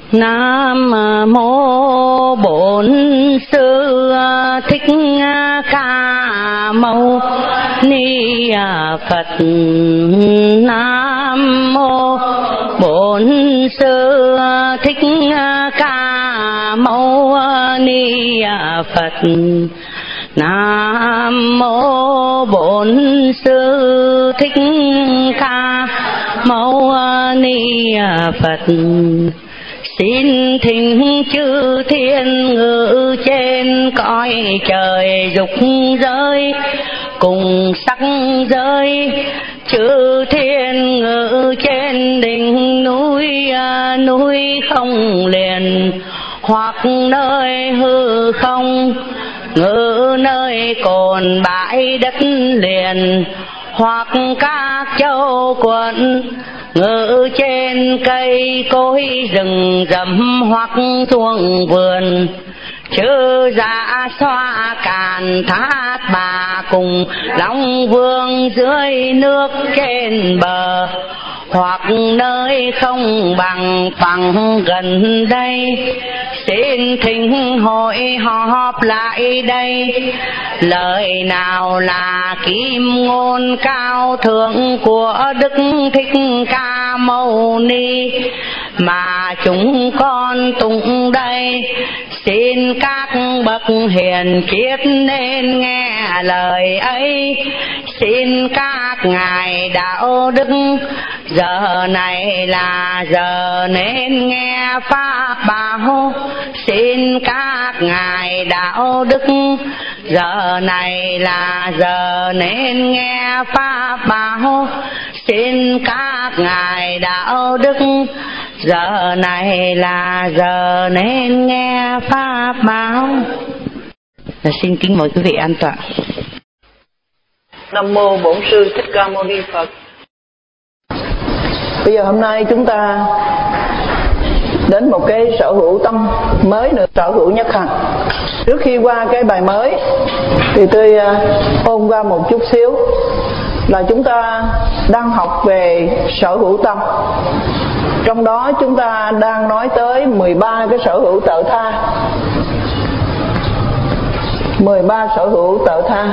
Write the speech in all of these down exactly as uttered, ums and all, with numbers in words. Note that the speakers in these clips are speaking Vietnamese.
Nam mô Bổn Sư Thích Ca Mâu Ni Phật. Nam mô Bổn Sư Thích Ca Mâu Ni Phật. Nam mô Bổn Sư Thích Ca Mâu Ni Phật. Xin thỉnh chư thiên ngự trên cõi trời dục giới cùng sắc giới, chư thiên ngự trên đỉnh núi núi không liền, hoặc nơi hư không ngự nơi cồn bãi đất liền, hoặc các châu quận ngự trên cây cối rừng rậm, hoặc xuống vườn chư dạ xoa càn thác bà cùng long vương dưới nước trên bờ, hoặc nơi không bằng phẳng gần đây. Xin thỉnh hội họp lại đây, lời nào là kim ngôn cao thượng của Đức Thích Ca Mâu Ni mà chúng con tụng đây. Xin các bậc hiền triết nên nghe lời ấy. Xin các ngài đạo đức giờ này là giờ nên nghe pháp bảo. Xin các ngài đạo đức giờ này là giờ nên nghe pháp bảo. Xin các ngài đạo đức giờ này là giờ nên nghe pháp bảo. Và xin kính mời quý vị an tọa. Nam mô Bổn Sư Thích Ca Mâu Ni Phật. Bây giờ hôm nay chúng ta đến một cái sở hữu tâm mới nữa, sở hữu nhất hằng. Trước khi qua cái bài mới thì tôi ôn qua một chút xíu là chúng ta đang học về sở hữu tâm. Trong đó chúng ta đang nói tới mười ba cái sở hữu tự tha. mười ba sở hữu tự tha.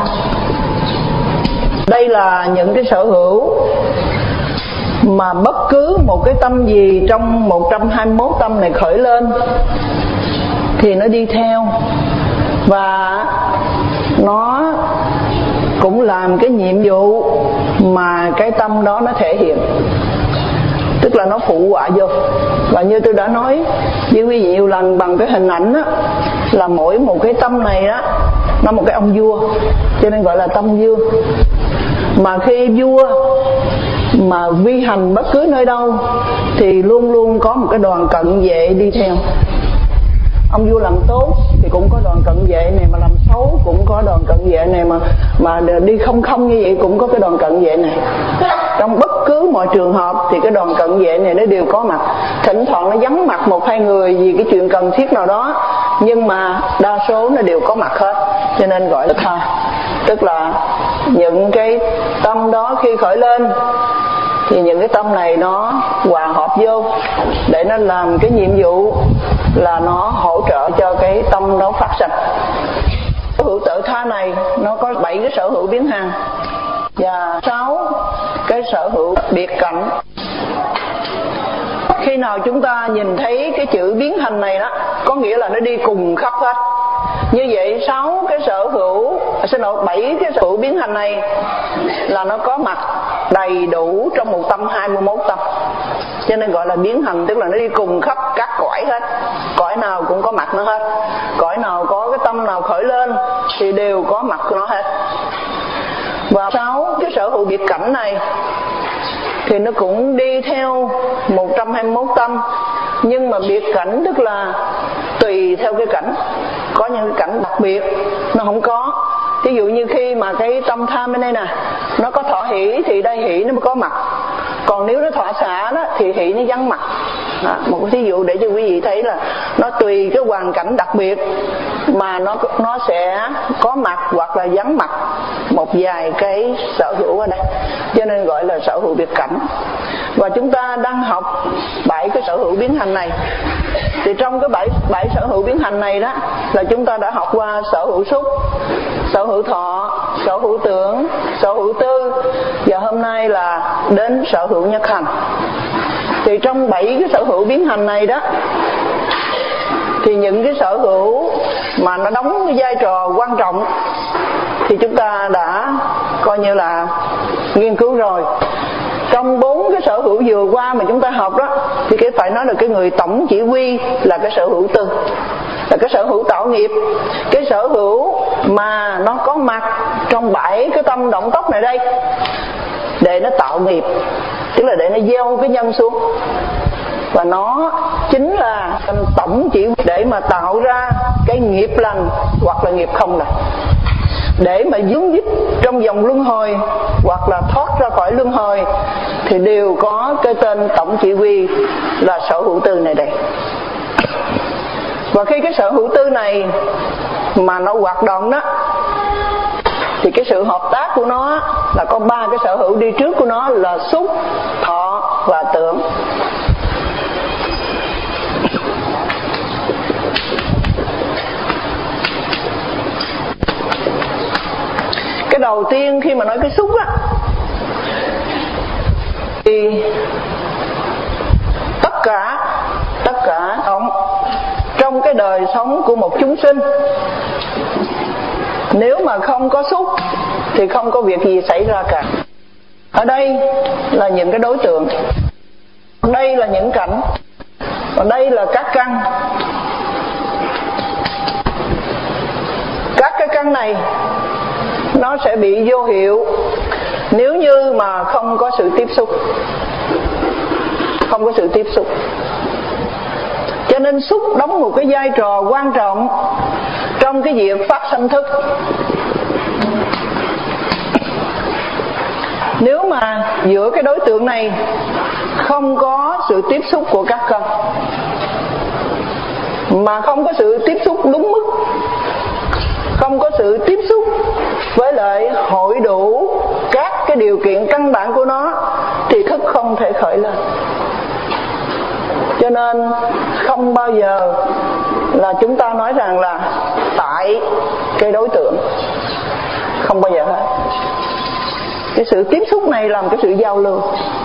Đây là những cái sở hữu mà bất cứ một cái tâm gì trong một trăm hai mươi mốt tâm này khởi lên thì nó đi theo, và nó cũng làm cái nhiệm vụ mà cái tâm đó nó thể hiện, tức là nó phụ họa vô. Và như tôi đã nói với quý vị nhiều lần bằng cái hình ảnh đó, là mỗi một cái tâm này đó nó một cái ông vua, cho nên gọi là tâm vua. Mà khi vua mà vi hành bất cứ nơi đâu thì luôn luôn có một cái đoàn cận vệ đi theo. Ông vua làm tốt thì cũng có đoàn cận vệ này, mà làm xấu cũng có đoàn cận vệ này, mà mà đi không không như vậy cũng có cái đoàn cận vệ này. Trong bất cứ mọi trường hợp thì cái đoàn cận vệ này nó đều có mặt. Thỉnh thoảng nó vắng mặt một hai người vì cái chuyện cần thiết nào đó, nhưng mà đa số nó đều có mặt hết, cho nên gọi là tha. Tức là những cái tâm đó khi khởi lên thì những cái tâm này nó hòa hợp vô để nó làm cái nhiệm vụ là nó hỗ trợ cho cái tâm đó phát sinh. Sở hữu tự tha này nó có bảy cái sở hữu biến hành và sáu cái sở hữu biệt cảnh. Khi nào chúng ta nhìn thấy cái chữ biến hành này đó, có nghĩa là nó đi cùng khắp hết. Như vậy sáu cái sở hữu, xin lỗi, bảy cái sở hữu biến hành này là nó có mặt đầy đủ trong một tâm hai mươi mốt tâm. Cho nên gọi là biến hành, tức là nó đi cùng khắp các cõi hết. Cõi nào cũng có mặt nó hết. Cõi nào có cái tâm nào khởi lên thì đều có mặt của nó hết. Và sáu cái sở hữu biệt cảnh này thì nó cũng đi theo một trăm hai mươi mốt tâm, nhưng mà biệt cảnh tức là tùy theo cái cảnh. Có những cái cảnh đặc biệt nó không có. Ví dụ như khi mà cái tâm tham bên đây nè, nó có thọ hỷ thì đây hỷ nó mới có mặt. Còn nếu nó thọ xả đó thì hỷ nó vắng mặt. À, một cái thí dụ để cho quý vị thấy là nó tùy cái hoàn cảnh đặc biệt mà nó nó sẽ có mặt hoặc là vắng mặt một vài cái sở hữu ở đây, cho nên gọi là sở hữu biệt cảnh. Và chúng ta đang học bảy cái sở hữu biến hành này Thì trong cái bảy bảy sở hữu biến hành này đó là chúng ta đã học qua sở hữu xúc, sở hữu thọ, sở hữu tưởng, sở hữu tư, và hôm nay là đến sở hữu nhất hành. Thì trong bảy cái sở hữu biến hành này đó, thì những cái sở hữu mà nó đóng cái vai trò quan trọng thì chúng ta đã coi như là nghiên cứu rồi. Trong bốn cái sở hữu vừa qua mà chúng ta học đó, thì cái phải nói là cái người tổng chỉ huy là cái sở hữu tư, là cái sở hữu tạo nghiệp, cái sở hữu mà nó có mặt trong bảy cái tâm động tốc này đây để nó tạo nghiệp, tức là để nó gieo cái nhân xuống. Và nó chính là tổng chỉ huy để mà tạo ra cái nghiệp lành hoặc là nghiệp không lành, để mà dướng dứt trong dòng luân hồi hoặc là thoát ra khỏi luân hồi, thì đều có cái tên tổng chỉ huy là sở hữu tư này đây. Và khi cái sở hữu tư này mà nó hoạt động đó, thì cái sự hợp tác của nó là có ba cái sở hữu đi trước của nó là xúc, thọ và tưởng. Cái đầu tiên khi mà nói cái xúc á, thì tất cả tất cả ông trong cái đời sống của một chúng sinh, nếu mà không có xúc thì không có việc gì xảy ra cả. Ở đây là những cái đối tượng, đây là những cảnh, còn đây là các căn. Các cái căn này nó sẽ bị vô hiệu nếu như mà không có sự tiếp xúc, không có sự tiếp xúc. Cho nên xúc đóng một cái vai trò quan trọng trong cái việc phát sanh thức. Nếu mà giữa cái đối tượng này không có sự tiếp xúc của các căn, mà không có sự tiếp xúc đúng mức, không có sự tiếp xúc với lại hội đủ các cái điều kiện căn bản của nó, thì thức không thể khởi lên. Cho nên không bao giờ là chúng ta nói rằng là tại cái đối tượng, không bao giờ hết. Cái sự tiếp xúc này làm cái sự giao lưu,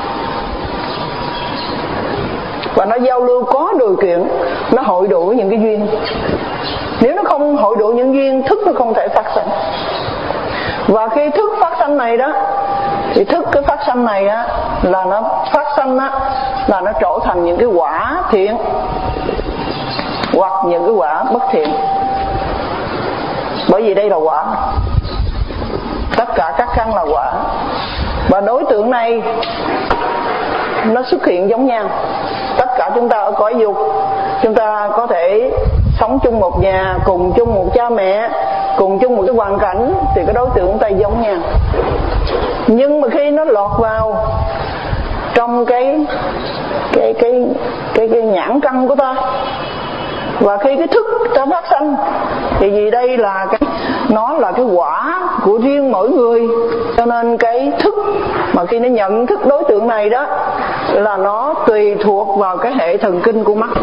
và nó giao lưu có điều kiện, nó hội đủ những cái duyên. Nếu nó không hội đủ những duyên, thức nó không thể phát sinh. Và khi thức phát sanh này đó, thì thức cái phát sanh này á, là nó phát sanh á, là nó trở thành những cái quả thiện hoặc những cái quả bất thiện. Bởi vì đây là quả, tất cả các căn là quả. Và đối tượng này nó xuất hiện giống nhau. Tất cả chúng ta ở cõi dục, chúng ta có thể sống chung một nhà, cùng chung một cha mẹ, cùng chung một cái hoàn cảnh, thì cái đối tượng ta giống nhau. Nhưng mà khi nó lọt vào trong cái cái cái cái, cái nhãn căn của ta, và khi cái thức ta phát sanh, thì vì đây là cái nó là cái quả của riêng mỗi người, cho nên cái thức mà khi nó nhận thức đối tượng này đó là nó tùy thuộc vào cái hệ thần kinh của mắt,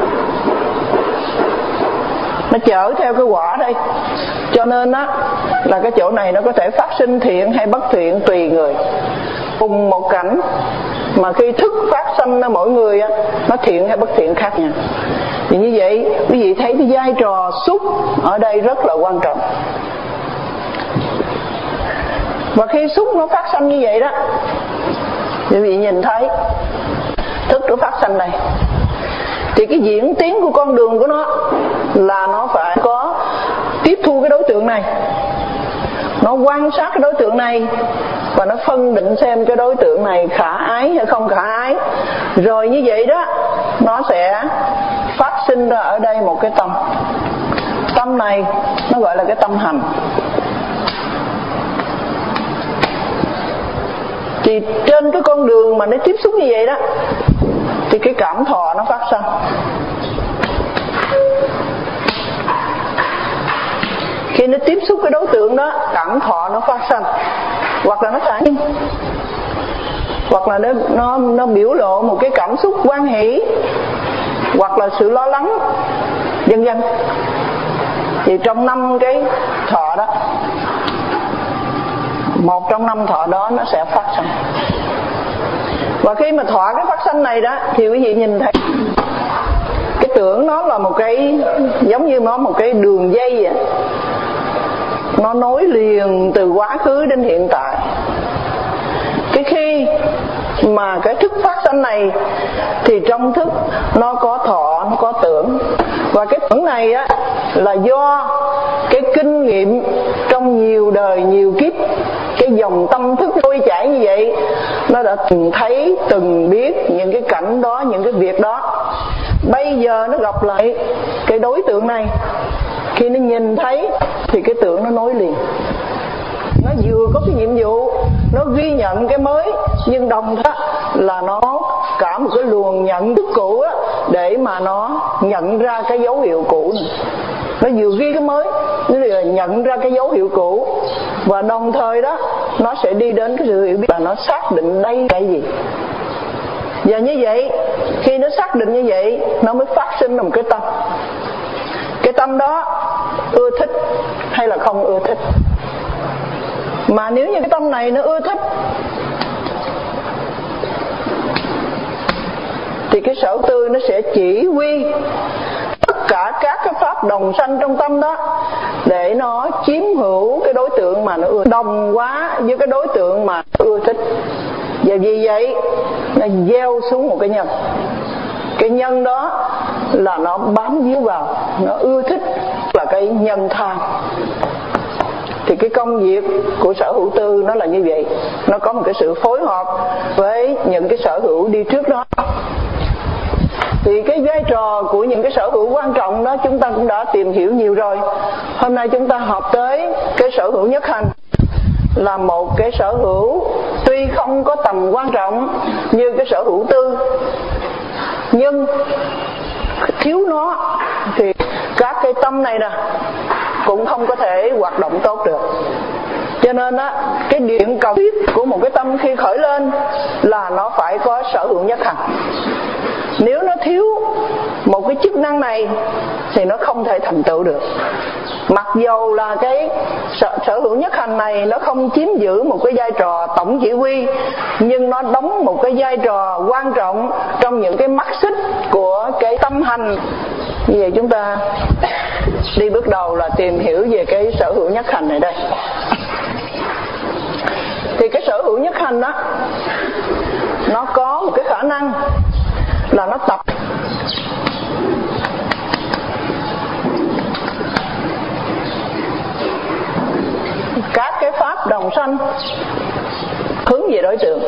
nó chở theo cái quả đây. Cho nên á là cái chỗ này nó có thể phát sinh thiện hay bất thiện tùy người. Cùng một cảnh mà khi thức phát sanh ra mỗi người á, nó thiện hay bất thiện khác nhau. Thì như vậy quý vị thấy cái vai trò xúc ở đây rất là quan trọng. Và khi xúc nó phát sanh như vậy đó, quý vị nhìn thấy thức nó phát sanh này, thì cái diễn tiến của con đường của nó là nó phải có tiếp thu cái đối tượng này, nó quan sát cái đối tượng này, và nó phân định xem cái đối tượng này khả ái hay không khả ái. Rồi như vậy đó, nó sẽ phát sinh ra ở đây một cái tâm. Tâm này nó gọi là cái tâm hành. Thì trên cái con đường mà nó tiếp xúc như vậy đó, thì cái cảm thọ nó phát sinh. Khi nó tiếp xúc cái đối tượng đó, cảm thọ nó phát sinh, hoặc là nó thản nhiên, hoặc là nó, nó, nó biểu lộ một cái cảm xúc hoan hỷ, hoặc là sự lo lắng, vân vân. Thì trong năm cái thọ đó, một trong năm thọ đó nó sẽ phát sanh. Và khi mà thọ cái phát sanh này đó thì quý vị nhìn thấy cái tưởng nó là một cái giống như nó một cái đường dây vậy, nó nối liền từ quá khứ đến hiện tại. Cái khi mà cái thức phát sanh này thì trong thức nó có thọ, nó có tưởng. Và cái tưởng này á là do cái kinh nghiệm trong nhiều đời nhiều kiếp, cái dòng tâm thức trôi chảy như vậy, nó đã từng thấy, từng biết những cái cảnh đó, những cái việc đó. Bây giờ nó gặp lại cái đối tượng này, khi nó nhìn thấy thì cái tưởng nó nối liền. Nó vừa có cái nhiệm vụ nó ghi nhận cái mới, nhưng đồng thời là nó cả một cái luồng nhận thức cũ á, để mà nó nhận ra cái dấu hiệu cũ này. Nó vừa ghi cái mới, nó vừa nhận ra cái dấu hiệu cũ, và đồng thời đó nó sẽ đi đến cái sự hiểu biết là nó xác định đây cái gì. Và như vậy, khi nó xác định như vậy, nó mới phát sinh một cái tâm. Cái tâm đó ưa thích hay là không ưa thích. Mà nếu như cái tâm này nó ưa thích thì cái sở tư nó sẽ chỉ huy tất cả các cái pháp đồng sanh trong tâm đó để nó chiếm hữu cái đối tượng mà nó ưa, đồng hóa với cái đối tượng mà nó ưa thích. Và vì vậy nó gieo xuống một cái nhân. Cái nhân đó là nó bám víu vào, nó ưa thích là cái nhân tham. Thì cái công việc của sở hữu tư nó là như vậy. Nó có một cái sự phối hợp với những cái sở hữu đi trước đó. Thì cái vai trò của những cái sở hữu quan trọng đó chúng ta cũng đã tìm hiểu nhiều rồi. Hôm nay chúng ta học tới cái sở hữu nhất hành, là một cái sở hữu tuy không có tầm quan trọng như cái sở hữu tư, nhưng thiếu nó thì các cái tâm này nè cũng không có thể hoạt động tốt được. Cho nên á, cái điện cầu tiếp của một cái tâm khi khởi lên là nó phải có sở hữu nhất hành. Nếu nó thiếu một cái chức năng này thì nó không thể thành tựu được. Mặc dầu là cái sở, sở hữu nhất hành này nó không chiếm giữ một cái vai trò tổng chỉ huy, nhưng nó đóng một cái vai trò quan trọng trong những cái mắt xích của cái tâm hành. Như vậy chúng ta đi bước đầu là tìm hiểu về cái sở hữu nhất hành này đây. Thì cái sở hữu nhất hành đó nó có một cái khả năng là nó tập các cái pháp đồng sanh hướng về đối tượng.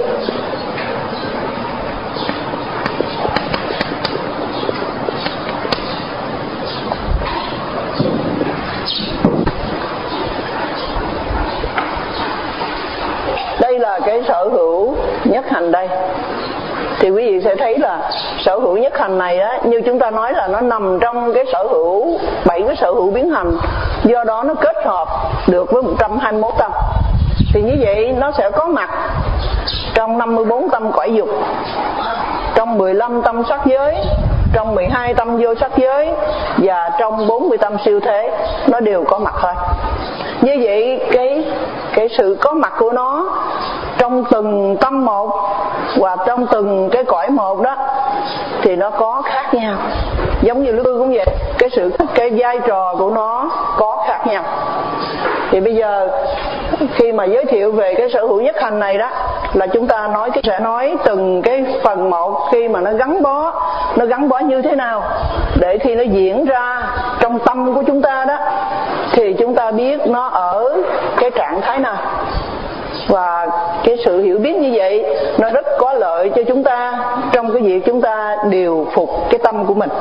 Đây là cái sở hữu nhất hành đây. Thì quý vị sẽ thấy là sở hữu nhất hành này á, như chúng ta nói là nó nằm trong cái sở hữu bảy cái sở hữu biến hành, do đó nó kết hợp được với một trăm hai mươi mốt tâm. Thì như vậy nó sẽ có mặt trong năm mươi bốn tâm cõi dục, trong mười lăm tâm sắc giới, trong mười hai tâm vô sắc giới và trong bốn mươi tâm siêu thế, nó đều có mặt thôi. Như vậy cái cái sự có mặt của nó trong từng tâm một và trong từng cái cõi một đó thì nó có khác nhau. Giống như lưu cũng vậy, cái sự cái vai trò của nó có khác nhau. Thì bây giờ khi mà giới thiệu về cái sở hữu nhất hành này đó là chúng ta nói cái sẽ nói từng cái phần một, khi mà nó gắn bó, nó gắn bó như thế nào để khi nó diễn ra trong tâm của chúng ta đó thì chúng ta biết nó ở cái trạng thái nào. Và cái sự hiểu biết như vậy nó rất có lợi cho chúng ta trong cái việc chúng ta điều phục cái tâm của mình.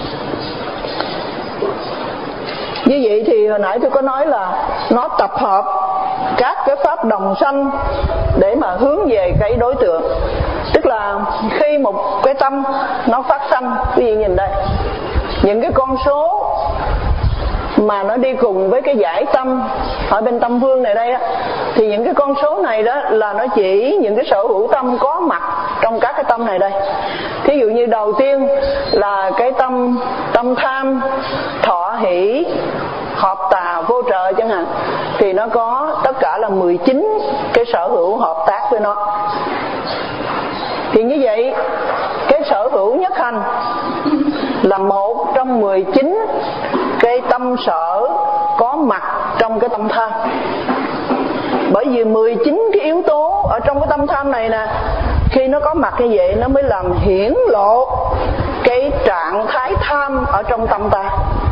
Như vậy thì hồi nãy tôi có nói là nó tập hợp các cái pháp đồng sanh để mà hướng về cái đối tượng. Tức là khi một cái tâm nó phát sanh, quý vị nhìn đây, những cái con số mà nó đi cùng với cái giải tâm ở bên tâm vương này đây á, thì những cái con số này đó là nó chỉ những cái sở hữu tâm có mặt trong các cái tâm này đây. Thí dụ như đầu tiên là cái tâm tâm tham, thọ hỷ, hợp tà, vô trợ chẳng hạn, thì nó có tất cả là mười chín cái sở hữu hợp tác với nó. Thì như vậy cái sở hữu nhất hành là một trong mười chín cái tâm sở có mặt trong cái tâm tham. Bởi vì mười chín cái yếu tố ở trong cái tâm tham này nè, khi nó có mặt như vậy nó mới làm hiển lộ cái trạng thái tham ở trong tâm ta.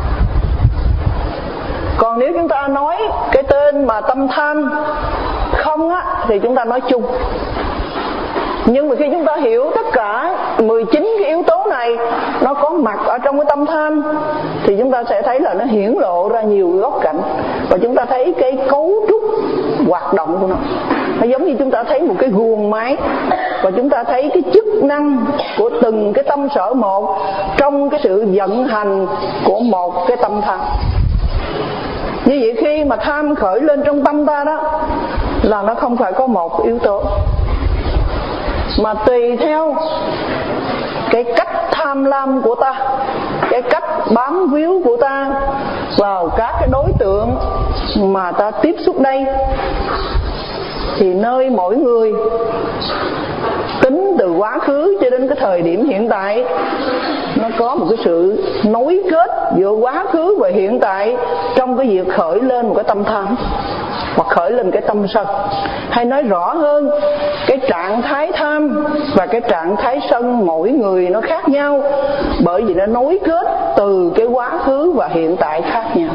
Còn nếu chúng ta nói cái tên mà tâm tham không á, thì chúng ta nói chung. Nhưng mà khi chúng ta hiểu tất cả mười chín cái yếu tố này nó có mặt ở trong cái tâm tham, thì chúng ta sẽ thấy là nó hiển lộ ra nhiều góc cạnh. Và chúng ta thấy cái cấu trúc hoạt động của nó. Nó giống như chúng ta thấy một cái guồng máy, và chúng ta thấy cái chức năng của từng cái tâm sở một trong cái sự vận hành của một cái tâm tham. Như vậy khi mà tham khởi lên trong tâm ta đó, là nó không phải có một yếu tố, mà tùy theo cái cách tham lam của ta, cái cách bám víu của ta vào các cái đối tượng mà ta tiếp xúc đây, thì nơi mỗi người tính từ quá khứ cho đến cái thời điểm hiện tại, nó có một cái sự nối kết giữa quá khứ và hiện tại trong cái việc khởi lên một cái tâm tham hoặc khởi lên cái tâm sân. Hay nói rõ hơn, cái trạng thái tham và cái trạng thái sân mỗi người nó khác nhau, bởi vì nó nối kết từ cái quá khứ và hiện tại khác nhau.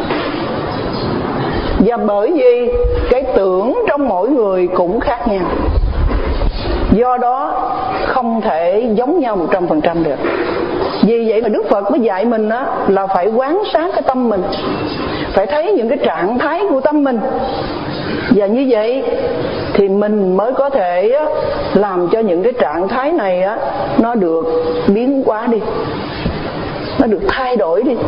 Và bởi vì cái tưởng trong mỗi người cũng khác nhau, do đó không thể giống nhau một trăm phần trăm được. Vì vậy mà Đức Phật mới dạy mình á, là phải quán sát cái tâm mình, phải thấy những cái trạng thái của tâm mình. Và như vậy thì mình mới có thể á, làm cho những cái trạng thái này á, nó được biến hóa đi, nó được thay đổi đi.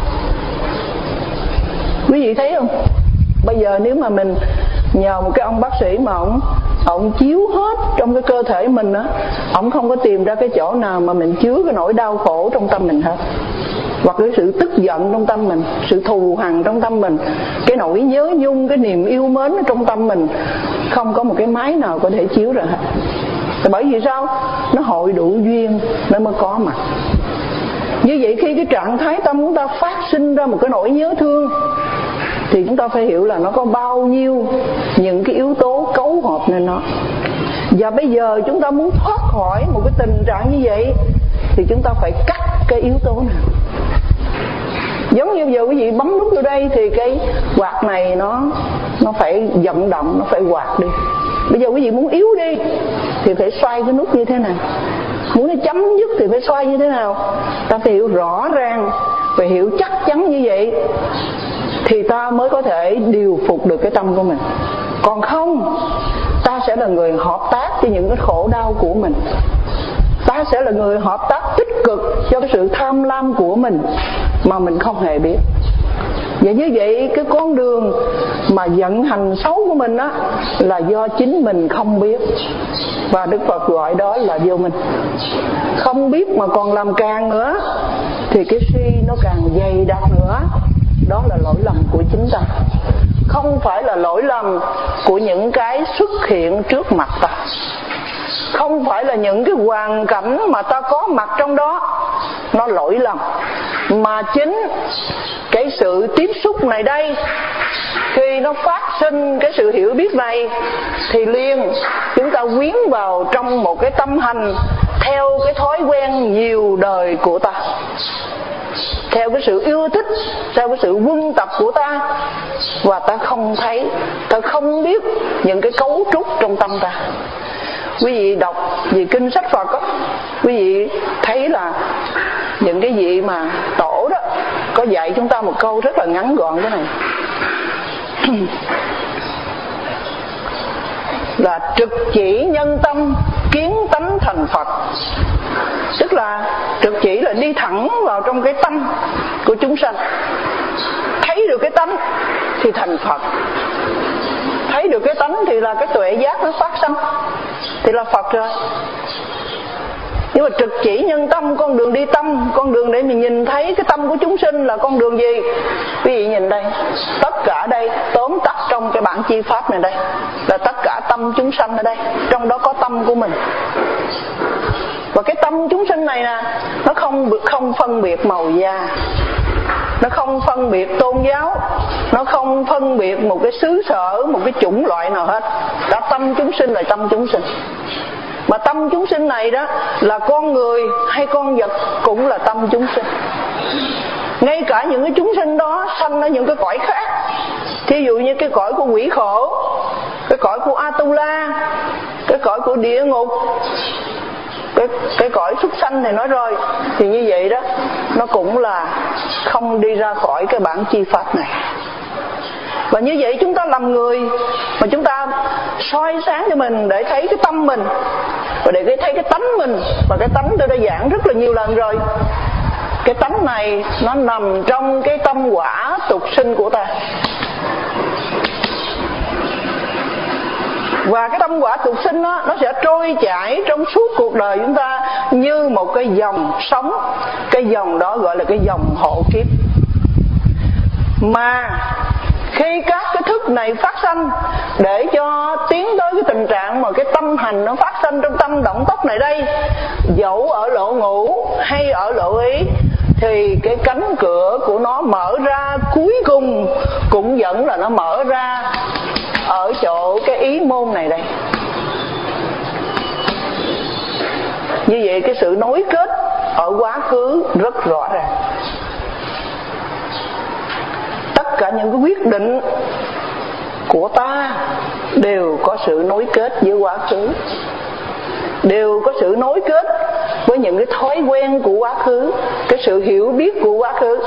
Quý vị thấy không? Bây giờ nếu mà mình nhờ một cái ông bác sĩ mà ông ông chiếu hết trong cái cơ thể mình á, ông không có tìm ra cái chỗ nào mà mình chứa cái nỗi đau khổ trong tâm mình hết, hoặc cái sự tức giận trong tâm mình, sự thù hằn trong tâm mình, cái nỗi nhớ nhung, cái niềm yêu mến ở trong tâm mình, không có một cái máy nào có thể chiếu ra hết. Thì bởi vì sao? Nó hội đủ duyên nó mới có mặt. Như vậy khi cái trạng thái tâm chúng ta phát sinh ra một cái nỗi nhớ thương, thì chúng ta phải hiểu là nó có bao nhiêu những cái yếu tố cấu hợp nên nó. Và bây giờ chúng ta muốn thoát khỏi một cái tình trạng như vậy, thì chúng ta phải cắt cái yếu tố nào. Giống như giờ quý vị bấm nút vô đây thì cái quạt này nó nó phải vận động, nó phải quạt đi. Bây giờ quý vị muốn yếu đi thì phải xoay cái nút như thế nào, muốn nó chấm dứt thì phải xoay như thế nào. Ta phải hiểu rõ ràng, phải hiểu chắc chắn như vậy, thì ta mới có thể điều phục được cái tâm của mình. Còn không, ta sẽ là người hợp tác cho những cái khổ đau của mình, ta sẽ là người hợp tác tích cực cho cái sự tham lam của mình mà mình không hề biết. Và như vậy cái con đường mà vận hành xấu của mình á, là do chính mình không biết. Và Đức Phật gọi đó là vô minh. Không biết mà còn làm càng nữa thì cái suy nó càng dày đặc nữa. Đó là lỗi lầm của chính ta, không phải là lỗi lầm của những cái xuất hiện trước mặt ta, không phải là những cái hoàn cảnh mà ta có mặt trong đó nó lỗi lầm, mà chính cái sự tiếp xúc này đây, khi nó phát sinh cái sự hiểu biết này, thì liền chúng ta quyến vào trong một cái tâm hành theo cái thói quen nhiều đời của ta, theo cái sự yêu thích, theo cái sự quân tập của ta, và ta không thấy, ta không biết những cái cấu trúc trong tâm ta. Quý vị đọc về kinh sách Phật đó, quý vị thấy là những cái vị mà tổ đó có dạy chúng ta một câu rất là ngắn gọn thế này là trực chỉ nhân tâm, kiến tánh thành Phật. Tức là trực chỉ là đi thẳng vào trong cái tâm của chúng sanh, thấy được cái tánh thì thành Phật. Thấy được cái tánh thì là cái tuệ giác nó phát sinh, thì là Phật rồi. Nhưng mà trực chỉ nhân tâm, con đường đi tâm, con đường để mình nhìn thấy cái tâm của chúng sinh là con đường gì? Quý vị nhìn đây, tất cả đây tóm tắt trong cái bản chi pháp này đây là tất cả tâm chúng sanh ở đây, trong đó có tâm của mình. Và cái tâm chúng sinh này nè, nó không không phân biệt màu da, nó không phân biệt tôn giáo, nó không phân biệt một cái xứ sở, một cái chủng loại nào hết. Đã tâm chúng sinh là tâm chúng sinh. Mà tâm chúng sinh này đó là con người hay con vật cũng là tâm chúng sinh. Ngay cả những cái chúng sinh đó sanh ở những cái cõi khác, thí dụ như cái cõi của quỷ khổ, cái cõi của Atula, cái cõi của địa ngục, cái, cái cõi súc sanh này nói rồi, thì như vậy đó nó cũng là không đi ra khỏi cái bản chi pháp này. Và như vậy chúng ta làm người mà chúng ta soi sáng cho mình để thấy cái tâm mình, và để thấy cái tánh mình. Và cái tánh tôi đã giảng rất là nhiều lần rồi. Cái tánh này nó nằm trong cái tâm quả tục sinh của ta. Và cái tâm quả tục sinh đó, nó sẽ trôi chảy trong suốt cuộc đời chúng ta như một cái dòng sống. Cái dòng đó gọi là cái dòng hộ kiếp. Mà khi các cái thức này phát sanh, để cho tiến tới cái tình trạng mà cái tâm hành nó phát sanh trong tâm động tốc này đây, dẫu ở lộ ngũ hay ở lộ ý, thì cái cánh cửa của nó mở ra cuối cùng cũng vẫn là nó mở ra ở chỗ cái ý môn này đây. Như vậy cái sự nối kết ở quá khứ rất rõ ràng. Tất cả những cái quyết định của ta đều có sự nối kết với quá khứ, đều có sự nối kết với những cái thói quen của quá khứ, cái sự hiểu biết của quá khứ.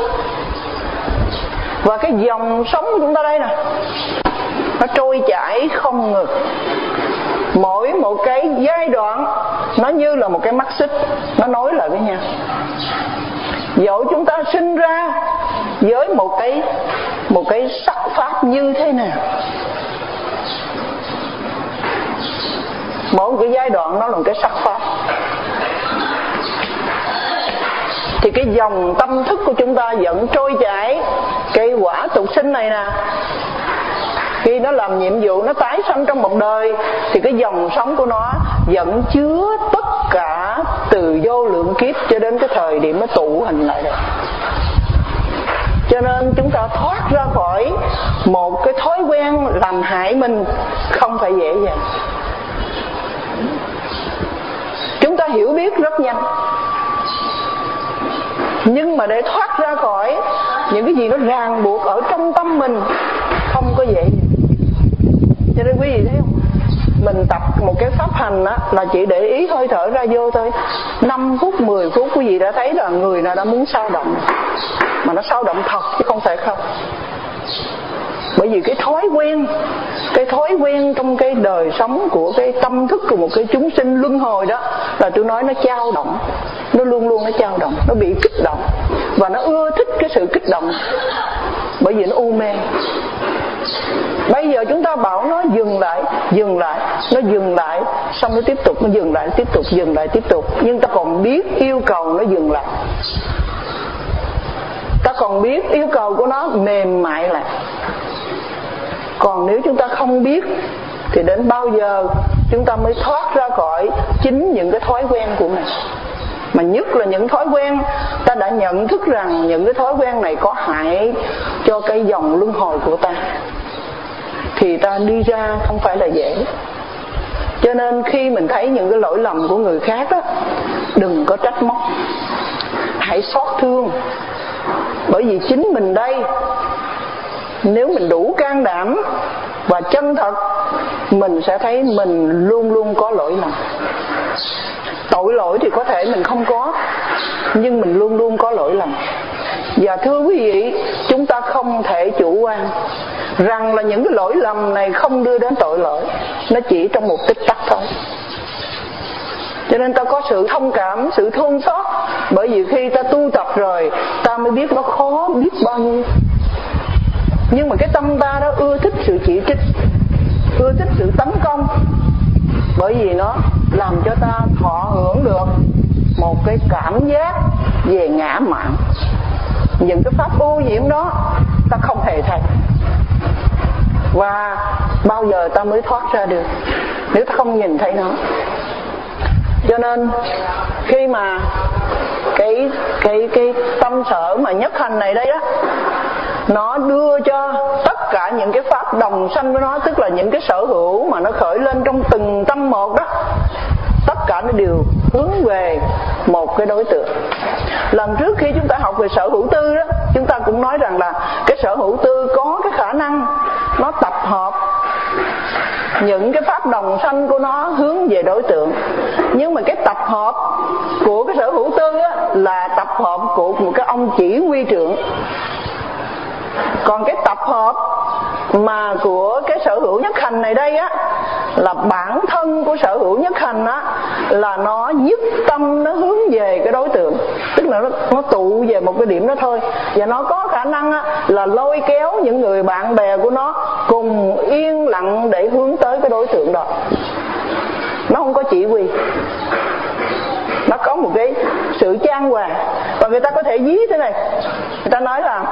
Và cái dòng sống của chúng ta đây nè, nó trôi chảy không ngừng. Mỗi một cái giai đoạn nó như là một cái mắt xích, nó nối lại với nhau. Dẫu chúng ta sinh ra với một cái một cái sắc pháp như thế nào, mỗi một cái giai đoạn nó là một cái sắc pháp, thì cái dòng tâm thức của chúng ta vẫn trôi chảy. Cái quả tục sinh này nè, khi nó làm nhiệm vụ nó tái sanh trong một đời, thì cái dòng sống của nó vẫn chứa tất cả từ vô lượng kiếp cho đến cái thời điểm nó tụ hình lại đây. Cho nên chúng ta thoát ra khỏi một cái thói quen làm hại mình không phải dễ dàng. Chúng ta hiểu biết rất nhanh, nhưng mà để thoát ra khỏi những cái gì nó ràng buộc ở trong tâm mình không có dễ dàng. Cho nên quý vị thấy không, mình tập một cái pháp hành á, là chỉ để ý hơi thở ra vô thôi, năm phút mười phút quý vị đã thấy là người nào đã muốn sao động, mà nó sao động thật chứ không phải không. Bởi vì cái thói quen, cái thói quen trong cái đời sống của cái tâm thức của một cái chúng sinh luân hồi đó, là tôi nói nó dao động, nó luôn luôn nó dao động, nó bị kích động, và nó ưa thích cái sự kích động, bởi vì nó u mê. Bây giờ chúng ta bảo nó dừng lại, dừng lại, nó dừng lại, xong nó tiếp tục, nó dừng lại, tiếp tục, dừng lại, tiếp tục. Nhưng ta còn biết yêu cầu nó dừng lại, ta còn biết yêu cầu của nó mềm mại lại. Còn nếu chúng ta không biết thì đến bao giờ chúng ta mới thoát ra khỏi chính những cái thói quen của mình. Mà nhất là những thói quen ta đã nhận thức rằng những cái thói quen này có hại cho cái dòng luân hồi của ta, thì ta đi ra không phải là dễ. Cho nên khi mình thấy những cái lỗi lầm của người khác đó, đừng có trách móc, hãy xót thương. Bởi vì chính mình đây, nếu mình đủ can đảm và chân thật, mình sẽ thấy mình luôn luôn có lỗi lầm. Tội lỗi thì có thể mình không có, nhưng mình luôn luôn có lỗi lầm. Và thưa quý vị, chúng ta không thể chủ quan rằng là những cái lỗi lầm này không đưa đến tội lỗi, nó chỉ trong một tích tắc thôi. Cho nên ta có sự thông cảm, sự thương xót. Bởi vì khi ta tu tập rồi, ta mới biết nó khó biết bao nhiêu. Nhưng mà cái tâm ta đó ưa thích sự chỉ trích, ưa thích sự tấn công, bởi vì nó làm cho ta thọ hưởng được một cái cảm giác về ngã mạn. Những cái pháp ô nhiễm đó ta không hề thấy, và bao giờ ta mới thoát ra được nếu ta không nhìn thấy nó. Cho nên khi mà cái cái cái tâm sở mà nhất hành này đây á, nó đưa cho tất cả những cái pháp đồng sanh với nó, tức là những cái sở hữu mà nó khởi lên trong từng tâm một đó, tất cả nó đều hướng về một cái đối tượng. Lần trước khi chúng ta học về sở hữu tư đó, chúng ta cũng nói rằng là cái sở hữu tư có cái khả năng nó tập hợp những cái pháp đồng sanh của nó hướng về đối tượng. Nhưng mà cái tập hợp của cái sở hữu tư á, là tập hợp của một cái ông chỉ huy trưởng. Còn cái tập hợp mà của cái sở hữu nhất hành này đây á, là bản thân của sở hữu nhất hành á, là nó nhất tâm nó hướng về cái đối tượng, tức là nó, nó tụ về một cái điểm đó thôi. Và nó có khả năng á, là lôi kéo những người bạn bè của nó cùng yên lặng để hướng tới cái đối tượng đó. Nó không có chỉ huy, nó có một cái sự chan hòa. Và người ta có thể ví thế này, người ta nói là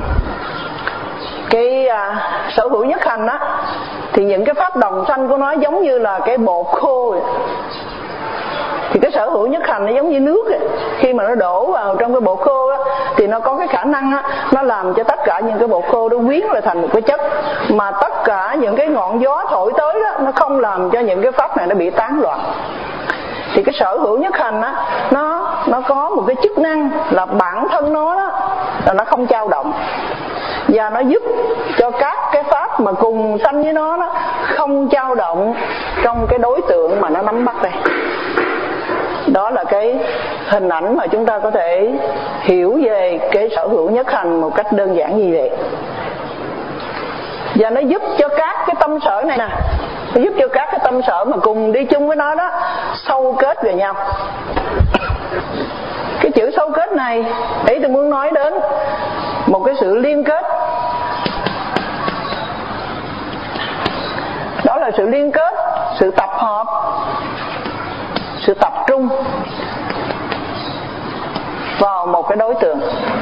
cái à, sở hữu nhất hành á, thì những cái pháp đồng sanh của nó giống như là cái bột khô vậy. Thì cái sở hữu nhất hành nó giống như nước vậy. Khi mà nó đổ vào trong cái bột khô á, thì nó có cái khả năng á, nó làm cho tất cả những cái bột khô nó quyến lại thành một cái chất, mà tất cả những cái ngọn gió thổi tới đó, nó không làm cho những cái pháp này nó bị tán loạn. Thì cái sở hữu nhất hành á, nó nó có một cái chức năng là bản thân nó đó, là nó không dao động, và nó giúp cho các cái pháp mà cùng sanh với nó đó không dao động trong cái đối tượng mà nó nắm bắt đây. Đó là cái hình ảnh mà chúng ta có thể hiểu về cái sở hữu nhất hành một cách đơn giản như vậy. Và nó giúp cho các cái tâm sở này nè, nó giúp cho các cái tâm sở mà cùng đi chung với nó đó sâu kết về nhau. Cái chữ sâu kết này, ý tôi muốn nói đến một cái sự liên kết. Đó là sự liên kết, sự tập hợp, sự tập trung vào một cái đối tượng.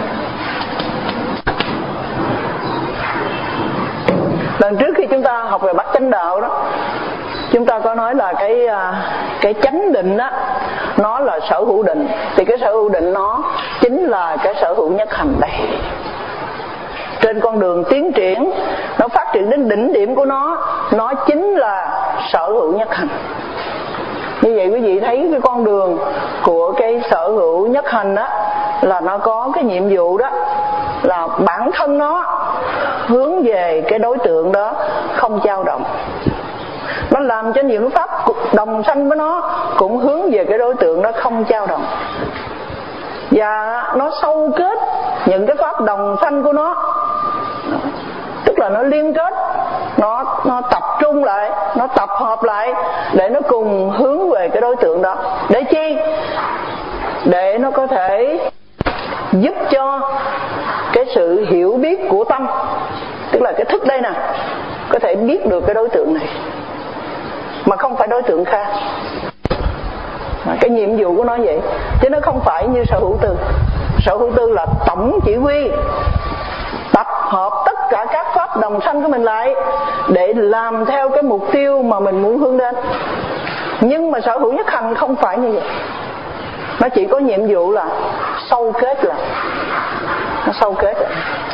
Lần trước khi chúng ta học về bát chánh đạo đó, chúng ta có nói là cái cái chánh định đó, nó là sở hữu định. Thì cái sở hữu định nó chính là cái sở hữu nhất hành đây. Trên con đường tiến triển, nó phát triển đến đỉnh điểm của nó, nó chính là sở hữu nhất hành. Như vậy quý vị thấy cái con đường của cái sở hữu nhất hành đó, là nó có cái nhiệm vụ đó là bản thân nó hướng về cái đối tượng đó, không dao động. Nó làm cho những pháp đồng sanh với nó cũng hướng về cái đối tượng đó, không dao động. Và nó sâu kết những cái pháp đồng sanh của nó, tức là nó liên kết, nó, nó tập trung lại, nó tập hợp lại để nó cùng hướng về cái đối tượng đó. Để chi? Để nó có thể giúp cho cái sự hiểu biết của tâm, tức là cái thức đây nè, có thể biết được cái đối tượng này mà không phải đối tượng khác. Cái nhiệm vụ của nó vậy, chứ nó không phải như sở hữu tư. Sở hữu tư là tổng chỉ huy, tập hợp tất cả các pháp đồng sanh của mình lại để làm theo cái mục tiêu mà mình muốn hướng đến. Nhưng mà sở hữu nhất hành không phải như vậy. Nó chỉ có nhiệm vụ là sâu kết lại. Nó sâu kết lại.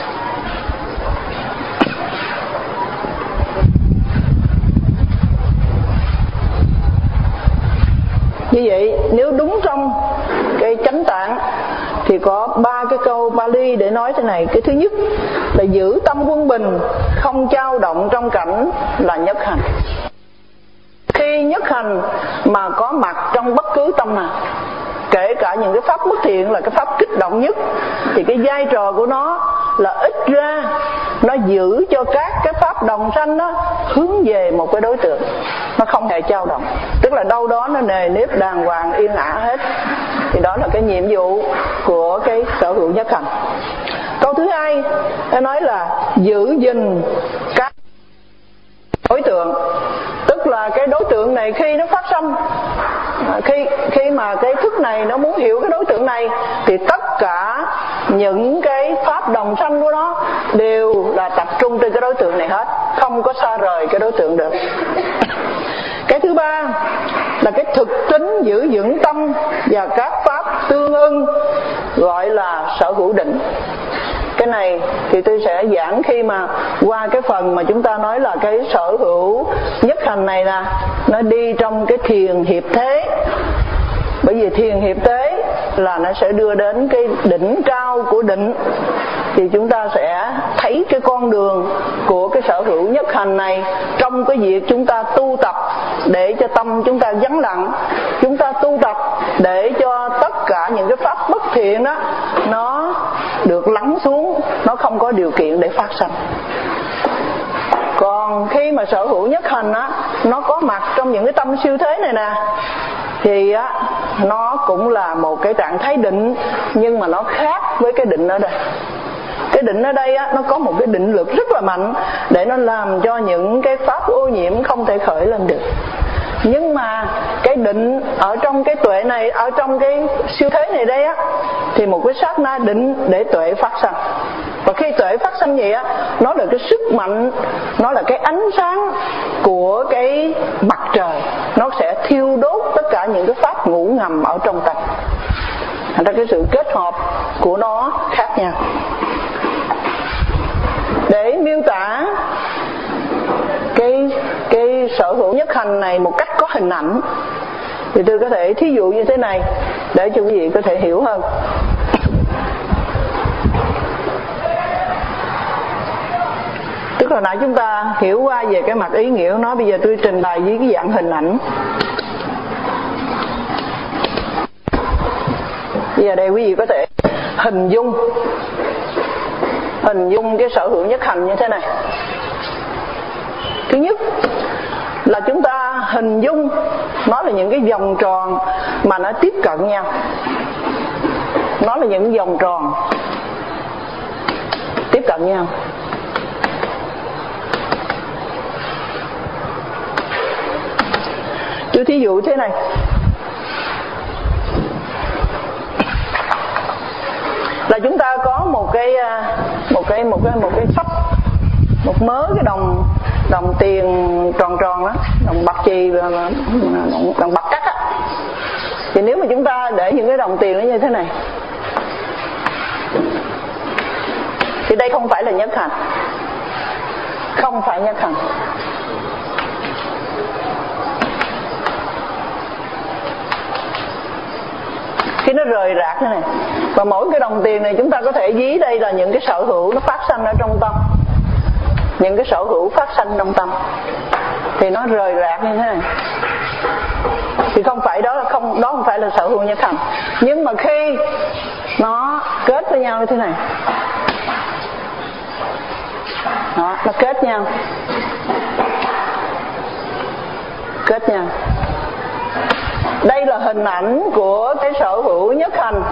Như vậy nếu đúng trong cái chánh tạng thì có ba cái câu Pali để nói thế này. Cái thứ nhất là giữ tâm quân bình, không dao động trong cảnh là nhất hành. Khi nhất hành mà có mặt trong bất cứ tâm nào, kể cả những cái pháp bất thiện là cái pháp kích động nhất, thì cái vai trò của nó là ít ra nó giữ cho các cái pháp đồng sanh đó hướng về một cái đối tượng, nó không hề dao động, tức là đâu đó nó nề nếp đàng hoàng yên ả hết. Thì đó là cái nhiệm vụ của cái sở hữu nhất hành. Câu thứ hai nó nói là giữ gìn các đối tượng, tức là cái đối tượng này khi nó phát sanh khi khi mà cái thức này nó muốn hiểu cái đối tượng này thì tất cả những cái pháp đồng sanh của nó đều là tập trung trên cái đối tượng này hết, không có xa rời cái đối tượng được. Cái thứ ba là cái thực tính giữ vững tâm và các pháp tương ưng, gọi là sở hữu định. Cái này thì tôi sẽ giảng khi mà qua cái phần mà chúng ta nói là cái sở hữu nhất hành này nè, nó đi trong cái thiền hiệp thế. Bởi vì thiền hiệp thế là nó sẽ đưa đến cái đỉnh cao của định, thì chúng ta sẽ thấy cái con đường của cái sở hữu nhất hành này trong cái việc chúng ta tu tập để cho tâm chúng ta vắng lặng, chúng ta tu tập để cho tất cả những cái pháp bất thiện đó nó được lắng xuống, nó không có điều kiện để phát sinh. Còn khi mà sở hữu nhất hành á, nó có mặt trong những cái tâm siêu thế này nè, thì á nó cũng là một cái trạng thái định, nhưng mà nó khác với cái định ở đây. Cái định ở đây á, nó có một cái định lực rất là mạnh để nó làm cho những cái pháp ô nhiễm không thể khởi lên được. Nhưng mà cái định ở trong cái tuệ này, ở trong cái siêu thế này đây á, thì một cái sát na định để tuệ phát sinh. Và khi tuệ phát sinh vậy á, nó là cái sức mạnh, nó là cái ánh sáng của cái mặt trời, nó sẽ thiêu đốt tất cả những cái pháp ngủ ngầm ở trong tâm. Thành ra cái sự kết hợp của nó khác nhau. Để miêu tả cái cái sở hữu nhất hành này một cách có hình ảnh thì tôi có thể thí dụ như thế này để cho quý vị có thể hiểu hơn. Tức là nãy chúng ta hiểu qua về cái mặt ý nghĩa của nó, bây giờ tôi trình bày với cái dạng hình ảnh. Bây giờ đây quý vị có thể hình dung hình dung cái sở hữu nhất hành như thế này. Thứ nhất là chúng ta hình dung nó là những cái vòng tròn mà nó tiếp cận nhau. Nó là những vòng tròn tiếp cận nhau. Tôi thí dụ thế này. Là chúng ta có một cái một cái một cái một cái sắp, một mớ cái đồng đồng tiền tròn tròn đó, đồng bạc chì và đồng, đồng bạc cắt á. Thì nếu mà chúng ta để những cái đồng tiền nó như thế này thì đây không phải là nhất hành, không phải nhất hành. Khi nó rời rạc như này, và mỗi cái đồng tiền này chúng ta có thể ví đây là những cái sở hữu nó phát sinh ở trong tâm, những cái sở hữu phát sinh trong tâm, thì nó rời rạc như thế này, thì không phải đó là không đó không phải là sở hữu nhất hành. Nhưng mà khi nó kết với nhau như thế này, đó, nó kết nhau, kết nhau. Đây là hình ảnh của cái sở hữu nhất hành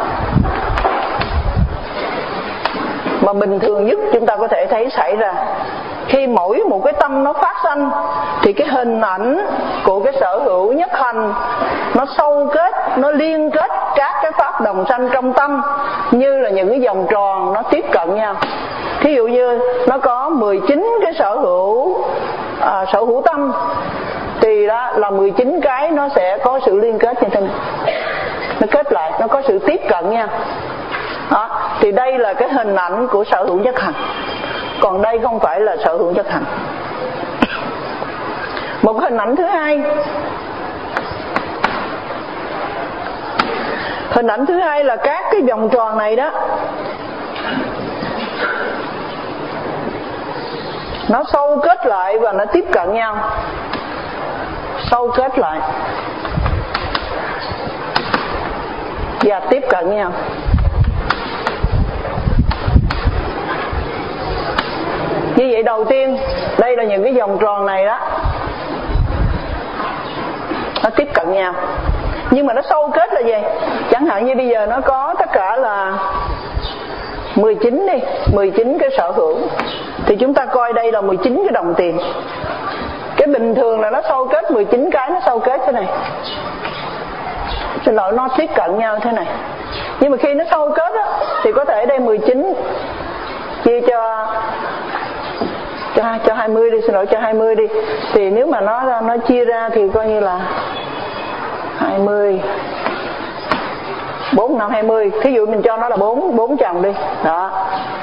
mà bình thường nhất chúng ta có thể thấy xảy ra. Khi mỗi một cái tâm nó phát sanh thì cái hình ảnh của cái sở hữu nhất hành nó sâu kết, nó liên kết các cái pháp đồng sanh trong tâm như là những cái vòng tròn nó tiếp cận nhau. Thí dụ như nó có mười chín cái sở hữu à, sở hữu tâm, thì đó là mười chín cái nó sẽ có sự liên kết như thế này, nó kết lại, nó có sự tiếp cận nha. Đó, thì đây là cái hình ảnh của sở hữu nhất hành, còn đây không phải là sở hữu nhất hành. Một hình ảnh thứ hai, hình ảnh thứ hai là các cái vòng tròn này đó nó sâu kết lại và nó tiếp cận nhau, sâu kết lại và tiếp cận nhau. Như vậy đầu tiên đây là những cái vòng tròn này đó, nó tiếp cận nhau, nhưng mà nó sâu kết là gì? Chẳng hạn như bây giờ nó có tất cả là mười chín đi, mười chín cái sở hữu, thì chúng ta coi đây là mười chín cái đồng tiền. Cái bình thường là nó sâu kết mười chín cái, nó sâu kết thế này. xin lỗi, nó tiếp cận nhau thế này. Nhưng mà khi nó sâu kết á, thì có thể đây mười chín chia cho cho cho hai mươi đi, xin lỗi cho hai mươi đi, thì nếu mà nó nó chia ra thì coi như là hai mươi bốn năm hai mươi, thí dụ mình cho nó là bốn bốn chồng đi đó,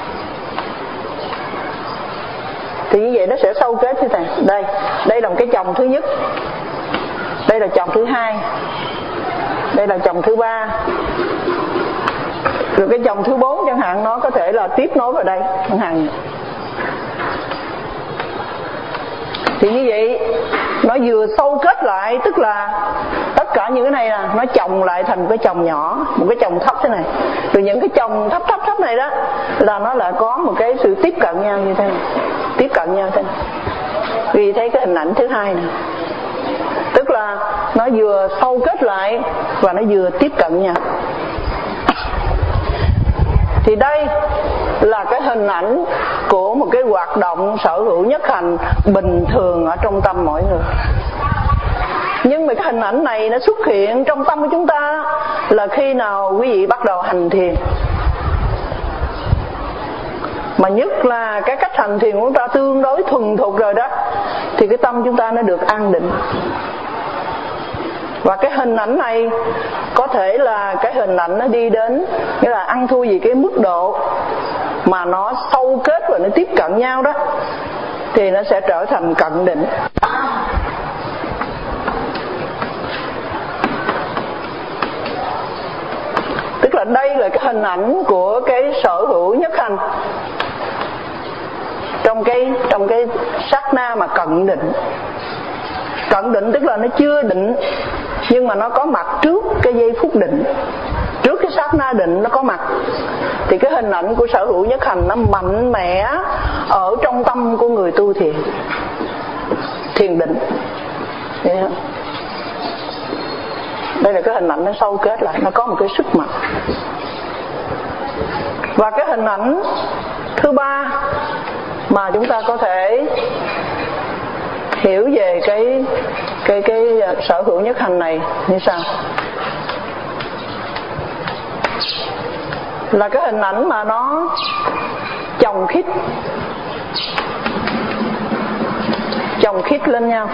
thì như vậy nó sẽ sâu kết như thế này. Đây đây là một cái chồng thứ nhất, đây là chồng thứ hai, đây là chồng thứ ba, rồi cái chồng thứ bốn chẳng hạn, nó có thể là tiếp nối vào đây chẳng hạn. Thì như vậy nó vừa sâu kết lại, tức là tất cả những cái này là nó chồng lại thành một cái chồng nhỏ, một cái chồng thấp thế này. Rồi những cái chồng thấp thấp thấp này đó là nó lại có một cái sự tiếp cận nhau như thế này, tiếp cận nhau thế này. Vì thấy cái hình ảnh thứ hai này, tức là nó vừa sâu kết lại và nó vừa tiếp cận nhau. Thì đây là cái hình ảnh của một cái hoạt động sở hữu nhất hành bình thường ở trong tâm mỗi người. Nhưng mà cái hình ảnh này nó xuất hiện trong tâm của chúng ta là khi nào quý vị bắt đầu hành thiền. Mà nhất là cái cách hành thiền của chúng ta tương đối thuần thục rồi đó, thì cái tâm chúng ta nó được an định. Và cái hình ảnh này có thể là cái hình ảnh nó đi đến, nghĩa là ăn thua gì cái mức độ mà nó sâu kết và nó tiếp cận nhau đó, thì nó sẽ trở thành cận định. Tức là đây là cái hình ảnh của cái sở hữu nhất hành trong cái trong cái sát na mà cận định. Cận định tức là nó chưa định, nhưng mà nó có mặt trước cái giây phút định, trước cái sát na định nó có mặt. Thì cái hình ảnh của sở hữu nhất hành nó mạnh mẽ ở trong tâm của người tu thiền, thiền định. Đây là cái hình ảnh nó sâu kết lại, nó có một cái sức mạnh. Và cái hình ảnh thứ ba mà chúng ta có thể hiểu về cái cái cái sở hữu nhất hành này như sao? Là cái hình ảnh mà nó chồng khít, chồng khít lên nhau.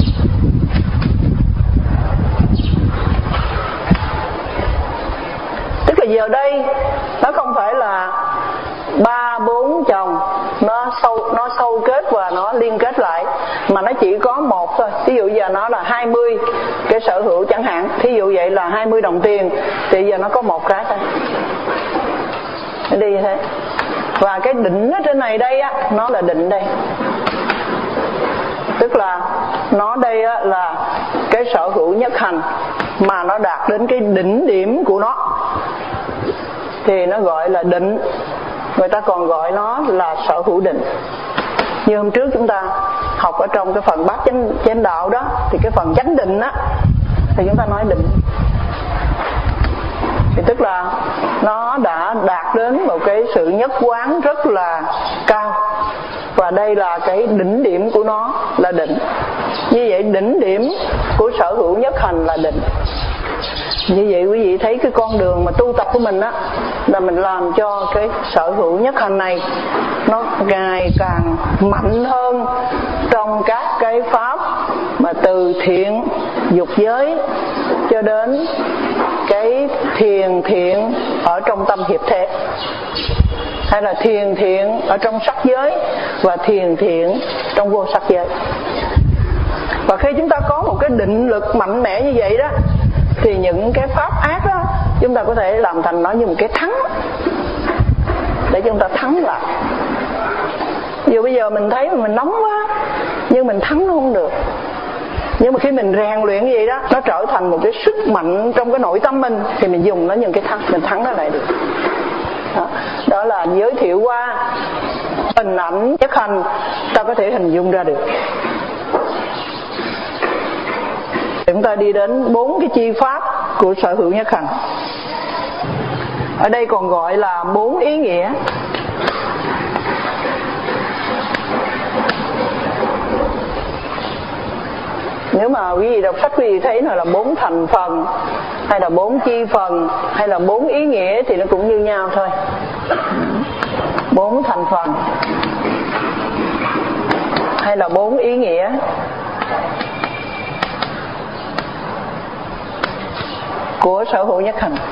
Tức là giờ đây nó không phải là ba bốn chồng nó sâu nó sâu kết và nó liên kết lại, mà nó chỉ có một thôi. Ví dụ giờ nó là hai mươi cái sở hữu chẳng hạn, thí dụ vậy là hai mươi đồng tiền, thì giờ nó có một cái thôi, nó đi như thế. Và cái định ở trên này đây á, nó là định đây, tức là nó đây á là cái sở hữu nhất hành mà nó đạt đến cái đỉnh điểm của nó thì nó gọi là định. Người ta còn gọi nó là sở hữu định. Như hôm trước chúng ta học ở trong cái phần bát chánh, chánh đạo đó, thì cái phần chánh định á thì chúng ta nói định. Thì tức là nó đã đạt đến một cái sự nhất quán rất là cao, và đây là cái đỉnh điểm của nó là định. Như vậy đỉnh điểm của sở hữu nhất hành là định. Như vậy quý vị thấy cái con đường mà tu tập của mình á, là mình làm cho cái sở hữu nhất hành này nó ngày càng mạnh hơn trong các cái pháp mà từ thiện dục giới cho đến cái thiền thiện ở trong tâm hiệp thể, hay là thiền thiện ở trong sắc giới và thiền thiện trong vô sắc giới. Và khi chúng ta có một cái định lực mạnh mẽ như vậy đó, thì những cái pháp ác đó chúng ta có thể làm thành nó như một cái thắng để chúng ta thắng lại. Dù bây giờ mình thấy mình nóng quá nhưng mình thắng nó không được, nhưng mà khi mình rèn luyện như vậy đó, nó trở thành một cái sức mạnh trong cái nội tâm mình, thì mình dùng nó như cái thắng, mình thắng nó lại được. Đó, đó là giới thiệu qua hình ảnh nhất hành, ta có thể hình dung ra được. Chúng ta đi đến bốn cái chi pháp của sở hữu nhất hành. Ở đây còn gọi là bốn ý nghĩa. Nếu mà quý vị đọc sách quý vị thấy nó là bốn thành phần, hay là bốn chi phần, hay là bốn ý nghĩa thì nó cũng như nhau thôi. Bốn thành phần hay là bốn ý nghĩa. Của sở hữu nhất hành.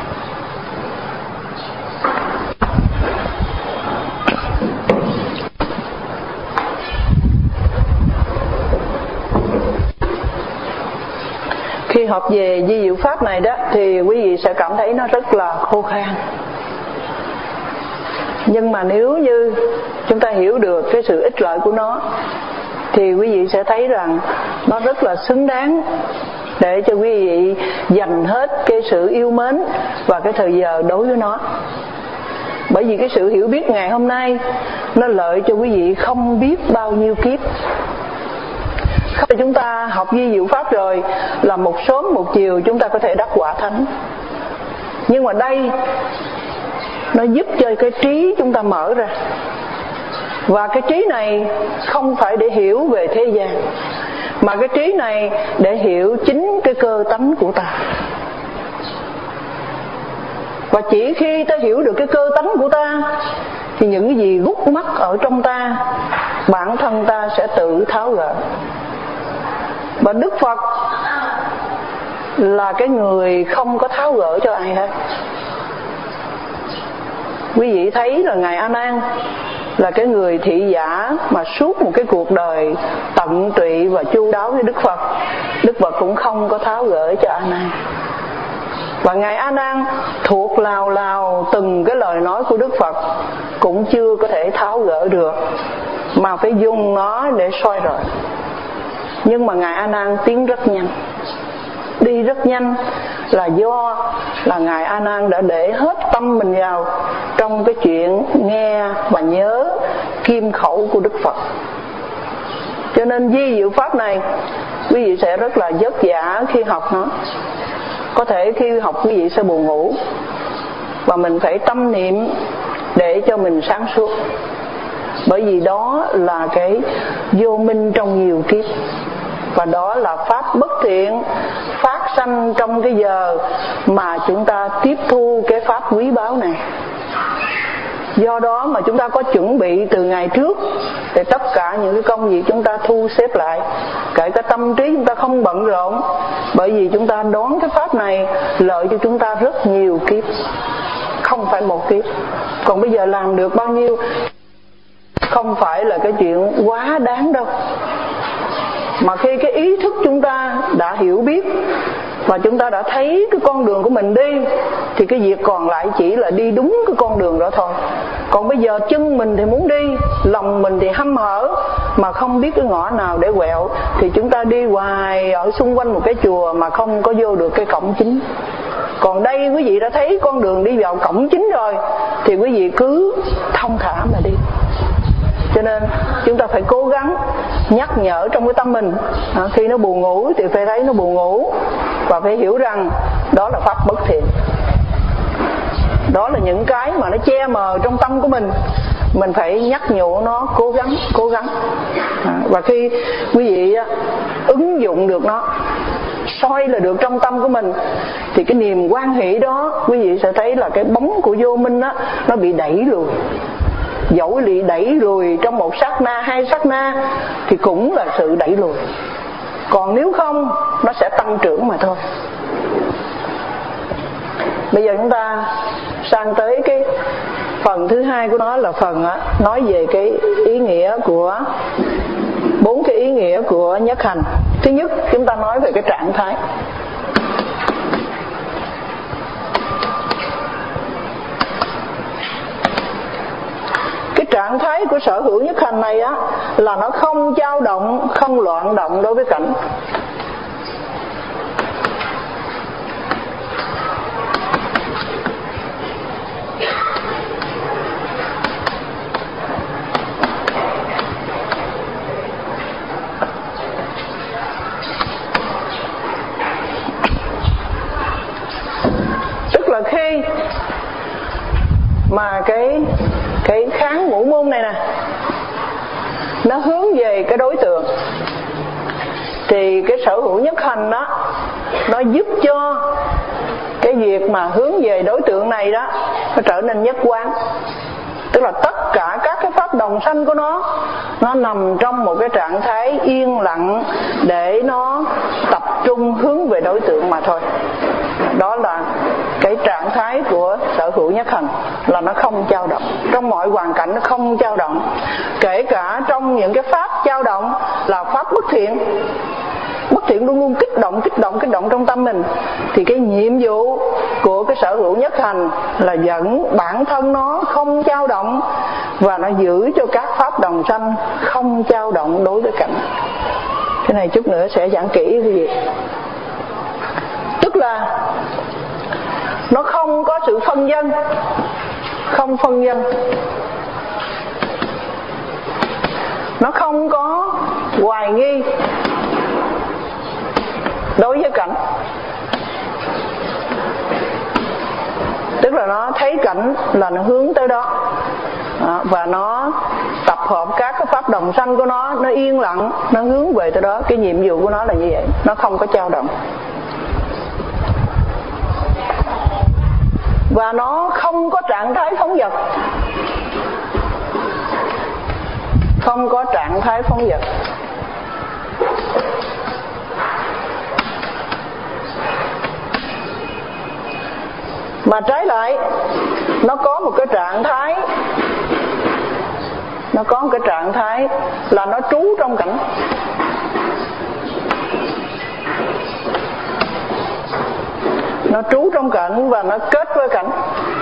Khi học về vi diệu pháp này đó thì quý vị sẽ cảm thấy nó rất là khô khan. Nhưng mà nếu như chúng ta hiểu được cái sự ích lợi của nó thì quý vị sẽ thấy rằng nó rất là xứng đáng để cho quý vị dành hết cái sự yêu mến và cái thời giờ đối với nó. Bởi vì cái sự hiểu biết ngày hôm nay nó lợi cho quý vị không biết bao nhiêu kiếp. Khi chúng ta học vi diệu pháp rồi là một sớm một chiều chúng ta có thể đắc quả thánh. Nhưng mà đây nó giúp cho cái trí chúng ta mở ra. Và cái trí này không phải để hiểu về thế gian, mà cái trí này để hiểu chính cái cơ tánh của ta. Và chỉ khi ta hiểu được cái cơ tánh của ta thì những cái gì gút mắc ở trong ta, bản thân ta sẽ tự tháo gỡ. Và Đức Phật là cái người không có tháo gỡ cho ai hết. Quý vị thấy là Ngài A Nan là cái người thị giả mà suốt một cái cuộc đời tận tụy và chu đáo với Đức Phật, Đức Phật cũng không có tháo gỡ cho A Nan. Và Ngài A Nan thuộc lào lào từng cái lời nói của Đức Phật cũng chưa có thể tháo gỡ được, mà phải dùng nó để soi rọi. Nhưng mà Ngài A Nan tiến rất nhanh, đi rất nhanh là do là Ngài A Nan đã để hết tâm mình vào trong cái chuyện nghe và nhớ kim khẩu của Đức Phật. Cho nên vi diệu pháp này quý vị sẽ rất là vất vả khi học nó. Có thể khi học quý vị sẽ buồn ngủ, và mình phải tâm niệm để cho mình sáng suốt. Bởi vì đó là cái vô minh trong nhiều kiếp, và đó là pháp bất thiện phát sanh trong cái giờ mà chúng ta tiếp thu cái pháp quý báu này. Do đó mà chúng ta có chuẩn bị từ ngày trước để tất cả những cái công việc chúng ta thu xếp lại, kể cả tâm trí chúng ta không bận rộn, bởi vì chúng ta đón cái pháp này lợi cho chúng ta rất nhiều kiếp, không phải một kiếp. Còn bây giờ làm được bao nhiêu không phải là cái chuyện quá đáng đâu. Mà khi cái ý thức chúng ta đã hiểu biết và chúng ta đã thấy cái con đường của mình đi, thì cái việc còn lại chỉ là đi đúng cái con đường đó thôi. Còn bây giờ chân mình thì muốn đi, lòng mình thì hăm hở mà không biết cái ngõ nào để quẹo, thì chúng ta đi hoài ở xung quanh một cái chùa mà không có vô được cái cổng chính. Còn đây quý vị đã thấy con đường đi vào cổng chính rồi thì quý vị cứ thông thả mà đi. Cho nên chúng ta phải cố gắng nhắc nhở trong cái tâm mình, à, khi nó buồn ngủ thì phải thấy nó buồn ngủ, và phải hiểu rằng đó là pháp bất thiện. Đó là những cái mà nó che mờ trong tâm của mình, mình phải nhắc nhủ nó, cố gắng cố gắng à, và khi quý vị á, ứng dụng được nó, soi là được trong tâm của mình, thì cái niềm hoan hỷ đó quý vị sẽ thấy là cái bóng của vô minh á, nó bị đẩy lùi. Dẫu bị đẩy lùi trong một sát na, hai sát na thì cũng là sự đẩy lùi. Còn nếu không, nó sẽ tăng trưởng mà thôi. Bây giờ chúng ta sang tới cái phần thứ hai của nó, là phần á, nói về cái ý nghĩa của bốn cái ý nghĩa của nhất hành. Thứ nhất, chúng ta nói về cái trạng thái. Cái trạng thái của sở hữu nhất hành này á, là nó không dao động, không loạn động đối với cảnh. Tức là khi mà cái cái kháng ngũ môn này nè, nó hướng về cái đối tượng, thì cái hành đó nó giúp cho cái việc mà hướng về đối tượng này đó nó trở nên nhất quán. Tức là tất cả các cái pháp đồng sanh của nó nó nằm trong một cái trạng thái yên lặng để nó tập trung hướng về đối tượng mà thôi. Đó là cái trạng thái của sở hữu nhất hành, là nó không dao động trong mọi hoàn cảnh, nó không dao động. Kể cả trong những cái pháp dao động là pháp bất thiện, bất thiện luôn luôn kích động kích động kích động trong tâm mình, thì cái nhiệm vụ của cái sở hữu nhất hành là dẫn bản thân nó không dao động và nó giữ cho các pháp đồng sanh không dao động đối với cảnh. Cái này chút nữa sẽ giảng kỹ cái gì. Tức là nó không có sự phân dân, không phân dân, nó không có hoài nghi đối với cảnh. Tức là nó thấy cảnh là nó hướng tới đó, đó và nó tập hợp các cái pháp đồng sanh của nó, nó yên lặng, nó hướng về tới đó. Cái nhiệm vụ của nó là như vậy, nó không có dao động. Và nó không có trạng thái phóng dật, không có trạng thái phóng dật. Mà trái lại, nó có một cái trạng thái, nó có một cái trạng thái là nó trú trong cảnh. Nó trú trong cảnh và nó kết với cảnh.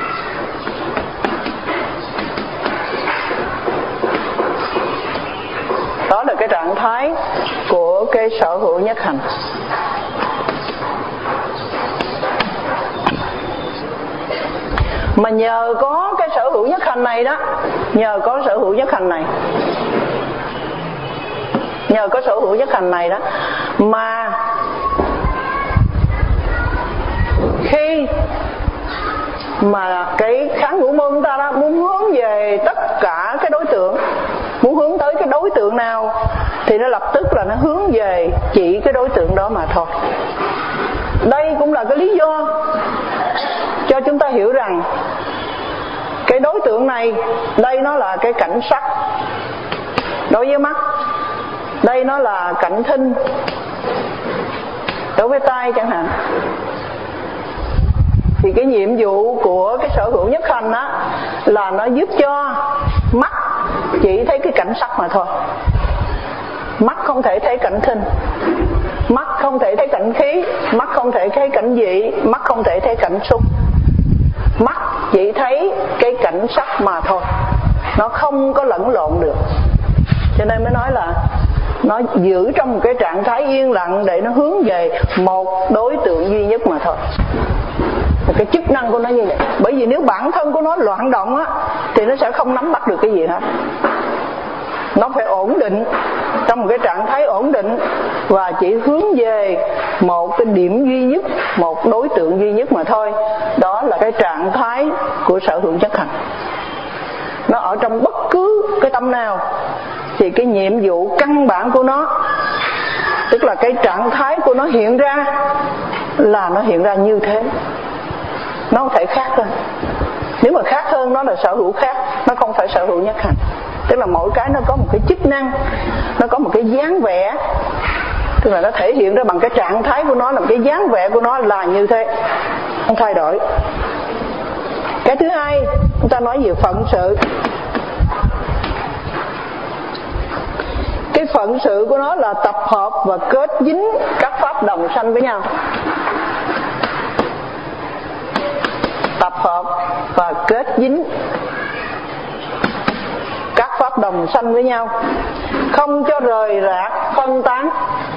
Đó là cái trạng thái của cái sở hữu nhất hành. Mà nhờ có cái sở hữu nhất hành này đó, nhờ có sở hữu nhất hành này, nhờ có sở hữu nhất hành này đó mà khi mà cái kháng ngũ môn ta đó muốn hướng về tất cả cái đối tượng, muốn hướng tới cái đối tượng nào thì nó lập tức là nó hướng về chỉ cái đối tượng đó mà thôi. Đây cũng là cái lý do cho chúng ta hiểu rằng cái đối tượng này, đây nó là cái cảnh sắc đối với mắt, đây nó là cảnh thinh đối với tai chẳng hạn. Thì cái nhiệm vụ của cái sở hữu nhất hành á là nó giúp cho mắt chỉ thấy cái cảnh sắc mà thôi. Mắt không thể thấy cảnh thinh, mắt không thể thấy cảnh khí, mắt không thể thấy cảnh vị, mắt không thể thấy cảnh xúc. Mắt chỉ thấy cái cảnh sắc mà thôi, nó không có lẫn lộn được. Cho nên mới nói là nó giữ trong một cái trạng thái yên lặng để nó hướng về một đối tượng duy nhất mà thôi. Cái chức năng của nó như vậy. Bởi vì nếu bản thân của nó loạn động á thì nó sẽ không nắm bắt được cái gì hết. Nó phải ổn định, trong một cái trạng thái ổn định và chỉ hướng về một cái điểm duy nhất, một đối tượng duy nhất mà thôi. Đó là cái trạng thái của sở hữu nhất hành. Nó ở trong bất cứ cái tâm nào thì cái nhiệm vụ căn bản của nó, tức là cái trạng thái của nó hiện ra là nó hiện ra như thế. Nó không thể khác hơn. Nếu mà khác hơn nó là sở hữu khác, nó không phải sở hữu nhất hành. Tức là mỗi cái nó có một cái chức năng, nó có một cái dáng vẻ, tức là nó thể hiện ra bằng cái trạng thái của nó, là một cái dáng vẻ của nó là như thế, không thay đổi. Cái thứ hai, chúng ta nói về phận sự. Cái phận sự của nó là tập hợp và kết dính các pháp đồng sanh với nhau. Tập hợp và kết dính các pháp đồng sanh với nhau, không cho rời rạc phân tán.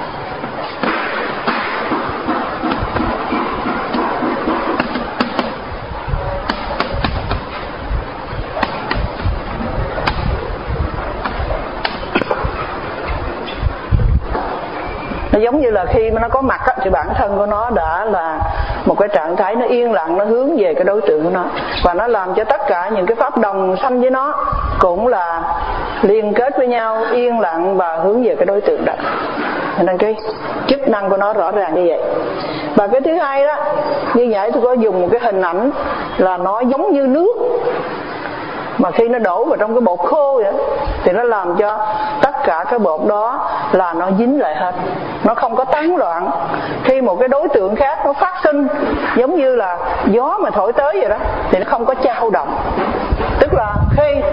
Nó giống như là khi mà nó có mặt á, thì bản thân của nó đã là một cái trạng thái nó yên lặng, nó hướng về cái đối tượng của nó, và nó làm cho tất cả những cái pháp đồng sanh với nó cũng là liên kết với nhau, yên lặng và hướng về cái đối tượng đó. Cho nên cái chức năng của nó rõ ràng như vậy. Và cái thứ hai đó, như vậy tôi có dùng một cái hình ảnh là nó giống như nước, mà khi nó đổ vào trong cái bột khô vậy thì nó làm cho tất cả cái bột đó là nó dính lại hết, nó không có tán loạn. Khi một cái đối tượng khác nó phát sinh giống như là gió mà thổi tới vậy đó thì nó không có chao động. Tức là khi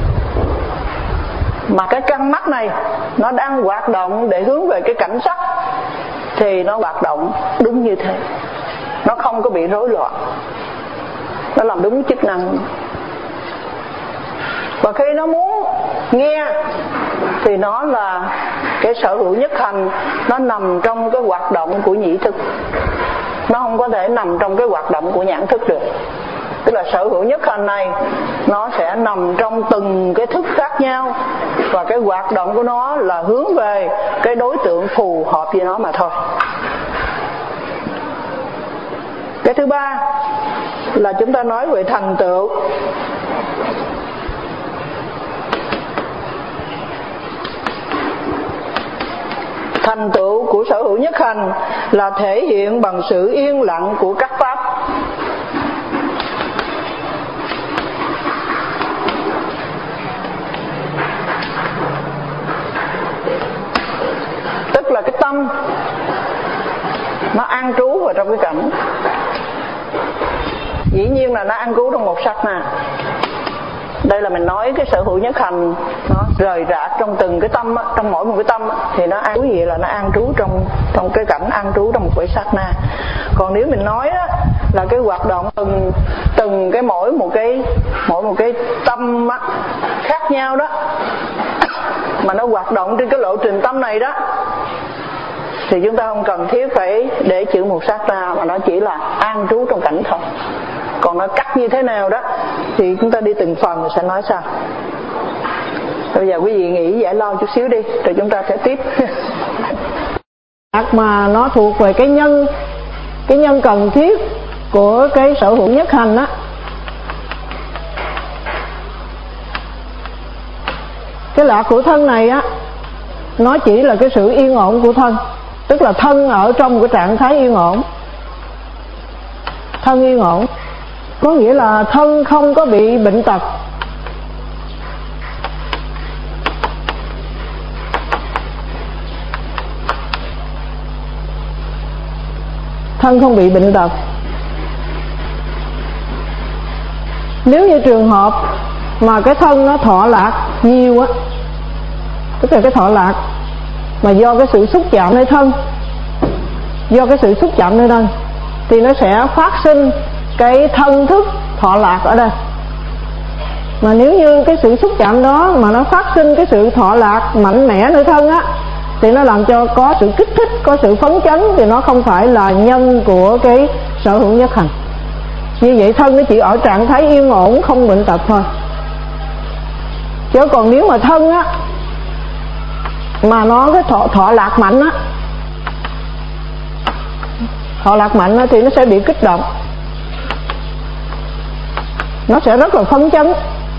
mà cái căn mắt này nó đang hoạt động để hướng về cái cảnh sắc thì nó hoạt động đúng như thế, nó không có bị rối loạn, nó làm đúng chức năng. Và khi nó muốn nghe thì nó là cái sở hữu nhất hành, nó nằm trong cái hoạt động của nhĩ thức, nó không có thể nằm trong cái hoạt động của nhãn thức được. Tức là sở hữu nhất hành này nó sẽ nằm trong từng cái thức khác nhau, và cái hoạt động của nó là hướng về cái đối tượng phù hợp với nó mà thôi. Cái thứ ba là chúng ta nói về thành tựu. Thành tựu của sở hữu nhất hành là thể hiện bằng sự yên lặng của các pháp. Tức là cái tâm nó an trú vào trong cái cảnh. Dĩ nhiên là nó an trú trong một sắc nè. Đây là mình nói cái sở hữu nhất hành nó rời rạc trong từng cái tâm á, trong mỗi một cái tâm á, thì nó an trú vậy là nó an trú trong trong cái cảnh, an trú trong một cái sát na. Còn nếu mình nói á, là cái hoạt động từng từng cái mỗi một cái mỗi một cái tâm á, khác nhau đó, mà nó hoạt động trên cái lộ trình tâm này đó, thì chúng ta không cần thiết phải để chữ một sát na, mà nó chỉ là an trú trong cảnh thôi. Còn nó cắt như thế nào đó thì chúng ta đi từng phần rồi sẽ nói sao. Bây giờ quý vị nghĩ giải lao chút xíu đi, rồi chúng ta sẽ tiếp. Mà nó thuộc về cái nhân, cái nhân cần thiết của cái sở hữu nhất hành á, cái lạc của thân này á, nó chỉ là cái sự yên ổn của thân. Tức là thân ở trong một cái trạng thái yên ổn. Thân yên ổn có nghĩa là thân không có bị bệnh tật. Thân không bị bệnh tật. Nếu như trường hợp mà cái thân nó thọ lạc nhiều á, tức là cái thọ lạc mà do cái sự xúc chạm nơi thân, do cái sự xúc chạm nơi thân thì nó sẽ phát sinh cái thân thức thọ lạc ở đây. Mà nếu như cái sự xúc chạm đó mà nó phát sinh cái sự thọ lạc mạnh mẽ nơi thân á, thì nó làm cho có sự kích thích, có sự phấn chấn, thì nó không phải là nhân của cái sở hữu nhất hành. Như vậy thân nó chỉ ở trạng thái yên ổn, không bệnh tật thôi. Chứ còn nếu mà thân á mà nó cái thọ, thọ lạc mạnh á, thọ lạc mạnh á, thì nó sẽ bị kích động, nó sẽ rất là phấn chấn.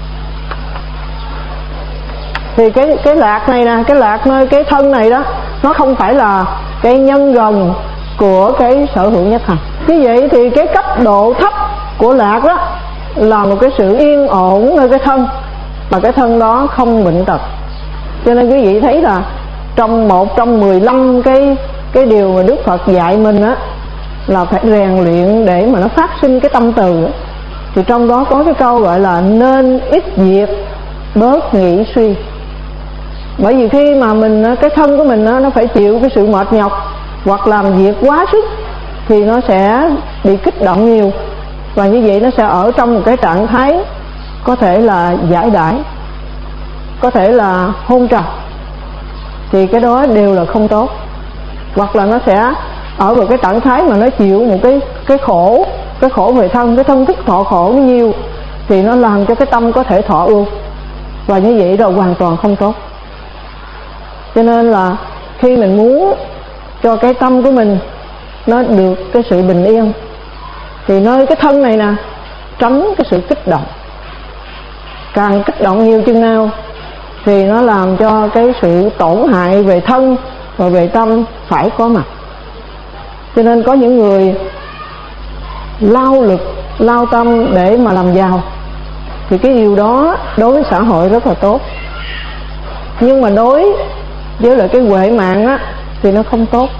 Thì cái cái lạc này nè, cái lạc nơi cái thân này đó, nó không phải là cái nhân gần của cái sở hữu nhất hành. Như vậy thì cái cấp độ thấp của lạc đó là một cái sự yên ổn nơi cái thân, mà cái thân đó không bệnh tật. Cho nên quý vị thấy là trong một trong mười lăm cái cái điều mà Đức Phật dạy mình á, là phải rèn luyện để mà nó phát sinh cái tâm từ á. Thì trong đó có cái câu gọi là nên ít diệt bớt nghĩ suy. Bởi vì khi mà mình, cái thân của mình nó phải chịu cái sự mệt nhọc hoặc làm việc quá sức thì nó sẽ bị kích động nhiều, và như vậy nó sẽ ở trong một cái trạng thái có thể là giải đãi, có thể là hôn trầm, thì cái đó đều là không tốt. Hoặc là nó sẽ ở một cái trạng thái mà nó chịu một cái cái khổ, cái khổ về thân, cái thân thức thọ khổ nhiều, thì nó làm cho cái tâm có thể thọ ưu, và như vậy rồi hoàn toàn không tốt. Cho nên là khi mình muốn cho cái tâm của mình nó được cái sự bình yên, thì nơi cái thân này nè, tránh cái sự kích động. Càng kích động nhiều chừng nào thì nó làm cho cái sự tổn hại về thân và về tâm phải có mặt. Cho nên có những người lao lực, lao tâm để mà làm giàu, thì cái điều đó đối với xã hội rất là tốt. Nhưng mà đối với lại cái huệ mạng á thì nó không tốt.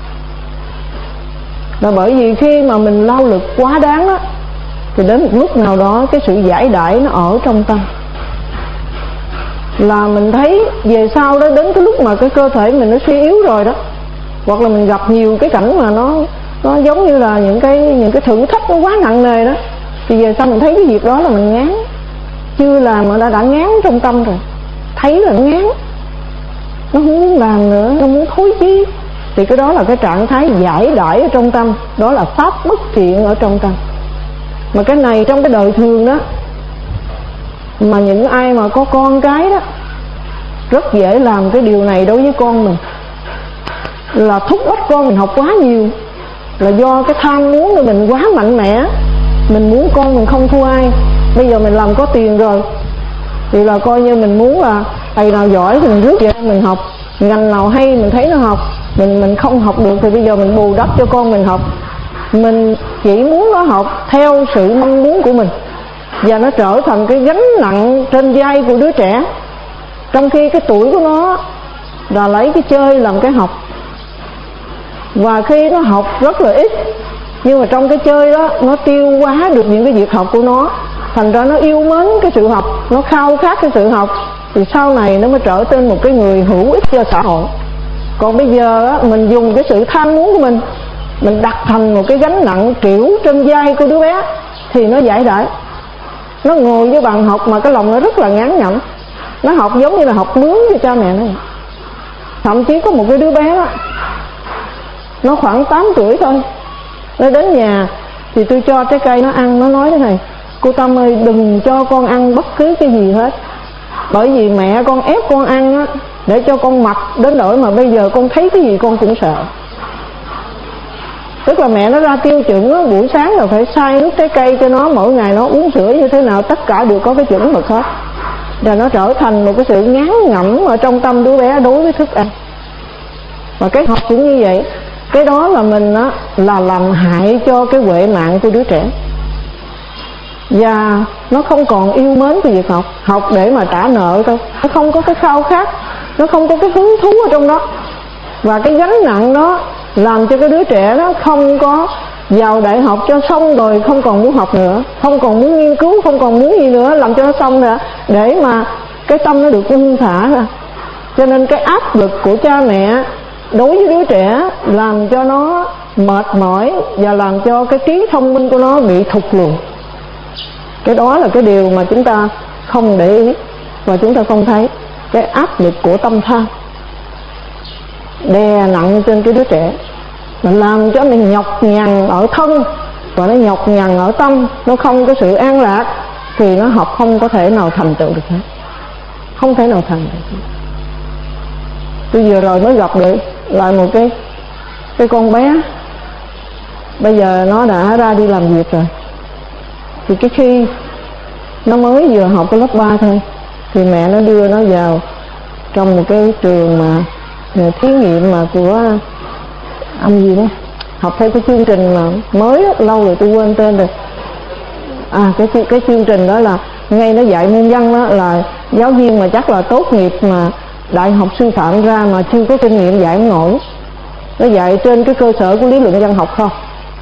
Là bởi vì khi mà mình lao lực quá đáng á, thì đến một lúc nào đó cái sự giải đãi nó ở trong tâm, là mình thấy về sau đó, đến cái lúc mà cái cơ thể mình nó suy yếu rồi đó, hoặc là mình gặp nhiều cái cảnh mà nó nó giống như là những cái những cái thử thách nó quá nặng nề đó, thì về sau mình thấy cái việc đó là mình ngán, chưa làm mà đã đã ngán trong tâm rồi, thấy là nó ngán, nó không muốn làm nữa, nó muốn thối chí, thì cái đó là cái trạng thái giải đãi ở trong tâm, đó là pháp bất thiện ở trong tâm. Mà cái này trong cái đời thường đó, mà những ai mà có con cái đó rất dễ làm cái điều này đối với con mình, là thúc ép con mình học quá nhiều, là do cái tham muốn của mình quá mạnh mẽ. Mình muốn con mình không thua ai. Bây giờ mình làm có tiền rồi thì là coi như mình muốn là thầy nào giỏi thì mình rước về mình học, ngành nào hay mình thấy nó học, mình mình không học được thì bây giờ mình bù đắp cho con mình học. Mình chỉ muốn nó học theo sự mong muốn của mình, và nó trở thành cái gánh nặng trên vai của đứa trẻ, trong khi cái tuổi của nó là lấy cái chơi làm cái học. Và khi nó học rất là ít, nhưng mà trong cái chơi đó nó tiêu hóa được những cái việc học của nó, thành ra nó yêu mến cái sự học, nó khao khát cái sự học, thì sau này nó mới trở thành một cái người hữu ích cho xã hội. Còn bây giờ á, mình dùng cái sự tham muốn của mình, mình đặt thành một cái gánh nặng kiểu trên vai của đứa bé, thì nó giải đãi. Nó ngồi với bàn học mà cái lòng nó rất là ngán ngẩm, nó học giống như là học mướn cho cha mẹ nó. Thậm chí có một cái đứa bé đó, nó khoảng tám tuổi thôi, nó đến nhà thì tôi cho trái cây nó ăn, nó nói thế này: cô Tâm ơi, đừng cho con ăn bất cứ cái gì hết, bởi vì mẹ con ép con ăn á, để cho con mập đến nỗi mà bây giờ con thấy cái gì con cũng sợ. Tức là mẹ nó ra tiêu chuẩn á, buổi sáng là phải xay nước trái cây cho nó, mỗi ngày nó uống sữa như thế nào, tất cả đều có cái chuẩn mực hết. Và nó trở thành một cái sự ngán ngẩm ở trong tâm đứa bé đối với thức ăn. Và cái học cũng như vậy. Cái đó là mình á, là làm hại cho cái huệ mạng của đứa trẻ. Và nó không còn yêu mến cái việc học, học để mà trả nợ thôi. Nó không có cái khao khát, nó không có cái hứng thú ở trong đó. Và cái gánh nặng đó làm cho cái đứa trẻ đó không có vào đại học cho xong rồi không còn muốn học nữa, không còn muốn nghiên cứu, không còn muốn gì nữa, làm cho nó xong rồi để mà cái tâm nó được buông thả ra. Cho nên cái áp lực của cha mẹ đối với đứa trẻ làm cho nó mệt mỏi và làm cho cái trí thông minh của nó bị thụt lùi. Cái đó là cái điều mà chúng ta không để ý và chúng ta không thấy. Cái áp lực của tâm tham đè nặng trên cái đứa trẻ, mà làm cho nó nhọc nhằn ở thân và nó nhọc nhằn ở tâm, nó không có sự an lạc, thì nó học không có thể nào thành tựu được hết, không thể nào thành được. Tôi vừa rồi mới gặp được lại một cái cái con bé, bây giờ nó đã ra đi làm việc rồi. Thì cái khi nó mới vừa học cái lớp ba thôi, thì mẹ nó đưa nó vào trong một cái trường mà thí nghiệm mà của ông gì đó, học theo cái chương trình mà mới đó, lâu rồi tôi quên tên rồi. À cái cái chương trình đó là ngay nó dạy môn văn đó, là giáo viên mà chắc là tốt nghiệp mà đại học sư phạm ra mà chưa có kinh nghiệm dạy không nổi. Nó dạy trên cái cơ sở của lý luận văn học không.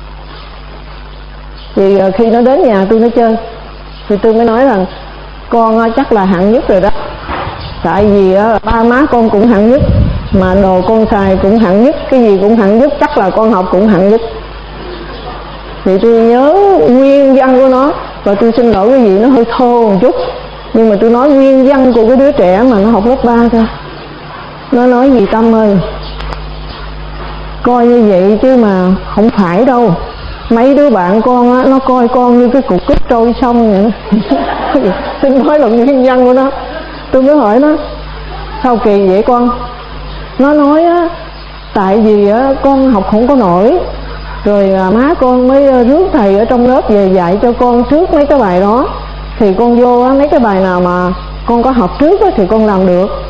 Thì khi nó đến nhà tôi nó chơi, thì tôi mới nói rằng con chắc là hạng nhất rồi đó, tại vì ba má con cũng hạng nhất, mà đồ con xài cũng hạng nhất, cái gì cũng hạng nhất, chắc là con học cũng hạng nhất. Thì tôi nhớ nguyên văn của nó, và tôi xin lỗi cái gì nó hơi thô một chút, nhưng mà tôi nói nguyên văn của cái đứa trẻ mà nó học lớp ba thôi. Nó nói gì: Tâm ơi, coi như vậy chứ mà không phải đâu, mấy đứa bạn con á, nó coi con như cái cục cứt trôi sông vậy đó. Xin nói là nguyên văn của nó. Tôi mới hỏi nó: sao kỳ vậy con? Nó nói á, tại vì á, con học không có nổi, rồi à, má con mới rước thầy ở trong lớp về dạy cho con trước mấy cái bài đó, thì con vô á, mấy cái bài nào mà con có học trước á, thì con làm được,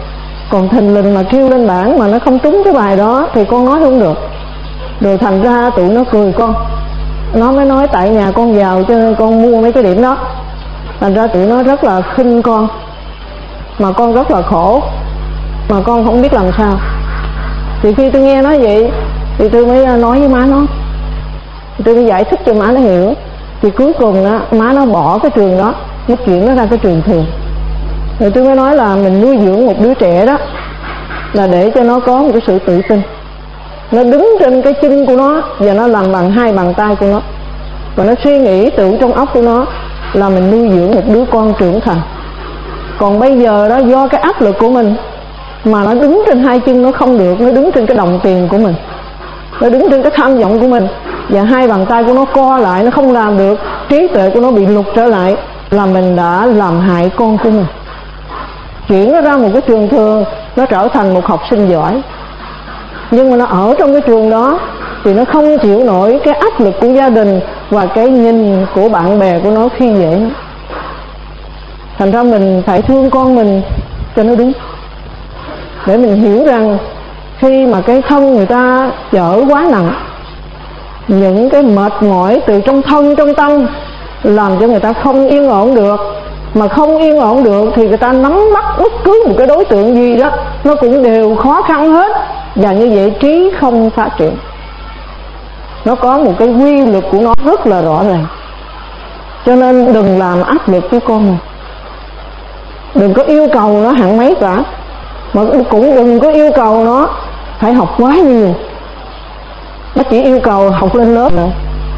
Còn thình lình mà kêu lên bảng mà nó không trúng cái bài đó thì con nói không được. Rồi thành ra tụi nó cười con. Nó mới nói tại nhà con giàu cho nên con mua mấy cái điểm đó. Thành ra tụi nó rất là khinh con, mà con rất là khổ, mà con không biết làm sao. Thì khi tôi nghe nói vậy thì tôi mới nói với má nó, tôi mới giải thích cho má nó hiểu. Thì cuối cùng đó, má nó bỏ cái trường đó, nó chuyển nó ra cái trường thường. Rồi tôi mới nói là mình nuôi dưỡng một đứa trẻ đó là để cho nó có một cái sự tự tin, nó đứng trên cái chân của nó và nó làm bằng hai bàn tay của nó, và nó suy nghĩ tự trong óc của nó là mình nuôi dưỡng một đứa con trưởng thành. Còn bây giờ đó, do cái áp lực của mình mà nó đứng trên hai chân nó không được, nó đứng trên cái đồng tiền của mình, nó đứng trên cái tham vọng của mình, và hai bàn tay của nó co lại, nó không làm được, trí tuệ của nó bị lụt trở lại, là mình đã làm hại con của mình. Chuyển nó ra một cái trường thường, nó trở thành một học sinh giỏi, nhưng mà nó ở trong cái trường đó thì nó không chịu nổi cái áp lực của gia đình và cái nhìn của bạn bè của nó khi dễ nó. Thành ra mình phải thương con mình cho nó đúng, để mình hiểu rằng khi mà cái thân người ta chở quá nặng, những cái mệt mỏi từ trong thân trong tâm làm cho người ta không yên ổn được. Mà không yên ổn được thì người ta nắm bắt bất cứ một cái đối tượng gì đó nó cũng đều khó khăn hết, và như vậy trí không phát triển. Nó có một cái quy luật của nó rất là rõ ràng. Cho nên đừng làm áp lực với con mình, đừng có yêu cầu nó hạng mấy cả, mà cũng đừng có yêu cầu nó phải học quá nhiều. Nó chỉ yêu cầu học lên lớp rồi,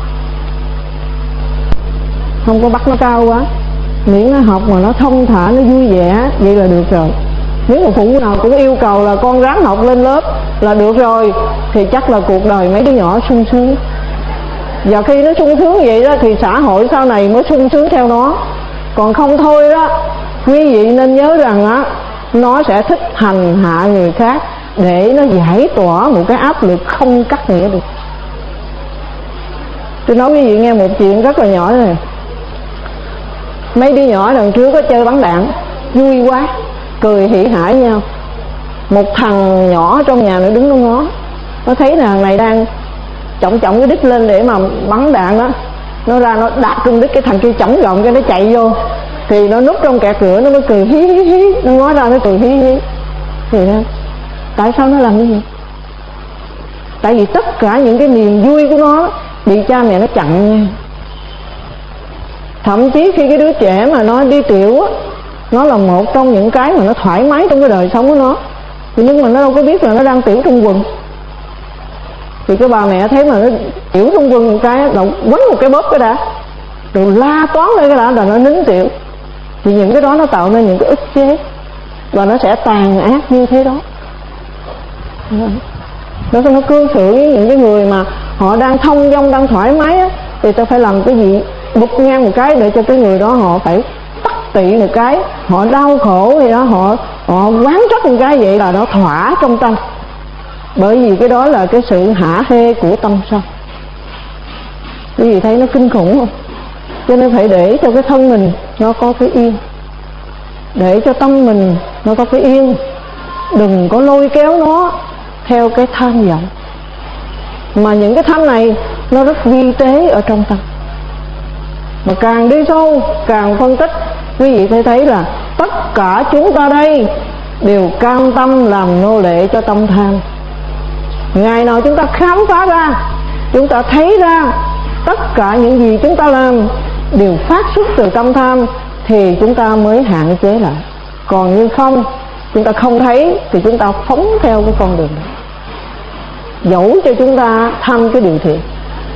không có bắt nó cao quá, miễn nó học mà nó thông thả, nó vui vẻ, vậy là được rồi. Nếu mà phụ nào cũng yêu cầu là con ráng học lên lớp là được rồi, thì chắc là cuộc đời mấy đứa nhỏ sung sướng. Và khi nó sung sướng vậy đó thì xã hội sau này mới sung sướng theo nó. Còn không thôi đó, quý vị nên nhớ rằng á, nó sẽ thích hành hạ người khác để nó giải tỏa một cái áp lực không cắt nghĩa được. Tôi nói quý vị nghe một chuyện rất là nhỏ này. Mấy đứa nhỏ lần trước có chơi bắn đạn, vui quá, cười hỉ hả nhau. Một thằng nhỏ trong nhà nó đứng nó ngó, nó thấy thằng này đang trọng trọng cái đít lên để mà bắn đạn đó, nó ra nó đạp trong đít, cái thằng kia chổng gọng cái nó chạy vô, thì nó núp trong kẹt cửa, nó mới cười hí hí hí, nó ngó ra nó cười hí hí. Thì đó, tại sao nó làm như vậy? Tại vì tất cả những cái niềm vui của nó bị cha mẹ nó chặn nha. Thậm chí khi cái đứa trẻ mà nó đi tiểu á, nó là một trong những cái mà nó thoải mái trong cái đời sống của nó, nhưng mà nó đâu có biết là nó đang tiểu trong quần. Thì cái bà mẹ thấy mà nó tiểu trong quần một cái, là quấn một cái bóp cái đã, rồi la toán lên cái đã, là nó nín tiểu. Thì những cái đó nó tạo nên những cái ức chế, và nó sẽ tàn ác như thế đó. Nó nó cư xử với những cái người mà họ đang thông dong, đang thoải mái á, thì ta phải làm cái gì bục ngang một cái để cho cái người đó họ phải tắc tị một cái, họ đau khổ thì đó, họ họ quán trách một cái, vậy là nó thỏa trong tâm. Bởi vì cái đó là cái sự hả hê của tâm sân. Quý vị thấy nó kinh khủng không? Cho nên phải để cho cái thân mình nó có cái yên, để cho tâm mình nó có cái yên, đừng có lôi kéo nó theo cái tham vọng. Mà những cái tham này nó rất vi tế ở trong tâm. Mà càng đi sâu, càng phân tích, quý vị thấy thấy là tất cả chúng ta đây đều cam tâm làm nô lệ cho tâm tham. Ngày nào chúng ta khám phá ra, chúng ta thấy ra tất cả những gì chúng ta làm đều phát xuất từ tâm tham, thì chúng ta mới hạn chế lại. Còn như không, chúng ta không thấy thì chúng ta phóng theo cái con đường đó, dẫu cho chúng ta tham cái điều thiện.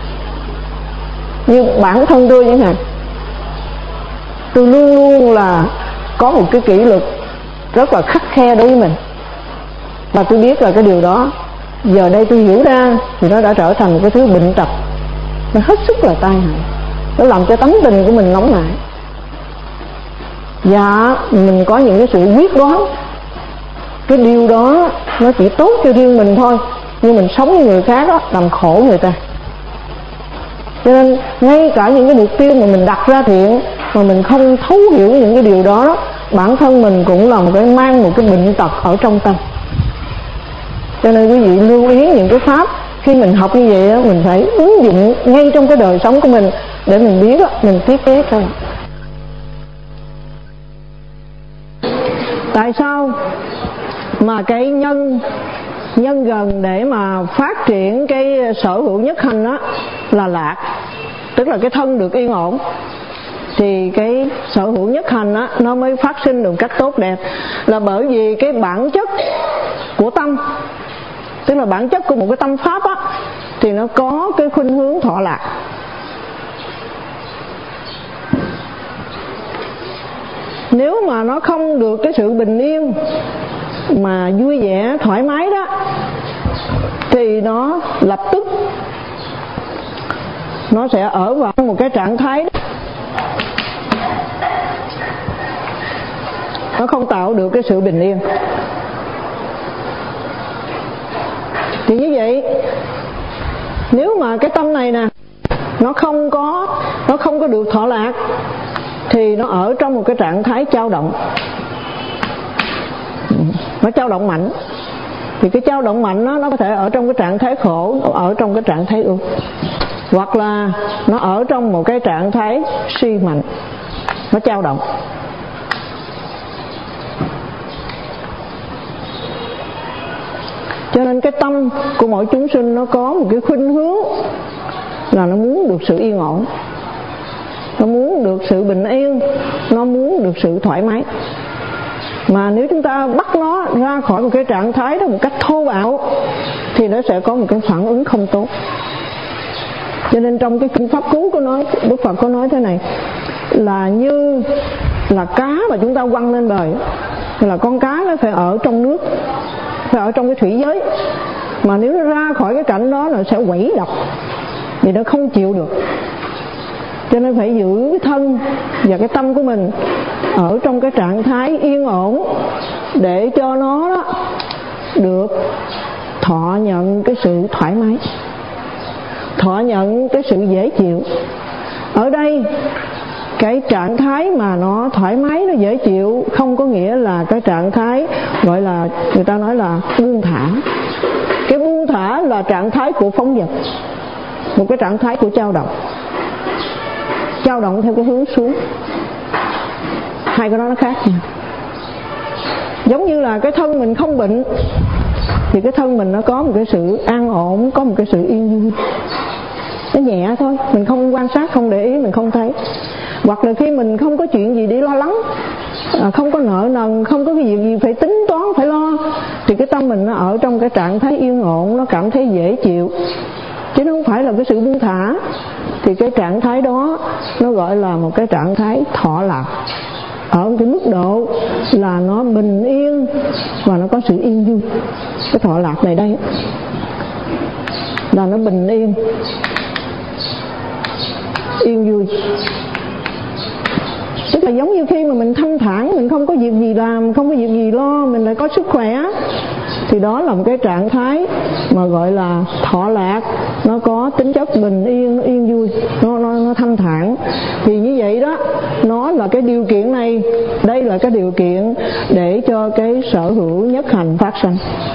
Như bản thân tôi chẳng hạn, tôi luôn luôn là có một cái kỷ luật rất là khắt khe đối với mình, và tôi biết là cái điều đó giờ đây tôi hiểu ra thì nó đã trở thành một cái thứ bệnh tật, nó hết sức là tai hại, nó làm cho tánh tình của mình nóng nảy. Và mình có những cái sự quyết đoán, cái điều đó nó chỉ tốt cho riêng mình thôi, nhưng mình sống với người khác đó, làm khổ người ta. Cho nên ngay cả những cái mục tiêu mà mình đặt ra thiện mà mình không thấu hiểu những cái điều đó, đó bản thân mình cũng là một cái mang một cái bệnh tật ở trong tâm. Cho nên quý vị lưu ý những cái pháp khi mình học như vậy đó, mình phải ứng dụng ngay trong cái đời sống của mình để mình biết đó, mình tiếp tế thôi. Tại sao mà cái nhân nhân gần để mà phát triển cái sở hữu nhất hành đó là lạc, tức là cái thân được yên ổn, thì cái sở hữu nhất hành đó nó mới phát sinh được cách tốt đẹp, là bởi vì cái bản chất của tâm, tức là bản chất của một cái tâm pháp á, thì nó có cái khuynh hướng thọ lạc. Nếu mà nó không được cái sự bình yên mà vui vẻ thoải mái đó, thì nó lập tức nó sẽ ở vào một cái trạng thái đó. Nó không tạo được cái sự bình yên. Thì như vậy, nếu mà cái tâm này nè nó không có nó không có được thọ lạc, thì nó ở trong một cái trạng thái dao động. Nó dao động mạnh. Thì cái dao động mạnh đó, nó có thể ở trong cái trạng thái khổ, ở trong cái trạng thái ưu, hoặc là nó ở trong một cái trạng thái suy mạnh. Nó dao động. Cho nên cái tâm của mỗi chúng sinh nó có một cái khuynh hướng là nó muốn được sự yên ổn, nó muốn được sự bình yên, nó muốn được sự thoải mái. Mà nếu chúng ta bắt nó ra khỏi một cái trạng thái đó một cách thô bạo, thì nó sẽ có một cái phản ứng không tốt. Cho nên trong cái kinh pháp cú có nói, Đức Phật có nói thế này, là như là cá mà chúng ta quăng lên bờ, là con cá nó phải ở trong nước, phải ở trong cái thủy giới, mà nếu nó ra khỏi cái cảnh đó nó sẽ quẩy đập, vì nó không chịu được. Cho nên phải giữ cái thân và cái tâm của mình ở trong cái trạng thái yên ổn, để cho nó đó được thọ nhận cái sự thoải mái, thọ nhận cái sự dễ chịu. Ở đây cái trạng thái mà nó thoải mái, nó dễ chịu không có nghĩa là cái trạng thái gọi là người ta nói là buông thả. Cái buông thả là trạng thái của phóng dật, một cái trạng thái của dao động, dao động theo cái hướng xuống. Hai cái đó nó khác nhau. Giống như là cái thân mình không bệnh, thì cái thân mình nó có một cái sự an ổn, có một cái sự yên vui. Nó nhẹ thôi, mình không quan sát, không để ý, mình không thấy. Hoặc là khi mình không có chuyện gì để lo lắng, không có nợ nần, không có cái việc gì phải tính toán, phải lo, thì cái tâm mình nó ở trong cái trạng thái yên ổn, nó cảm thấy dễ chịu, chứ nó không phải là cái sự buông thả. Thì cái trạng thái đó nó gọi là một cái trạng thái thọ lạc, ở một cái mức độ là nó bình yên và nó có sự yên vui. Cái thọ lạc này đây là nó bình yên, yên vui. Tức là giống như khi mà mình thanh thản, mình không có việc gì làm, không có việc gì lo, mình lại có sức khỏe, thì đó là một cái trạng thái mà gọi là thọ lạc. Nó có tính chất bình yên, nó yên vui, nó, nó, nó thanh thản. Thì như vậy đó, nó là cái điều kiện này, đây là cái điều kiện để cho cái sở hữu nhất hành phát sinh.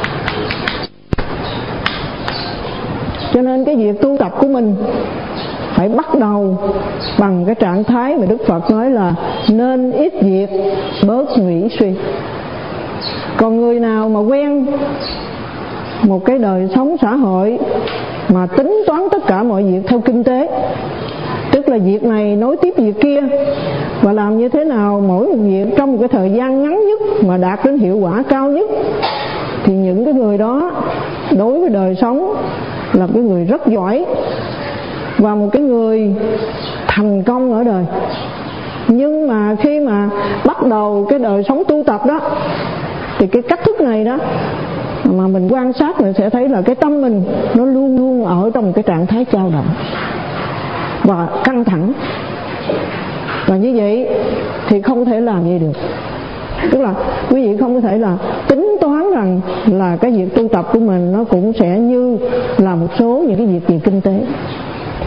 Cho nên cái việc tu tập của mình phải bắt đầu bằng cái trạng thái mà Đức Phật nói là nên ít việc bớt nghĩ suy. Còn người nào mà quen một cái đời sống xã hội mà tính toán tất cả mọi việc theo kinh tế, tức là việc này nối tiếp việc kia, và làm như thế nào mỗi một việc trong một cái thời gian ngắn nhất mà đạt đến hiệu quả cao nhất, thì những cái người đó đối với đời sống là cái người rất giỏi và một cái người thành công ở đời. Nhưng mà khi mà bắt đầu cái đời sống tu tập đó, thì cái cách thức này đó mà mình quan sát, mình sẽ thấy là cái tâm mình nó luôn luôn ở trong một cái trạng thái dao động và căng thẳng. Và như vậy thì không thể làm gì được. Tức là quý vị không có thể là tính toán rằng là cái việc tu tập của mình nó cũng sẽ như là một số những cái việc về kinh tế.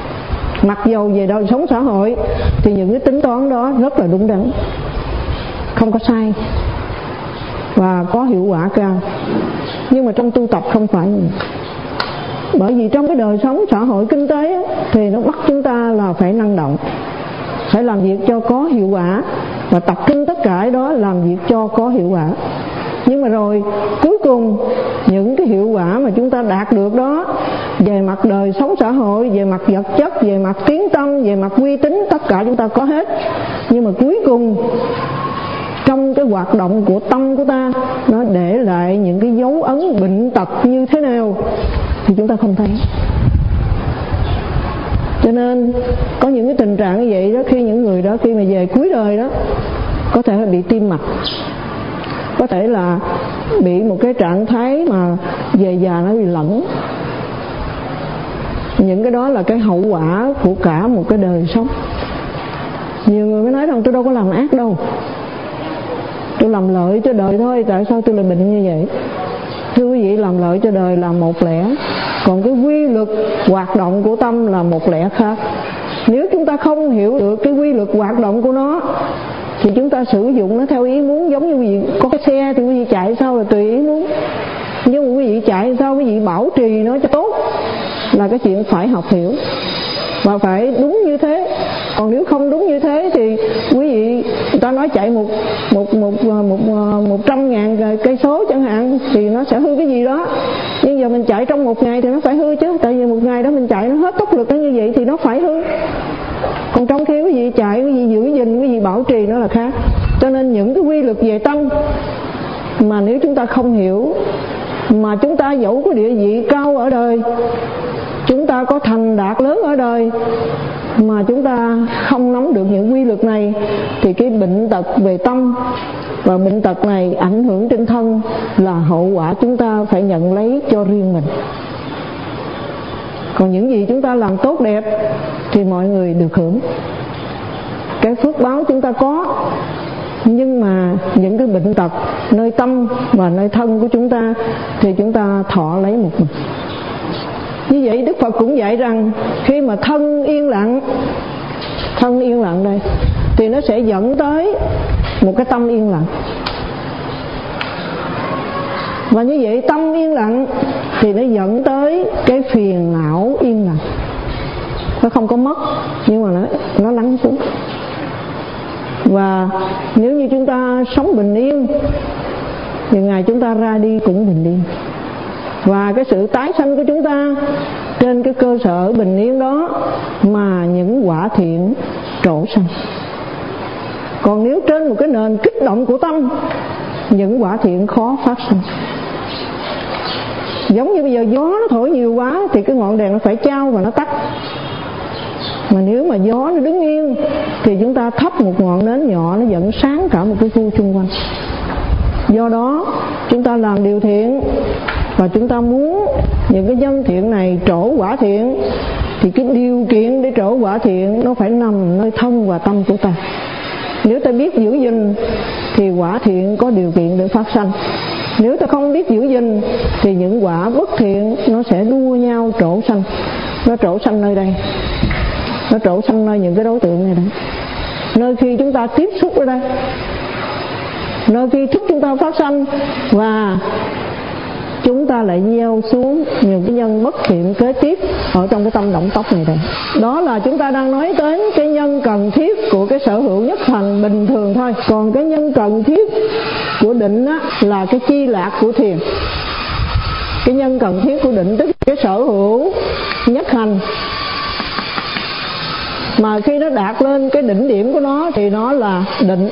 Mặc dầu về đời sống xã hội thì những cái tính toán đó rất là đúng đắn, không có sai và có hiệu quả cao. Nhưng mà trong tu tập không phải. Bởi vì trong cái đời sống xã hội kinh tế á, thì nó bắt chúng ta là phải năng động, phải làm việc cho có hiệu quả và tập trung tất cả đó làm việc cho có hiệu quả. Nhưng mà rồi cuối cùng những cái hiệu quả mà chúng ta đạt được đó về mặt đời sống xã hội, về mặt vật chất, về mặt tiếng tâm, về mặt uy tín, tất cả chúng ta có hết. Nhưng mà cuối cùng trong cái hoạt động của tâm của ta, nó để lại những cái dấu ấn bệnh tật như thế nào thì chúng ta không thấy. Cho nên có những cái tình trạng như vậy đó, khi những người đó khi mà về cuối đời đó, có thể là bị tim mạch, có thể là bị một cái trạng thái mà về già nó bị lẫn. Những cái đó là cái hậu quả của cả một cái đời sống. Nhiều người mới nói rằng tôi đâu có làm ác đâu, tôi làm lợi cho đời thôi, tại sao tôi lại bệnh như vậy? Thưa quý vị, làm lợi cho đời là một lẽ, còn cái quy luật hoạt động của tâm là một lẽ khác. Nếu chúng ta không hiểu được cái quy luật hoạt động của nó thì chúng ta sử dụng nó theo ý muốn. Giống như quý vị có cái xe thì quý vị chạy sao là tùy ý muốn, nhưng mà quý vị chạy sao quý vị bảo trì nó cho tốt là cái chuyện phải học hiểu và phải đúng như thế. Còn nếu không đúng như thế thì quý vị, người ta nói chạy một một một một một trăm ngàn cây số chẳng hạn thì nó sẽ hư cái gì đó. Nhưng giờ mình chạy trong một ngày thì nó phải hư chứ, tại vì một ngày đó mình chạy nó hết tốc lực như vậy thì nó phải hư. Còn trong khi quý vị chạy, quý vị giữ gìn, quý vị bảo trì nó là khác. Cho nên những cái quy luật về tâm mà nếu chúng ta không hiểu, mà chúng ta dẫu có địa vị cao ở đời, chúng ta có thành đạt lớn ở đời, mà chúng ta không nắm được những quy luật này thì cái bệnh tật về tâm và bệnh tật này ảnh hưởng trên thân là hậu quả chúng ta phải nhận lấy cho riêng mình. Còn những gì chúng ta làm tốt đẹp thì mọi người được hưởng, cái phước báo chúng ta có. Nhưng mà những cái bệnh tật nơi tâm và nơi thân của chúng ta thì chúng ta thọ lấy một mình. Như vậy Đức Phật cũng dạy rằng khi mà thân yên lặng, thân yên lặng đây thì nó sẽ dẫn tới một cái tâm yên lặng. Và như vậy tâm yên lặng thì nó dẫn tới cái phiền não yên lặng. Nó không có mất, nhưng mà nó, nó lắng xuống. Và nếu như chúng ta sống bình yên thì ngày chúng ta ra đi cũng bình yên. Và cái sự tái sanh của chúng ta trên cái cơ sở bình yên đó mà những quả thiện trổ sanh. Còn nếu trên một cái nền kích động của tâm, những quả thiện khó phát sinh. Giống như bây giờ gió nó thổi nhiều quá thì cái ngọn đèn nó phải chao và nó tắt. Mà nếu mà gió nó đứng yên thì chúng ta thắp một ngọn nến nhỏ, nó vẫn sáng cả một cái khu xung quanh. Do đó chúng ta làm điều thiện và chúng ta muốn những cái nhân thiện này trổ quả thiện thì cái điều kiện để trổ quả thiện nó phải nằm nơi thân và tâm của ta. Nếu ta biết giữ gìn thì quả thiện có điều kiện để phát sanh. Nếu ta không biết giữ gìn thì những quả bất thiện nó sẽ đua nhau trổ sanh. Nó trổ sanh nơi đây, nó trổ sanh nơi những cái đối tượng này đấy, nơi khi chúng ta tiếp xúc ở đây, nơi khi thức chúng ta phát sanh, và chúng ta lại gieo xuống những cái nhân bất thiện kế tiếp ở trong cái tâm động tóc này đây. Đó là chúng ta đang nói đến cái nhân cần thiết của cái sở hữu nhất hành bình thường thôi. Còn cái nhân cần thiết của định á, là cái chi lạc của thiền. Cái nhân cần thiết của định tức là cái sở hữu nhất hành, mà khi nó đạt lên cái đỉnh điểm của nó thì nó là định.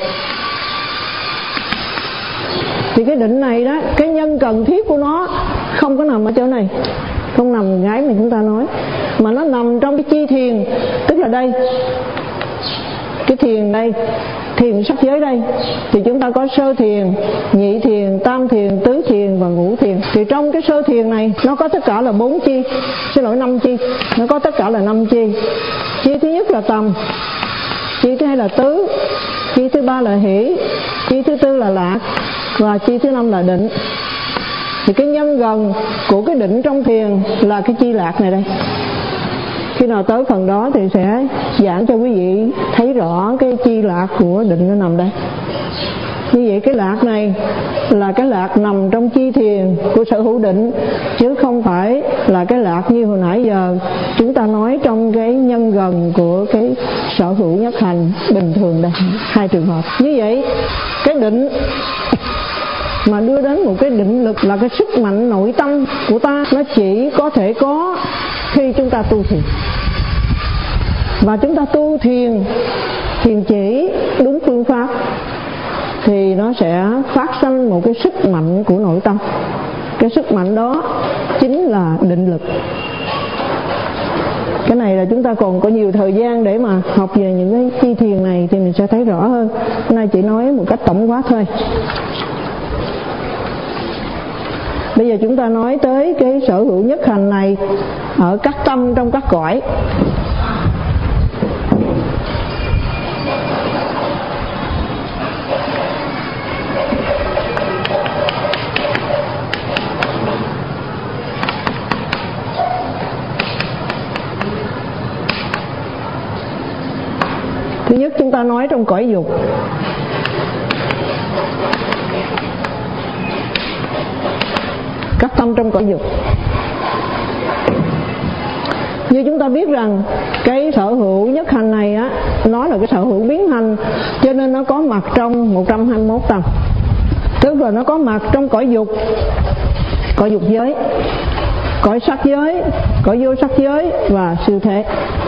Thì cái định này đó, cái nhân cần thiết của nó không có nằm ở chỗ này, không nằm cái mà chúng ta nói, mà nó nằm trong cái chi thiền. Tức là đây, cái thiền đây, thiền sắc giới đây, thì chúng ta có sơ thiền, nhị thiền, tam thiền, tứ thiền và ngũ thiền. Thì trong cái sơ thiền này nó có tất cả là bốn chi, xin lỗi năm chi, nó có tất cả là năm chi. Chi thứ nhất là tầm, chi thứ hai là tứ, chi thứ ba là hỷ, chi thứ tư là lạc, và chi thứ năm là định. Thì cái nhân gần của cái định trong thiền là cái chi lạc này đây. Khi nào tới phần đó thì sẽ giảng cho quý vị thấy rõ cái chi lạc của định nó nằm đây. Như vậy cái lạc này là cái lạc nằm trong chi thiền của sở hữu định, chứ không phải là cái lạc như hồi nãy giờ chúng ta nói trong cái nhân gần của cái sở hữu nhất hành bình thường đây. Hai trường hợp như vậy, cái định mà đưa đến một cái định lực là cái sức mạnh nội tâm của ta, nó chỉ có thể có khi chúng ta tu thiền. Và chúng ta tu thiền thiền chỉ đúng phương pháp thì nó sẽ phát sinh một cái sức mạnh của nội tâm. Cái sức mạnh đó chính là định lực. Cái này là chúng ta còn có nhiều thời gian để mà học về những cái chi thiền này thì mình sẽ thấy rõ hơn. Hôm nay chỉ nói một cách tổng quát thôi. Bây giờ chúng ta nói tới cái sở hữu nhất hành này ở các tâm trong các cõi. Thứ nhất chúng ta nói trong cõi dục. Các tâm trong cõi dục. Như chúng ta biết rằng cái sở hữu nhất hành này á, nó là cái sở hữu biến hành, cho nên nó có mặt trong một trăm hai mươi mốt tâm. Tức là nó có mặt trong cõi dục, cõi dục giới, cõi sắc giới, cõi vô sắc giới và siêu thế.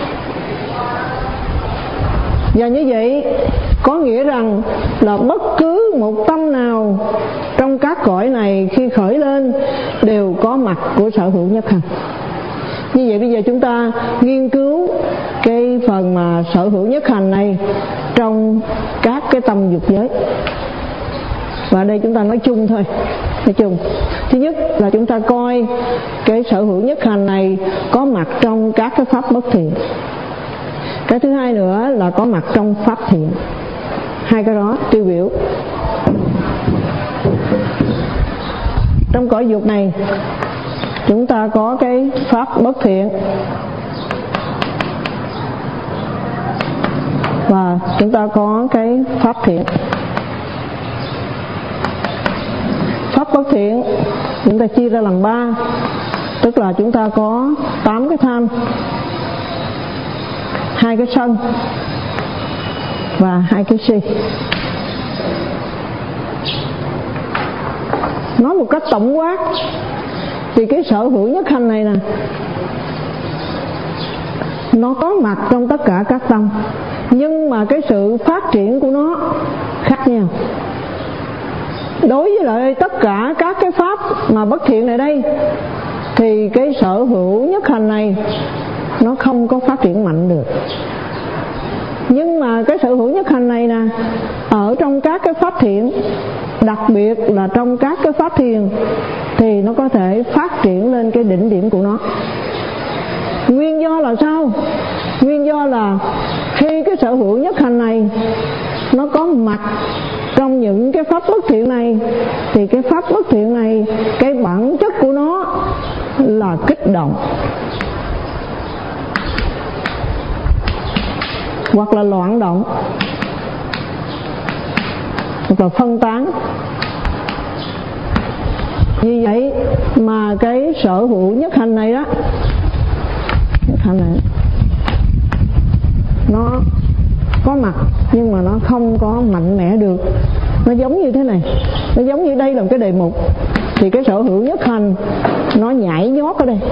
Và như vậy có nghĩa rằng là bất cứ một tâm nào trong các cõi này khi khởi lên đều có mặt của sở hữu nhất hành. Như vậy bây giờ chúng ta nghiên cứu cái phần mà sở hữu nhất hành này trong các cái tâm dục giới. Và đây chúng ta nói chung thôi, nói chung. Thứ nhất là chúng ta coi cái sở hữu nhất hành này có mặt trong các cái pháp bất thiện. Cái thứ hai nữa là có mặt trong pháp thiện. Hai cái đó tiêu biểu. Trong cõi dục này chúng ta có cái pháp bất thiện và chúng ta có cái pháp thiện. Pháp bất thiện chúng ta chia ra làm ba, tức là chúng ta có tám cái tham, hai cái sân và hai cái si. Nói một cách tổng quát thì cái sở hữu nhất hành này nè, nó có mặt trong tất cả các tâm, nhưng mà cái sự phát triển của nó khác nhau. Đối với lại tất cả các cái pháp mà bất thiện này đây thì cái sở hữu nhất hành này nó không có phát triển mạnh được. Nhưng mà cái sở hữu nhất hành này nè, ở trong các cái pháp thiện, đặc biệt là trong các cái pháp thiền, thì nó có thể phát triển lên cái đỉnh điểm của nó. Nguyên do là sao? Nguyên do là khi cái sở hữu nhất hành này nó có mặt trong những cái pháp bất thiện này, thì cái pháp bất thiện này, cái bản chất của nó là kích động hoặc là loạn động hoặc là phân tán. Vì vậy mà cái sở hữu nhất hành này đó, nhất hành này nó có mặt nhưng mà nó không có mạnh mẽ được. Nó giống như thế này, nó giống như đây là một cái đề mục, thì cái sở hữu nhất hành nó nhảy nhót ở đây,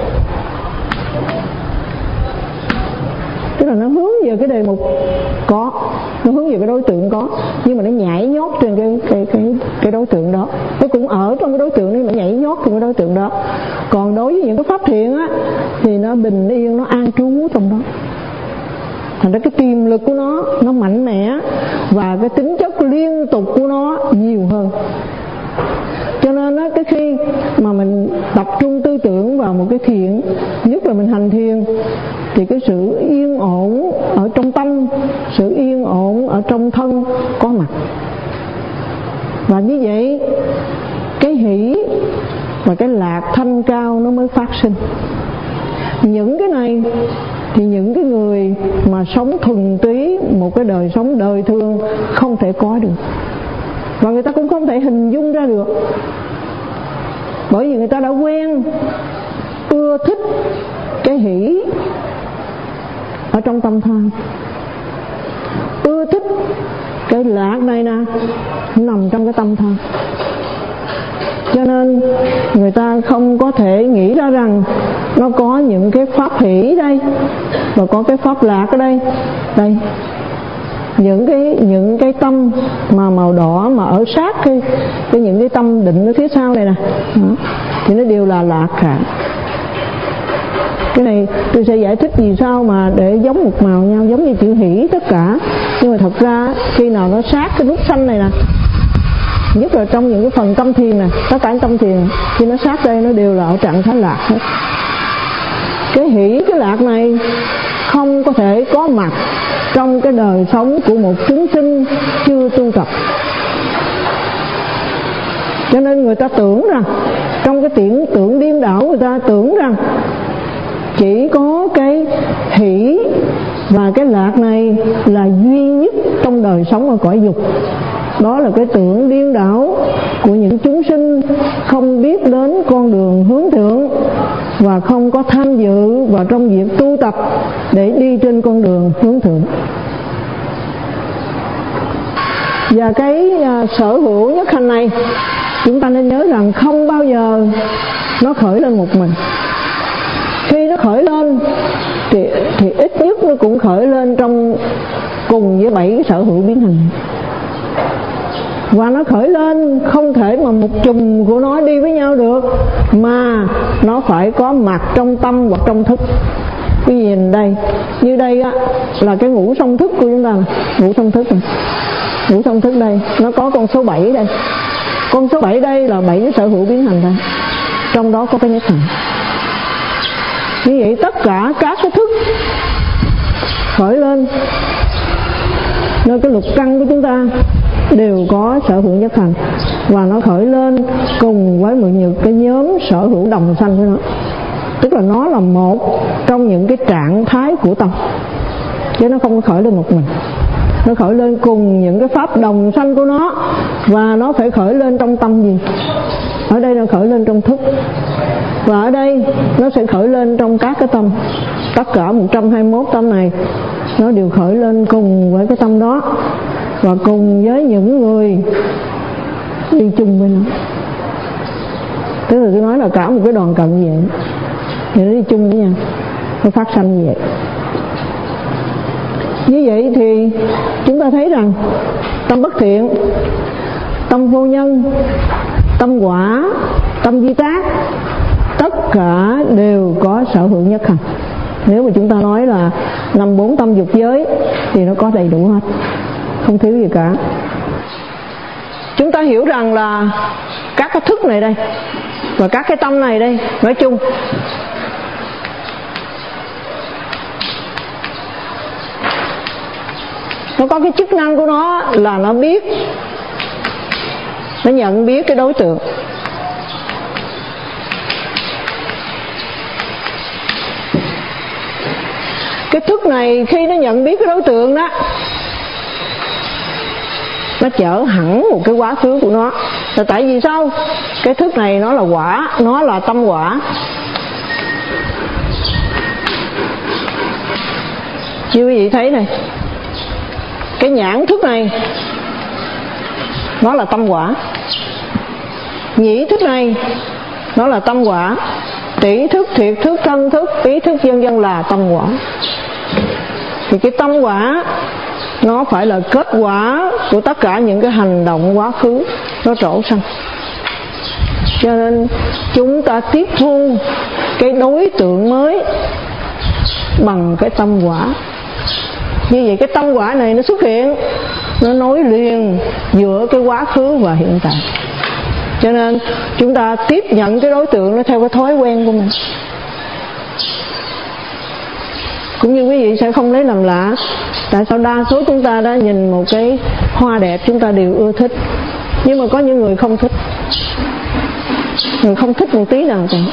tức là nó hướng về cái đề mục có, nó hướng về cái đối tượng có, nhưng mà nó nhảy nhót trên cái cái cái cái đối tượng đó. Nó cũng ở trong cái đối tượng nhưng mà nhảy nhót trong cái đối tượng đó. Còn đối với những cái pháp thiện á thì nó bình yên, nó an trú trong đó. Thành ra cái tiềm lực của nó nó mạnh mẽ và cái tính chất liên tục của nó nhiều hơn. Cho nên á, cái khi mà mình tập trung tư tưởng vào một cái thiện, nhất là mình hành thiền, thì cái sự yên ổn ở trong tâm, sự yên ổn ở trong thân có mặt. Và như vậy cái hỷ và cái lạc thanh cao nó mới phát sinh. Những cái này thì những cái người mà sống thuần túy một cái đời sống đời thường không thể có được. và người ta cũng không thể hình dung ra được, bởi vì người ta đã quen ưa thích cái hỷ ở trong tâm tham, ưa thích cái lạc này nè nằm trong cái tâm tham, cho nên người ta không có thể nghĩ ra rằng nó có những cái pháp hỷ đây và có cái pháp lạc ở đây. Đây, những cái những cái tâm mà màu đỏ mà ở sát cái, cái những cái tâm định ở phía sau này nè, thì nó đều là lạc cả. Cái này tôi sẽ giải thích vì sao mà để giống một màu nhau, giống như chữ hỷ tất cả, nhưng mà thật ra khi nào nó sát cái nút xanh này nè, nhất là trong những cái phần tâm thiền nè, tất cả những tâm thiền khi nó sát đây nó đều là ở trạng thái lạc hết. Cái hỷ cái lạc này không có thể có mặt trong cái đời sống của một chúng sinh chưa tu tập, cho nên người ta tưởng rằng trong cái tưởng tượng điên đảo, người ta tưởng rằng chỉ có cái hỷ và cái lạc này là duy nhất trong đời sống ở cõi dục. Đó là cái tưởng điên đảo của những chúng sinh không biết đến con đường hướng thượng và không có tham dự vào trong việc tu tập để đi trên con đường hướng thượng. Và cái uh, sở hữu nhất hành này, chúng ta nên nhớ rằng không bao giờ nó khởi lên một mình. Khi nó khởi lên thì, thì ít nhất nó cũng khởi lên trong cùng với bảy cái sở hữu biến hành. Và nó khởi lên không thể mà một chùm của nó đi với nhau được, mà nó phải có mặt trong tâm hoặc trong thức. Cái gì nhìn đây, như đây á, là cái ngũ song thức của chúng ta, ngũ song thức này. Ngũ song thức đây, nó có con số bảy đây. Con số bảy đây là bảy cái sở hữu biến hành đây, trong đó có cái nhất hành. Như vậy tất cả các cái thức khởi lên nơi cái lục căn của chúng ta đều có sở hữu nhất hành, và nó khởi lên cùng với một những cái nhóm sở hữu đồng sanh với nó, tức là nó là một trong những cái trạng thái của tâm, chứ nó không có khởi lên một mình. Nó khởi lên cùng những cái pháp đồng sanh của nó, và nó phải khởi lên trong tâm gì? Ở đây nó khởi lên trong thức, và ở đây nó sẽ khởi lên trong các cái tâm. Tất cả một trăm hai mươi mốt tâm này nó đều khởi lên cùng với cái tâm đó, và cùng với những người đi chung với nó. Tức là tôi nói là cả một cái đoàn cận vậy, thì nó đi chung với nhau, nó phát sanh như vậy. Như vậy thì chúng ta thấy rằng tâm bất thiện, tâm vô nhân, tâm quả, tâm vi tác, tất cả đều có sở hữu nhất hành. Nếu mà chúng ta nói là năm bốn tâm dục giới thì nó có đầy đủ hết, không thiếu gì cả. Chúng ta hiểu rằng là các cái thức này đây và các cái tâm này đây, nói chung nó có cái chức năng của nó là nó biết, nó nhận biết cái đối tượng. Cái thức này khi nó nhận biết cái đối tượng đó, nó chở hẳn một cái quá khứ của nó. Là tại vì sao? Cái thức này nó là quả, nó là tâm quả. Như quý vị thấy này, cái nhãn thức này nó là tâm quả, nhĩ thức này nó là tâm quả, tỷ thức, thiệt thức, thân thức, ý thức vân vân là tâm quả. Thì cái tâm quả nó phải là kết quả của tất cả những cái hành động quá khứ nó trổ sanh. Cho nên chúng ta tiếp thu cái đối tượng mới bằng cái tâm quả. Như vậy cái tâm quả này nó xuất hiện, nó nối liền giữa cái quá khứ và hiện tại. Cho nên chúng ta tiếp nhận cái đối tượng nó theo cái thói quen của mình. Cũng như quý vị sẽ không lấy làm lạ, tại sao đa số chúng ta đã nhìn một cái hoa đẹp chúng ta đều ưa thích, nhưng mà có những người không thích, người không thích một tí nào cả.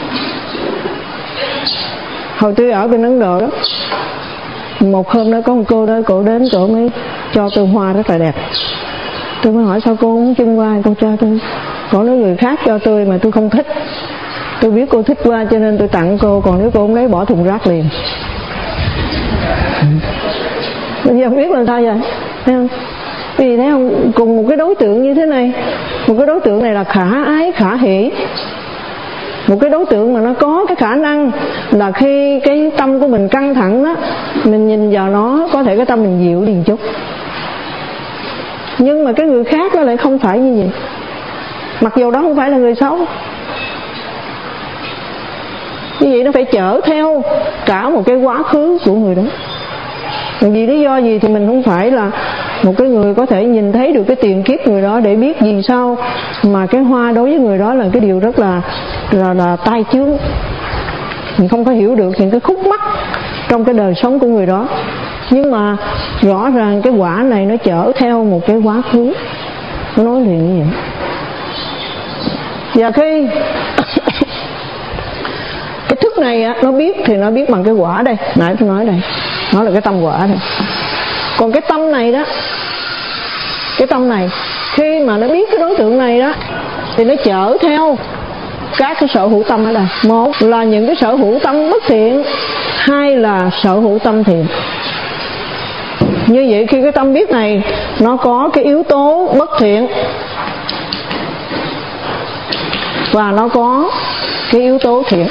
Hồi tôi ở bên Ấn Độ đó, một hôm đó có một cô đó, cổ đến cổ mới cho tôi hoa rất là đẹp. Tôi mới hỏi sao cô không trưng qua, cô cho tôi. Còn nếu người khác cho tôi mà tôi không thích, tôi biết cô thích qua cho nên tôi tặng cô, còn nếu cô không lấy bỏ thùng rác liền. Bây giờ không biết là sao vậy, thấy không? Vì thấy không, cùng một cái đối tượng như thế này, một cái đối tượng này là khả ái khả hỷ, một cái đối tượng mà nó có cái khả năng là khi cái tâm của mình căng thẳng đó, mình nhìn vào nó có thể cái tâm mình dịu liền chút. Nhưng mà cái người khác nó lại không phải như vậy, mặc dù đó không phải là người xấu. Như vậy nó phải chở theo cả một cái quá khứ của người đó. Vì lý do gì thì mình không phải là một cái người có thể nhìn thấy được cái tiền kiếp người đó để biết vì sao mà cái hoa đối với người đó là cái điều rất là là, là tai chướng. Mình không có hiểu được những cái khúc mắc trong cái đời sống của người đó. Nhưng mà rõ ràng cái quả này nó chở theo một cái quá khứ, nó nói liền như vậy. Và khi cái thức này á, nó biết thì nó biết bằng cái quả đây, nãy tôi nói đây, nó là cái tâm quả đây. Còn cái tâm này đó, cái tâm này khi mà nó biết cái đối tượng này đó thì nó chở theo các cái sở hữu tâm ở đây. Một là những cái sở hữu tâm bất thiện, hai là sở hữu tâm thiện. Như vậy khi cái tâm biết này nó có cái yếu tố bất thiện và nó có cái yếu tố thiện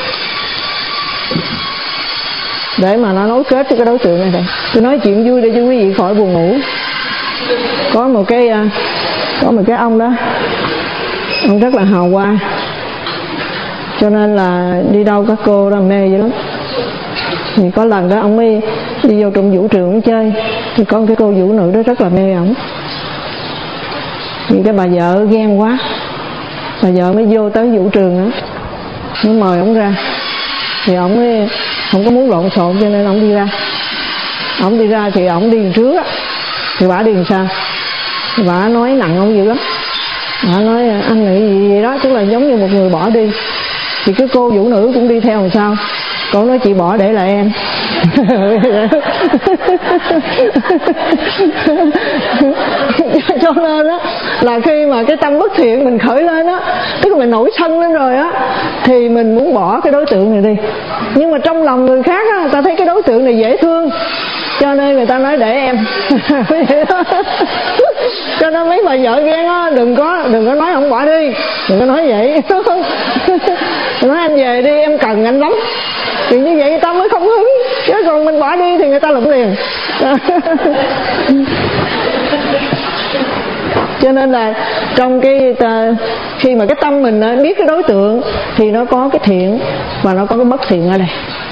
để mà nó nối kết với cái đối tượng này đây. Tôi nói chuyện vui để cho quý vị khỏi buồn ngủ. Có một cái có một cái ông đó, ông rất là hào hoa, cho nên là đi đâu các cô đó mê vậy lắm. Thì có lần đó ông mới đi vô trong vũ trường chơi, thì có một cái cô vũ nữ đó rất là mê ổng. Thì cái bà vợ ghen quá, bà vợ mới vô tới vũ trường đó, mới mời ổng ra. Thì ổng mới không có muốn lộn xộn cho nên ổng đi ra. Ổng đi ra thì ổng đi trước á, thì bả đi sao? Thì bả nói nặng ổng dữ lắm. Bả nói anh nghĩ gì vậy đó, tức là giống như một người bỏ đi. Thì cái cô vũ nữ cũng đi theo làm sao? Cô nói chị bỏ để lại em. Cho nên á là khi mà cái tâm bất thiện mình khởi lên á, tức là mình nổi sân lên rồi á, thì mình muốn bỏ cái đối tượng này đi. Nhưng mà trong lòng người khác á, ta thấy cái đối tượng này dễ thương, cho nên người ta nói để em. Cho nên mấy bà vợ ghen á, đừng có đừng có nói ông bỏ đi, đừng có nói vậy. Nói anh về đi, em cần anh lắm. Thì như vậy người ta mới không hứng, chứ còn mình bỏ đi thì người ta lụm liền. Cho nên là trong cái khi mà cái tâm mình biết cái đối tượng thì nó có cái thiện và nó có cái bất thiện ở đây.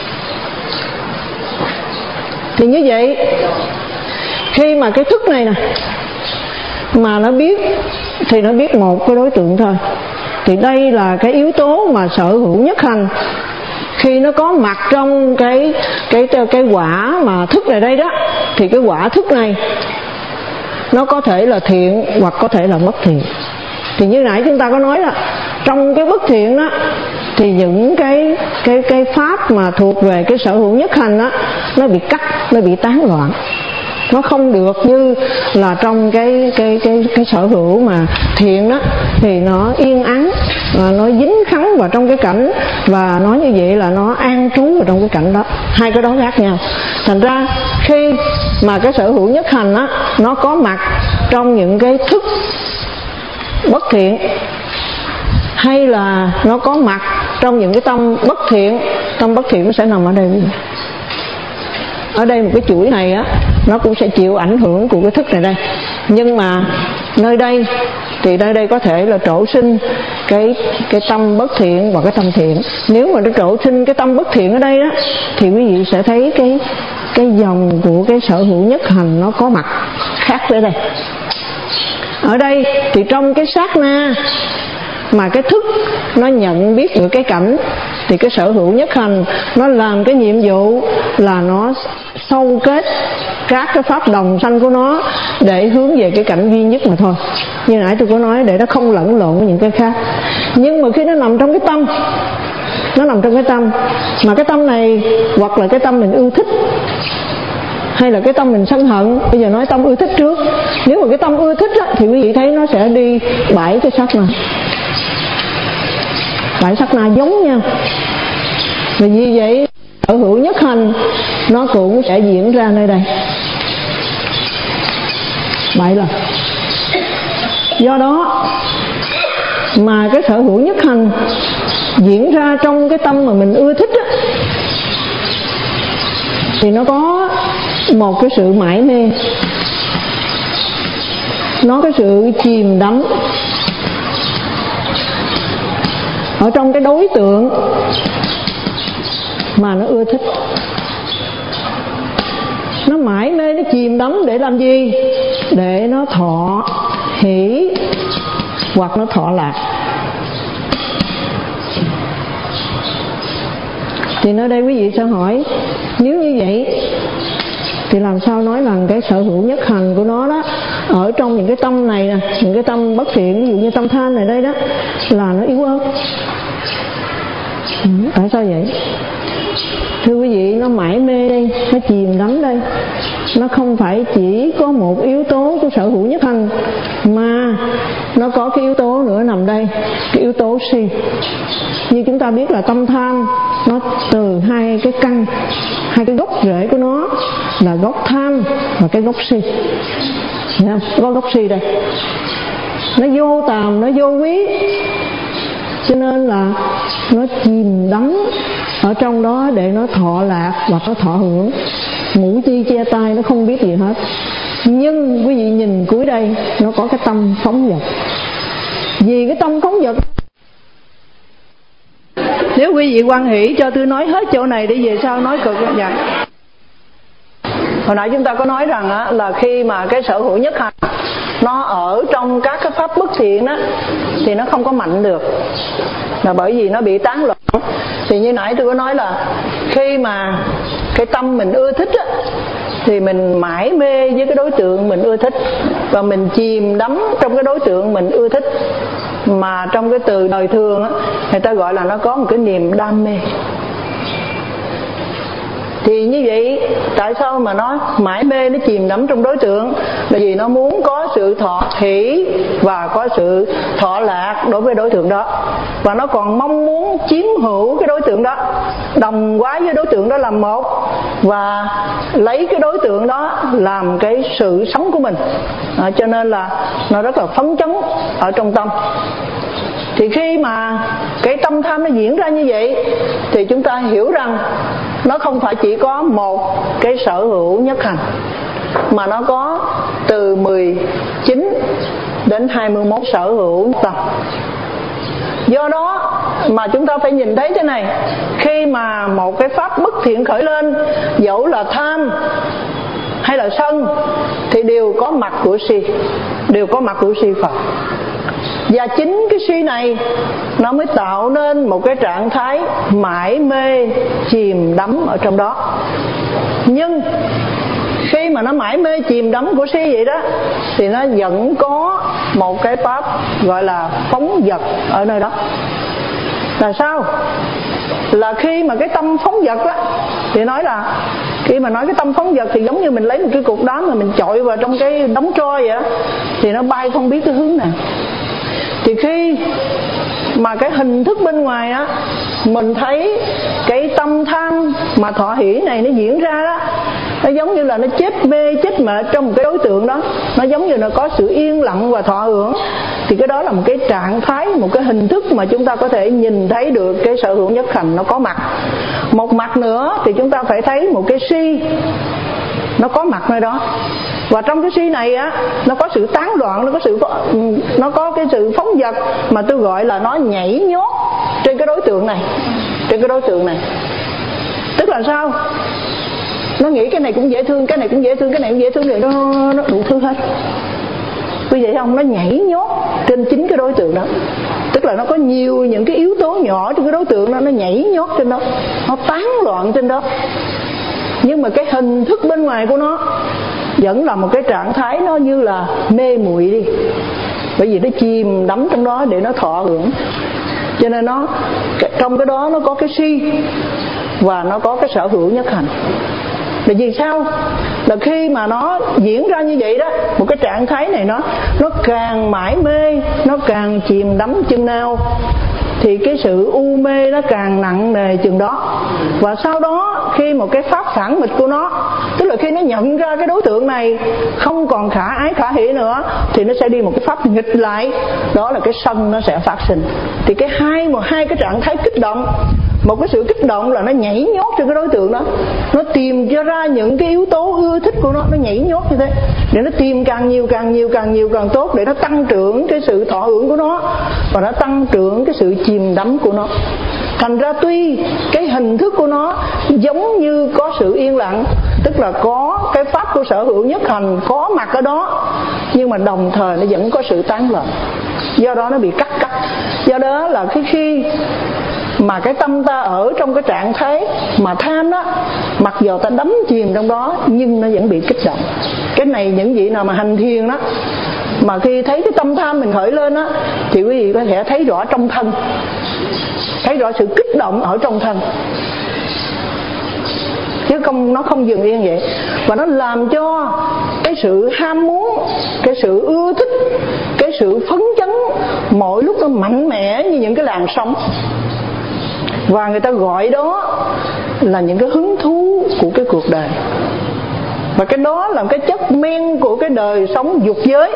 Thì như vậy khi mà cái thức này nè mà nó biết thì nó biết một cái đối tượng thôi. Thì đây là cái yếu tố mà sở hữu nhất hành. Khi nó có mặt trong cái cái cái quả mà thức này đây đó, thì cái quả thức này nó có thể là thiện hoặc có thể là bất thiện. Thì như nãy chúng ta có nói là trong cái bất thiện đó thì những cái cái cái pháp mà thuộc về cái sở hữu nhất hành đó nó bị cắt, nó bị tán loạn. Nó không được như là trong cái cái cái cái sở hữu mà thiện đó thì nó yên ắng, nó dính khắng vào trong cái cảnh, và nói như vậy là nó an trú vào trong cái cảnh đó. Hai cái đó khác nhau. Thành ra khi mà cái sở hữu nhất hành đó nó có mặt trong những cái thức bất thiện, hay là nó có mặt trong những cái tâm bất thiện, tâm bất thiện nó sẽ nằm ở đây. Ở đây một cái chuỗi này á, nó cũng sẽ chịu ảnh hưởng của cái thức này đây. Nhưng mà nơi đây thì nơi đây có thể là trổ sinh cái cái tâm bất thiện và cái tâm thiện. Nếu mà nó trổ sinh cái tâm bất thiện ở đây đó thì quý vị sẽ thấy cái cái dòng của cái sở hữu nhất hành nó có mặt khác với đây. Ở đây thì trong cái sát na mà cái thức nó nhận biết được cái cảnh thì cái sở hữu nhất hành nó làm cái nhiệm vụ là nó sâu kết các cái pháp đồng sanh của nó để hướng về cái cảnh duy nhất mà thôi. Như nãy tôi có nói để nó không lẫn lộn với những cái khác. Nhưng mà khi nó nằm trong cái tâm, nó nằm trong cái tâm mà cái tâm này hoặc là cái tâm mình ưa thích, hay là cái tâm mình sân hận? Bây giờ nói tâm ưa thích trước. Nếu mà cái tâm ưa thích á, thì quý vị thấy nó sẽ đi bảy cái sắc na, bảy sắc na giống nhau. Và vì vậy sở hữu nhất hành nó cũng sẽ diễn ra nơi đây bảy lần. Do đó mà cái sở hữu nhất hành diễn ra trong cái tâm mà mình ưa thích á, thì nó có một cái sự mải mê, nó có sự chìm đắm ở trong cái đối tượng mà nó ưa thích. Nó mải mê, nó chìm đắm để làm gì? Để nó thọ hỷ hoặc nó thọ lạc. Thì nơi đây quý vị sẽ hỏi, nếu như vậy thì làm sao nói rằng cái sở hữu nhất hành của nó đó ở trong những cái tâm này nè, những cái tâm bất thiện, ví dụ như tâm tham này đây đó, là nó yếu ớt. Ừ, tại sao vậy? Thưa quý vị, nó mải mê đây, nó chìm đắm đây, nó không phải chỉ có một yếu tố của sở hữu nhất hành, mà nó có cái yếu tố nữa nằm đây, cái yếu tố si. Như chúng ta biết là tâm tham nó từ hai cái căn, hai cái gốc rễ của nó là gốc tham và cái gốc si. Thấy không? Có gốc si đây, nó vô tàm, nó vô quý, cho nên là nó chìm đắm ở trong đó để nó thọ lạc hoặc nó thọ hưởng. Ngũ chi che tay, nó không biết gì hết. Nhưng quý vị nhìn cuối đây, nó có cái tâm phóng dật. Vì cái tâm phóng dật, nếu quý vị hoan hỷ cho tôi nói hết chỗ này để về sau nói cực như vậy. Hồi nãy chúng ta có nói rằng á, là khi mà cái sở hữu nhất hành nó ở trong các cái pháp bất thiện á, thì nó không có mạnh được, là bởi vì nó bị tán loạn. Thì như nãy tôi có nói là khi mà cái tâm mình ưa thích á, thì mình mải mê với cái đối tượng mình ưa thích, và mình chìm đắm trong cái đối tượng mình ưa thích, mà trong cái từ đời thường á, người ta gọi là nó có một cái niềm đam mê. Thì như vậy tại sao mà nó mải mê, nó chìm đắm trong đối tượng? Bởi vì nó muốn có sự thọ hỷ và có sự thọ lạc đối với đối tượng đó, và nó còn mong muốn chiếm hữu cái đối tượng đó, đồng hóa với đối tượng đó làm một, và lấy cái đối tượng đó làm cái sự sống của mình. À, cho nên là nó rất là phấn chấn ở trong tâm. Thì khi mà cái tâm tham nó diễn ra như vậy, thì chúng ta hiểu rằng nó không phải chỉ có một cái sở hữu nhất hành, mà nó có từ mười chín đến hai mươi mốt sở hữu tâm. Do đó mà chúng ta phải nhìn thấy thế này, khi mà một cái pháp bất thiện khởi lên, dẫu là tham hay là sân, thì đều có mặt của si, đều có mặt của si Phật. Và chính cái si này nó mới tạo nên một cái trạng thái mải mê chìm đắm ở trong đó. Nhưng khi mà nó mải mê chìm đắm của si vậy đó, thì nó vẫn có một cái pháp gọi là phóng dật ở nơi đó. Là sao? Là khi mà cái tâm phóng dật á, thì nói là khi mà nói cái tâm phóng dật thì giống như mình lấy một cái cục đá mà mình chọi vào trong cái đống tro vậy á, thì nó bay không biết cái hướng nào. Thì khi mà cái hình thức bên ngoài á, mình thấy cái tâm tham mà thọ hỷ này nó diễn ra đó, nó giống như là nó chết mê chết mệt trong một cái đối tượng đó, nó giống như nó có sự yên lặng và thọ hưởng. Thì cái đó là một cái trạng thái, một cái hình thức mà chúng ta có thể nhìn thấy được cái sở hữu nhất hành nó có mặt. Một mặt nữa thì chúng ta phải thấy một cái si nó có mặt nơi đó. Và trong cái si này á, nó có sự tán loạn, nó có sự nó có cái sự phóng dật mà tôi gọi là nó nhảy nhót trên cái đối tượng này, trên cái đối tượng này. Tức là sao? Nó nghĩ cái này cũng dễ thương, cái này cũng dễ thương, cái này cũng dễ thương, rồi nó nó đủ thứ hết. Quý vị không? Nó nhảy nhót trên chính cái đối tượng đó. Tức là nó có nhiều những cái yếu tố nhỏ trong cái đối tượng đó, nó nhảy nhót trên đó, nó tán loạn trên đó. Nhưng mà cái hình thức bên ngoài của nó vẫn là một cái trạng thái nó như là mê muội đi, bởi vì nó chìm đắm trong đó để nó thọ hưởng. Cho nên nó trong cái đó nó có cái si và nó có cái sở hữu nhất hành. Là vì sao? Là là khi mà nó diễn ra như vậy đó, một cái trạng thái này nó nó càng mải mê, nó càng chìm đắm chừng nào thì cái sự u mê nó càng nặng nề chừng đó. Và sau đó khi một cái pháp phản nghịch của nó, tức là khi nó nhận ra cái đối tượng này không còn khả ái khả hỷ nữa, thì nó sẽ đi một cái pháp nghịch lại, đó là cái sân nó sẽ phát sinh. Thì cái hai một hai cái trạng thái kích động, một cái sự kích động là nó nhảy nhót trên cái đối tượng đó, nó tìm cho ra những cái yếu tố ưa thích của nó, nó nhảy nhót như thế để nó tìm càng nhiều càng nhiều càng nhiều càng tốt, để nó tăng trưởng cái sự thọ hưởng của nó và nó tăng trưởng cái sự chìm đắm của nó. Thành ra tuy cái hình thức của nó giống như có sự yên lặng, tức là có cái pháp của sở hữu nhất hành có mặt ở đó, nhưng mà đồng thời nó vẫn có sự tán loạn, do đó nó bị cắt cắt. Do đó là cái khi mà cái tâm ta ở trong cái trạng thái mà tham đó, mặc dù ta đắm chìm trong đó nhưng nó vẫn bị kích động. Cái này những vị nào mà hành thiền đó, mà khi thấy cái tâm tham mình khởi lên đó, thì quý vị có thể thấy rõ trong thân, thấy rõ sự kích động ở trong thân, chứ không, nó không dừng yên vậy. Và nó làm cho cái sự ham muốn, cái sự ưa thích, cái sự phấn chấn mỗi lúc nó mạnh mẽ như những cái làn sóng. Và người ta gọi đó là những cái hứng thú của cái cuộc đời. Và cái đó là cái chất men của cái đời sống dục giới.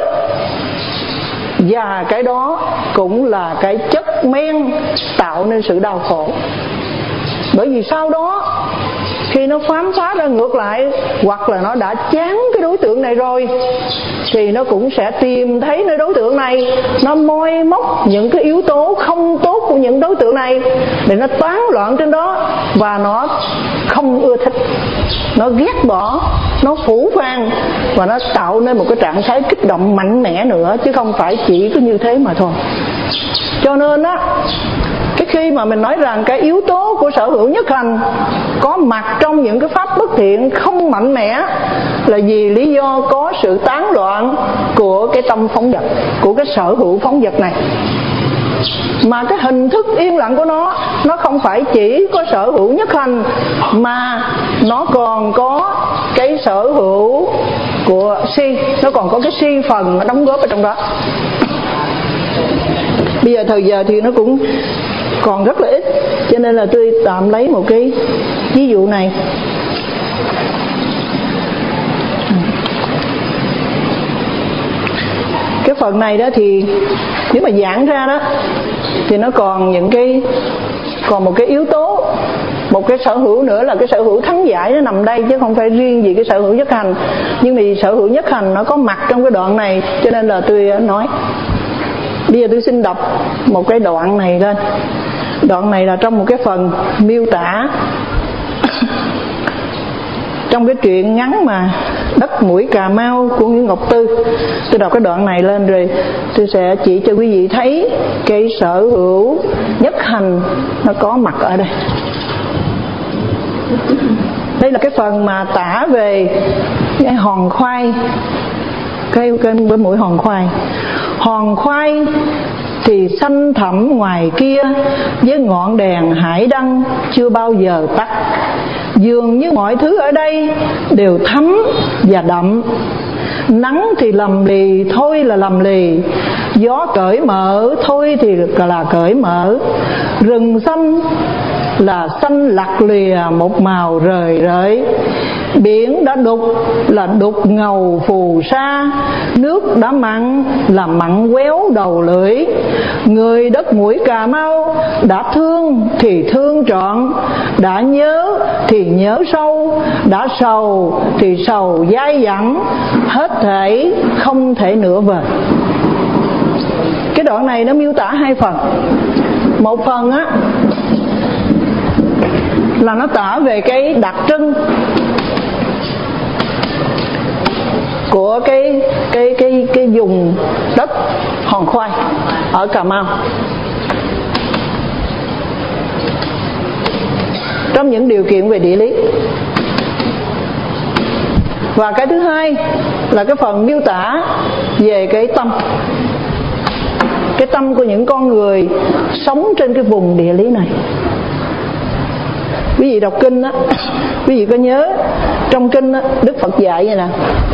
Và cái đó cũng là cái chất men tạo nên sự đau khổ. Bởi vì sau đó khi nó khám phá ra ngược lại, hoặc là nó đã chán cái đối tượng này rồi, thì nó cũng sẽ tìm thấy nơi đối tượng này, nó moi móc những cái yếu tố không tốt của những đối tượng này để nó tán loạn trên đó, và nó không ưa thích, nó ghét bỏ, nó phủ phàng, và nó tạo nên một cái trạng thái kích động mạnh mẽ nữa, chứ không phải chỉ có như thế mà thôi. Cho nên á, cái khi mà mình nói rằng cái yếu tố của sở hữu nhất hành có mặt trong những cái pháp bất thiện không mạnh mẽ, là vì lý do có sự tán loạn của cái tâm phóng dật, của cái sở hữu phóng dật này. Mà cái hình thức yên lặng của nó, nó không phải chỉ có sở hữu nhất hành, mà nó còn có cái sở hữu của si, nó còn có cái si phần nó đóng góp ở trong đó. Bây giờ thời giờ thì nó cũng còn rất là ít, cho nên là tôi tạm lấy một cái ví dụ này. Cái phần này đó thì nếu mà giảng ra đó thì nó còn những cái còn một cái yếu tố, một cái sở hữu nữa là cái sở hữu thắng giải, nó nằm đây chứ không phải riêng gì cái sở hữu nhất hành. Nhưng vì sở hữu nhất hành nó có mặt trong cái đoạn này, cho nên là tôi nói. Bây giờ tôi xin đọc một cái đoạn này lên. Đoạn này là trong một cái phần miêu tả trong cái truyện ngắn mà Đất Mũi Cà Mau của Nguyễn Ngọc Tư. Tôi đọc cái đoạn này lên rồi tôi sẽ chỉ cho quý vị thấy cái sở hữu nhất hành nó có mặt ở đây. Đây là cái phần mà tả về cái hòn khoai, cái, cái bữa mũi hòn khoai. Hòn khoai thì xanh thẳm ngoài kia, với ngọn đèn hải đăng chưa bao giờ tắt. Dường như mọi thứ ở đây đều thấm và đậm. Nắng thì lầm lì, thôi là lầm lì. Gió cởi mở, thôi thì là cởi mở. Rừng xanh là xanh lặc lìa, một màu rời rợi. Biển đã đục là đục ngầu phù sa. Nước đã mặn là mặn quéo đầu lưỡi. Người Đất Mũi Cà Mau đã thương thì thương trọn, đã nhớ thì nhớ sâu, đã sầu thì sầu dai dẳng, hết thảy không thể nữa vời. Cái đoạn này nó miêu tả hai phần. Một phần á là nó tả về cái đặc trưng của cái cái cái cái vùng đất hòn khoai ở Cà Mau. Trong những điều kiện về địa lý. Và cái thứ hai là cái phần miêu tả về cái tâm, cái tâm của những con người sống trên cái vùng địa lý này. Quý vị đọc kinh á, quý vị có nhớ Trong kinh đó, Đức Phật dạy vậy nè: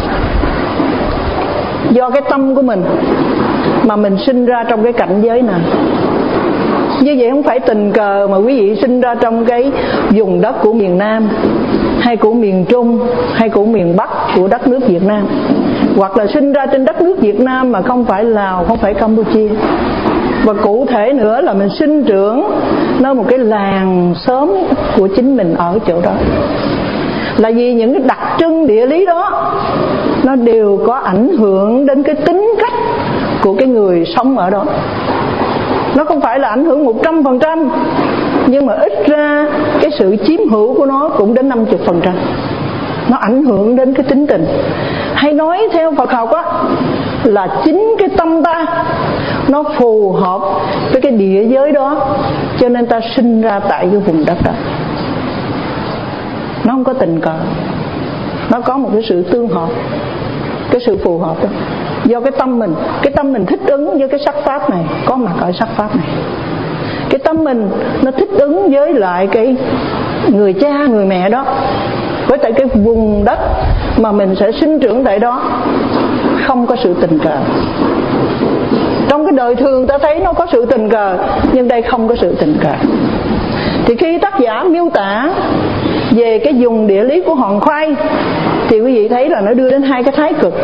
do cái tâm của mình mà mình sinh ra trong cái cảnh giới nào. Như vậy không phải tình cờ mà quý vị sinh ra trong cái vùng đất của miền Nam, hay của miền Trung, hay của miền Bắc của đất nước Việt Nam, hoặc là sinh ra trên đất nước Việt Nam mà không phải Lào, không phải Campuchia. Và cụ thể nữa là mình sinh trưởng nơi một cái làng xóm của chính mình ở chỗ đó. Là vì những cái đặc trưng địa lý đó nó đều có ảnh hưởng đến cái tính cách của cái người sống ở đó. Nó không phải là ảnh hưởng một trăm phần trăm, nhưng mà ít ra cái sự chiếm hữu của nó cũng đến năm mươi phần trăm. Nó ảnh hưởng đến cái tính tình. Hay nói theo Phật học á, là chính cái tâm ta nó phù hợp với cái địa giới đó, cho nên ta sinh ra tại cái vùng đất đó. Nó không có tình cờ, nó có một cái sự tương hợp, cái sự phù hợp đó. Do cái tâm mình, cái tâm mình thích ứng với cái sắc pháp này, có mặt ở sắc pháp này. Cái tâm mình nó thích ứng với lại cái người cha, người mẹ đó, với tại cái vùng đất mà mình sẽ sinh trưởng tại đó. Không có sự tình cờ. Trong cái đời thường ta thấy nó có sự tình cờ, nhưng đây không có sự tình cờ. Thì khi tác giả miêu tả về cái vùng địa lý của hòn khoai, thì quý vị thấy là nó đưa đến hai cái thái cực.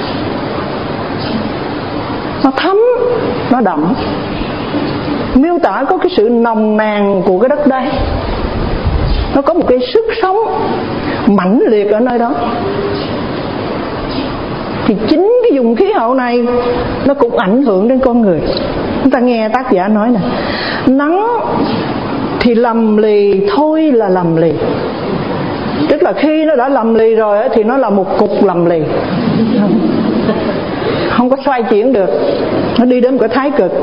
Nó thấm, nó đậm. Miêu tả có cái sự nồng nàn của cái đất đai, nó có một cái sức sống mãnh liệt ở nơi đó. Thì chính cái vùng khí hậu này nó cũng ảnh hưởng đến con người. Chúng ta nghe tác giả nói nè: nắng thì lầm lì thôi là lầm lì. Tức là khi nó đã lầm lì rồi thì nó là một cục lầm lì, không có xoay chuyển được, nó đi đến một cái thái cực.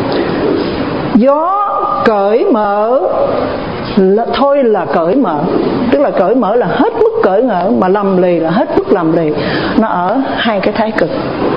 Gió cởi mở là, thôi là cởi mở. Tức là cởi mở là hết mức cởi mở, mà lầm lì là hết mức lầm lì. Nó ở hai cái thái cực.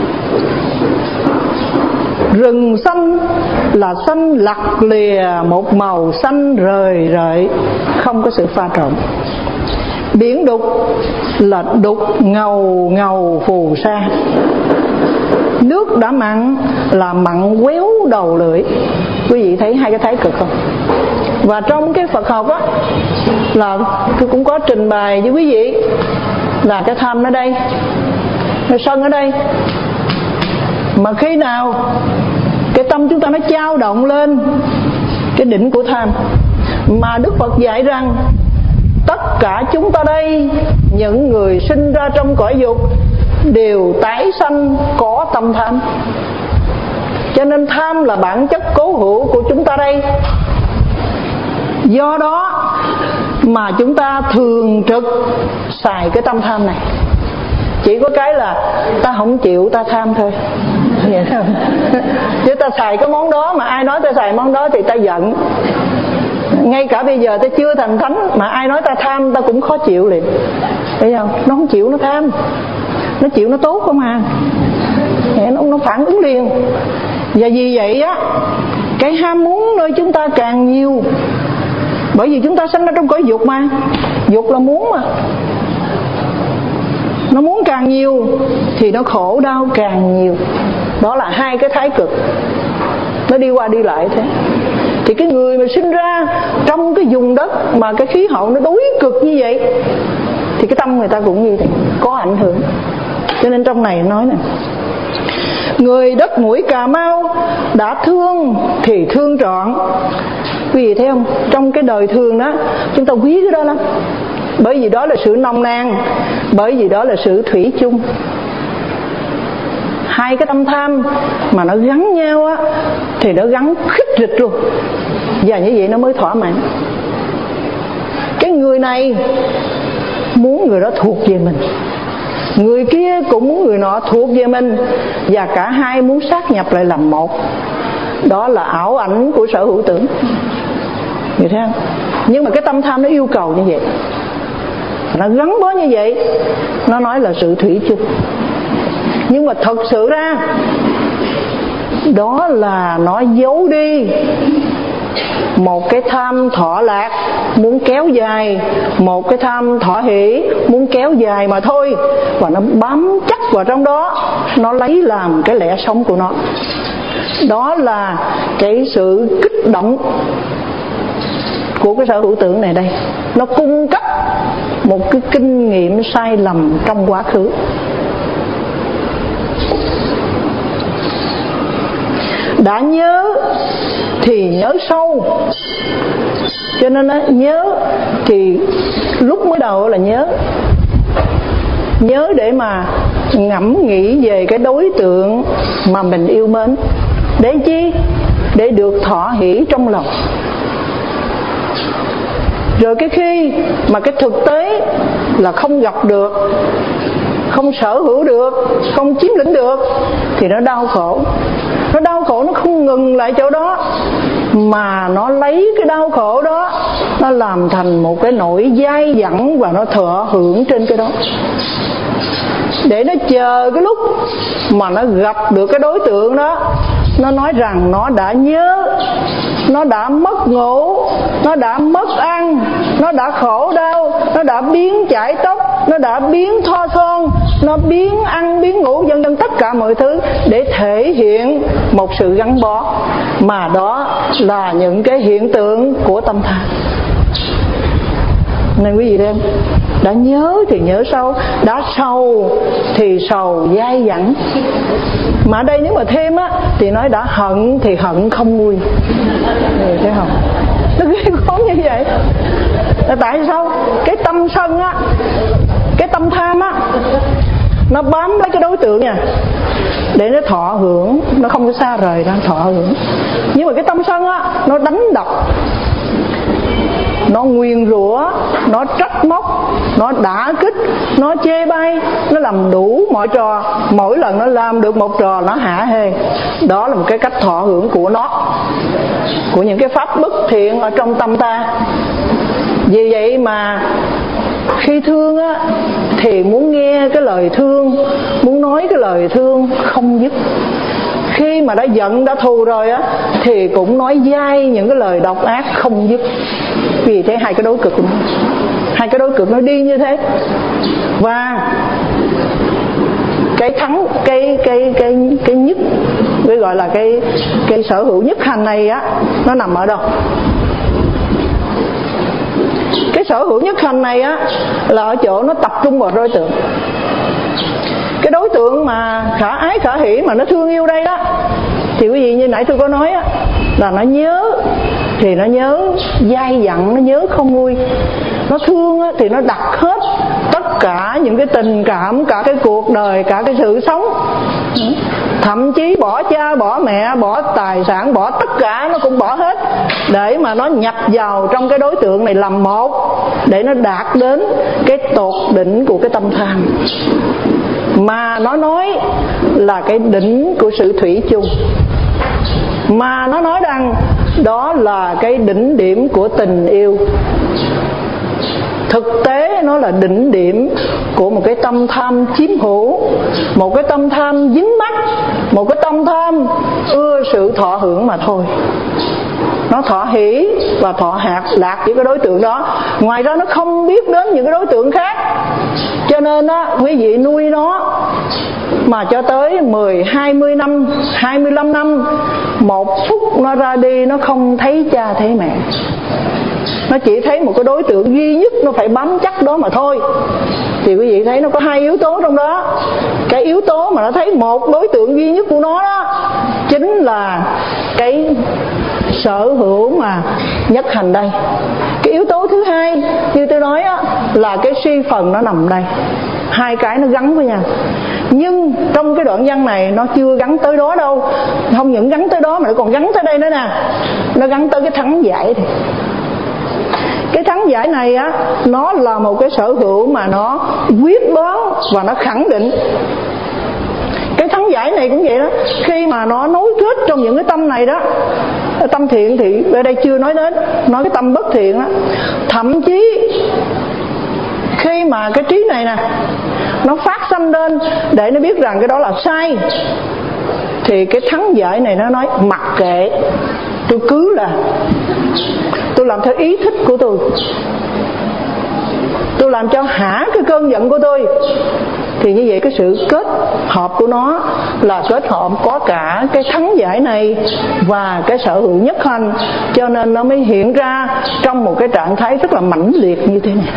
Rừng xanh là xanh lặt lìa, một màu xanh rời rợi, không có sự pha trộn. Biển đục là đục ngầu ngầu phù sa. Nước đã mặn là mặn quéo đầu lưỡi. Quý vị thấy hai cái thái cực không? Và trong cái Phật học á, là tôi cũng có trình bày với quý vị là cái tham ở đây, cái sân ở đây. Mà khi nào cái tâm chúng ta nó dao động lên cái đỉnh của tham, mà Đức Phật dạy rằng tất cả chúng ta đây, những người sinh ra trong cõi dục, đều tái sanh có tâm tham. Cho nên tham là bản chất cố hữu của chúng ta đây. Do đó mà chúng ta thường trực xài cái tâm tham này. Chỉ có cái là ta không chịu, ta tham thôi. Chứ ta xài cái món đó, mà ai nói ta xài món đó thì ta giận. Ngay cả bây giờ ta chưa thành thánh, mà ai nói ta tham ta cũng khó chịu liền. Thấy không? Nó không chịu, nó tham. Nó chịu nó tốt không à? Nó, nó phản ứng liền. Và vì vậy á, cái ham muốn nơi chúng ta càng nhiều. Bởi vì chúng ta sinh ra trong cõi dục mà. Dục là muốn mà. Nó muốn càng nhiều thì nó khổ đau càng nhiều. Đó là hai cái thái cực, nó đi qua đi lại thế. Thì cái người mà sinh ra trong cái vùng đất mà cái khí hậu nó đối cực như vậy, thì cái tâm người ta cũng như thế, có ảnh hưởng. Cho nên trong này nói nè: người đất mũi Cà Mau đã thương thì thương trọn. Quý vị thấy không? Trong cái đời thường đó, chúng ta quý cái đó lắm. Bởi vì đó là sự nồng nàn, bởi vì đó là sự thủy chung. Hai cái tâm tham mà nó gắn nhau á, thì nó gắn khích rịch luôn. Và như vậy nó mới thỏa mãn. Cái người này muốn người đó thuộc về mình, người kia cũng muốn người nọ thuộc về mình, và cả hai muốn sát nhập lại làm một. Đó là ảo ảnh của sở hữu tưởng. Hiểu thấy không? Nhưng mà cái tâm tham nó yêu cầu như vậy, nó gắn bó như vậy, nó nói là sự thủy chung. Nhưng mà thật sự ra đó là nó giấu đi một cái tham thọ lạc muốn kéo dài một cái tham thọ hỷ, muốn kéo dài mà thôi, và nó bám chắc vào trong đó, nó lấy làm cái lẽ sống của nó. Đó là cái sự kích động của cái sở hữu tưởng này đây. Nó cung cấp một cái kinh nghiệm sai lầm trong quá khứ. Đã nhớ thì nhớ sâu, cho nên nó nhớ thì lúc mới đầu là nhớ nhớ để mà ngẫm nghĩ về cái đối tượng mà mình yêu mến. Để chi? Để được thọ hỷ trong lòng. Rồi cái khi mà cái thực tế là không gặp được, không sở hữu được, không chiếm lĩnh được, thì nó đau khổ. Nó đau khổ, nó không ngừng lại chỗ đó, mà nó lấy cái đau khổ đó, nó làm thành một cái nỗi dai dẳng, và nó thọ hưởng trên cái đó, để nó chờ cái lúc mà nó gặp được cái đối tượng đó, nó nói rằng nó đã nhớ, nó đã mất ngủ, nó đã mất ăn, nó đã khổ đau, nó đã biến chải tóc, nó đã biến thoa son, nó biến ăn biến ngủ, vân vân, tất cả mọi thứ để thể hiện một sự gắn bó. Mà đó là những cái hiện tượng của tâm tham. Nên quý vị đem, đã nhớ thì nhớ sâu, đã sầu thì sầu dai dẳng. Mà ở đây nếu mà thêm á, thì nói đã hận thì hận không nguôi. Thấy không? Nó ghê gớm như vậy. Là tại sao? Cái tâm sân á, cái tâm tham á, nó bám lấy cái đối tượng nha, để nó thọ hưởng, nó không có xa rời ra thọ hưởng. Nhưng mà cái tâm sân á, nó đánh đập, nó nguyền rủa, nó trách móc, nó đả kích, nó chê bai, nó làm đủ mọi trò. Mỗi lần nó làm được một trò nó hả hê. Đó là một cái cách thọ hưởng của nó, của những cái pháp bất thiện ở trong tâm ta. Vì vậy mà khi thương á, thì muốn nghe cái lời thương, muốn nói cái lời thương không dứt. Khi mà đã giận, đã thù rồi á, thì cũng nói dai những cái lời độc ác không dứt. Vì thế hai cái đối cực của nó, hai cái đối cực nó đi như thế. Và cái thắng, cái cái cái cái nhất, cái gọi là cái cái sở hữu nhất hành này á, nó nằm ở đâu? Cái sở hữu nhất hành này á là ở chỗ nó tập trung vào đối tượng. Cái đối tượng mà khả ái khả hỷ mà nó thương yêu đây đó, thì quý vị như nãy tôi có nói á, là nó nhớ thì nó nhớ dai dẳng, nó nhớ không nguôi. Nó thương á, thì nó đặt hết tất cả những cái tình cảm, cả cái cuộc đời, cả cái sự sống, thậm chí bỏ cha, bỏ mẹ, bỏ tài sản, bỏ tất cả, nó cũng bỏ hết để mà nó nhập vào trong cái đối tượng này làm một, để nó đạt đến cái tột đỉnh của cái tâm tham. Mà nó nói là cái đỉnh của sự thủy chung, mà nó nói rằng đó là cái đỉnh điểm của tình yêu. Thực tế nó là đỉnh điểm của một cái tâm tham chiếm hữu, một cái tâm tham dính mắc, một cái tâm tham ưa sự thọ hưởng mà thôi. Nó thọ hỷ và thọ hạt lạc với cái đối tượng đó. Ngoài ra nó không biết đến những cái đối tượng khác. Cho nên á, quý vị nuôi nó mà cho tới mười, hai mươi năm, hai mươi lăm năm, một phút nó ra đi nó không thấy cha thấy mẹ, nó chỉ thấy một cái đối tượng duy nhất, nó phải bám chắc đó mà thôi. Thì quý vị thấy nó có hai yếu tố trong đó. Cái yếu tố mà nó thấy một đối tượng duy nhất của nó đó chính là cái sở hữu mà nhất hành đây. Cái yếu tố thứ hai như tôi nói á, là cái suy phần nó nằm đây. Hai cái nó gắn với nhau. Nhưng trong cái đoạn văn này nó chưa gắn tới đó đâu. Không những gắn tới đó mà nó còn gắn tới đây nữa nè. Nó gắn tới cái thắng giải thì. Cái thắng giải này á, nó là một cái sở hữu mà nó quyết đoán và nó khẳng định. Cái thắng giải này cũng vậy đó. Khi mà nó nối kết trong những cái tâm này đó, tâm thiện thì ở đây chưa nói đến, nói cái tâm bất thiện đó. Thậm chí khi mà cái trí này nè, nó phát sanh lên để nó biết rằng cái đó là sai, thì cái thắng giải này nó nói mặc kệ, tôi cứ là tôi làm theo ý thích của tôi, tôi làm cho hả cái cơn giận của tôi, thì như vậy cái sự kết hợp của nó là kết hợp có cả cái thắng giải này và cái sở hữu nhất hành, cho nên nó mới hiện ra trong một cái trạng thái rất là mãnh liệt như thế này.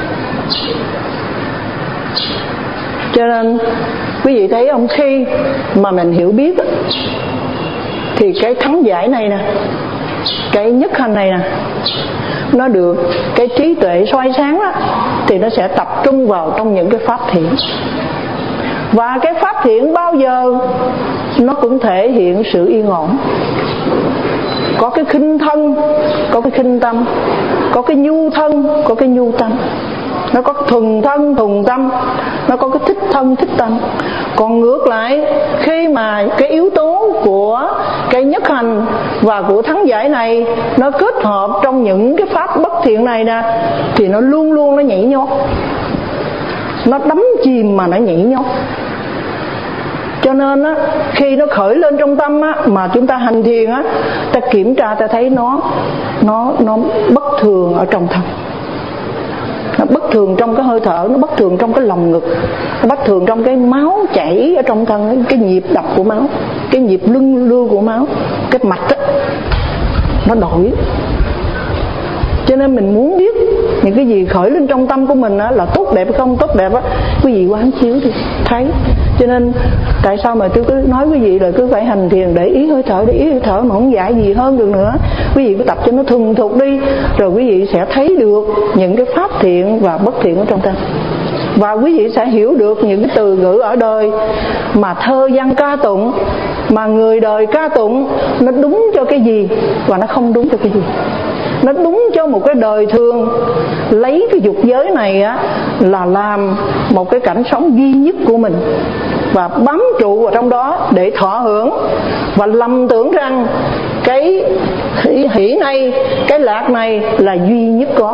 Cho nên quý vị thấy không, khi mà mình hiểu biết thì cái thắng giải này nè, cái nhất hành này nè, nó được cái trí tuệ soi sáng đó, thì nó sẽ tập trung vào trong những cái pháp thiện. Và cái pháp thiện bao giờ nó cũng thể hiện sự yên ổn. Có cái khinh thân, có cái khinh tâm, có cái nhu thân, có cái nhu tâm, nó có cái thuần thân, thuần tâm, nó có cái thích thân, thích tâm. Còn ngược lại, khi mà cái yếu tố của cái nhất hành và của thắng giải này nó kết hợp trong những cái pháp bất thiện này nè, thì nó luôn luôn nó nhảy nhót, nó đắm chìm mà nó nhảy nhót. Cho nên á, khi nó khởi lên trong tâm á, mà chúng ta hành thiền á, ta kiểm tra ta thấy nó nó nó bất thường ở trong thân, nó bất thường trong cái hơi thở, nó bất thường trong cái lồng ngực, nó bất thường trong cái máu chảy ở trong thân, cái nhịp đập của máu, cái nhịp luân lưu của máu, cái mạch á, nó đổi. Cho nên mình muốn biết những cái gì khởi lên trong tâm của mình á, là tốt đẹp hay không tốt đẹp á, quý vị quán chiếu thì thấy. Cho nên tại sao mà tôi cứ nói quý vị là cứ phải hành thiền để ý hơi thở, để ý hơi thở mà không dạy gì hơn được nữa. Quý vị cứ tập cho nó thuần thục đi, rồi quý vị sẽ thấy được những cái pháp thiện và bất thiện ở trong tâm. Và quý vị sẽ hiểu được những cái từ ngữ ở đời mà thơ văn ca tụng, mà người đời ca tụng, nó đúng cho cái gì và nó không đúng cho cái gì. Nó đúng cho một cái đời thường lấy cái dục giới này á là làm một cái cảnh sống duy nhất của mình, và bám trụ vào trong đó để thọ hưởng, và lầm tưởng rằng cái hỷ này, cái lạc này là duy nhất có.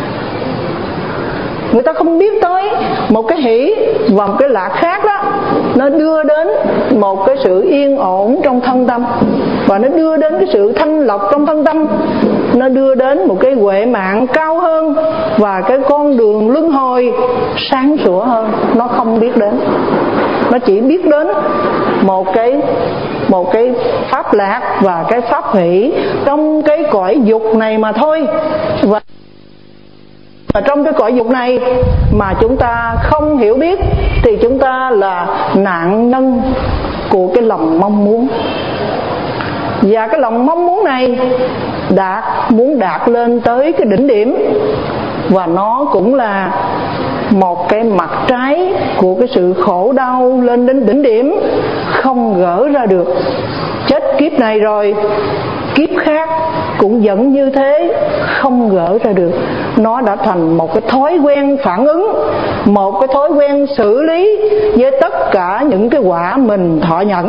Người ta không biết tới một cái hỷ và một cái lạc khác đó, nó đưa đến một cái sự yên ổn trong thân tâm, và nó đưa đến cái sự thanh lọc trong thân tâm, nó đưa đến một cái huệ mạng cao hơn và cái con đường luân hồi sáng sủa hơn. Nó không biết đến, nó chỉ biết đến một cái một cái pháp lạc và cái pháp hỷ trong cái cõi dục này mà thôi. Và Và trong cái cõi dục này mà chúng ta không hiểu biết thì chúng ta là nạn nhân của cái lòng mong muốn. Và cái lòng mong muốn này đạt muốn đạt lên tới cái đỉnh điểm, và nó cũng là một cái mặt trái của cái sự khổ đau lên đến đỉnh điểm, không gỡ ra được. Chết kiếp này rồi, kiếp khác cũng vẫn như thế, không gỡ ra được. Nó đã thành một cái thói quen phản ứng, một cái thói quen xử lý với tất cả những cái quả mình thọ nhận.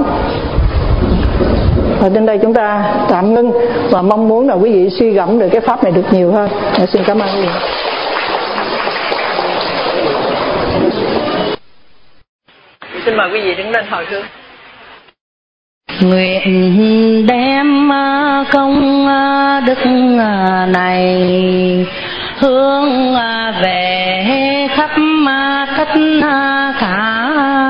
Và đến đây chúng ta tạm ngưng, và mong muốn là quý vị suy gẫm được cái pháp này được nhiều hơn. Để xin cảm ơn quý vị. Xin mời quý vị đứng lên hồi hướng. Nguyện đem công đức này hướng về khắp tất cả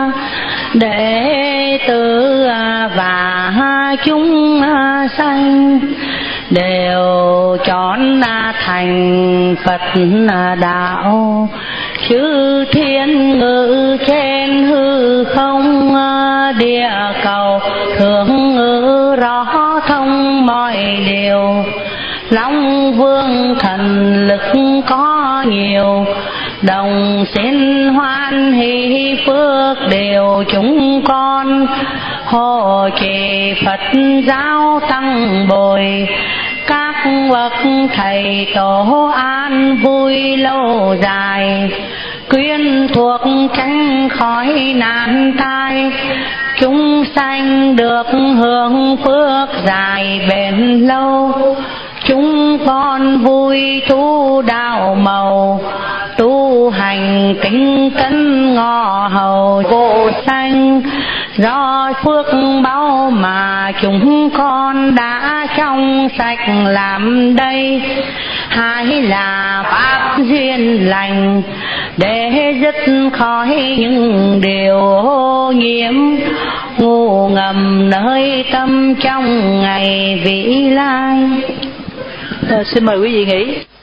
đệ tử và chúng sanh, đều chọn thành Phật đạo, chư thiên ngự trên hư không địa cầu, thường ngự rõ thông mọi điều. Long vương thần lực có nhiều, đồng xin hoan hỷ phước đều chúng con. Hộ trì Phật giáo tăng bồi, các bậc thầy tổ an vui lâu dài. Quyên thuộc tránh khỏi nạn tai, chúng sanh được hưởng phước dài bền lâu. Chúng con vui tu đạo màu, tu hành kính cẩn ngọ hầu vô sanh, do phước báo mà chúng con đã trong sạch làm đây. Hai là pháp duyên lành để dứt khỏi những điều ô nhiễm ngu ngầm nơi tâm trong ngày vĩ lai. À, xin mời quý vị nghỉ.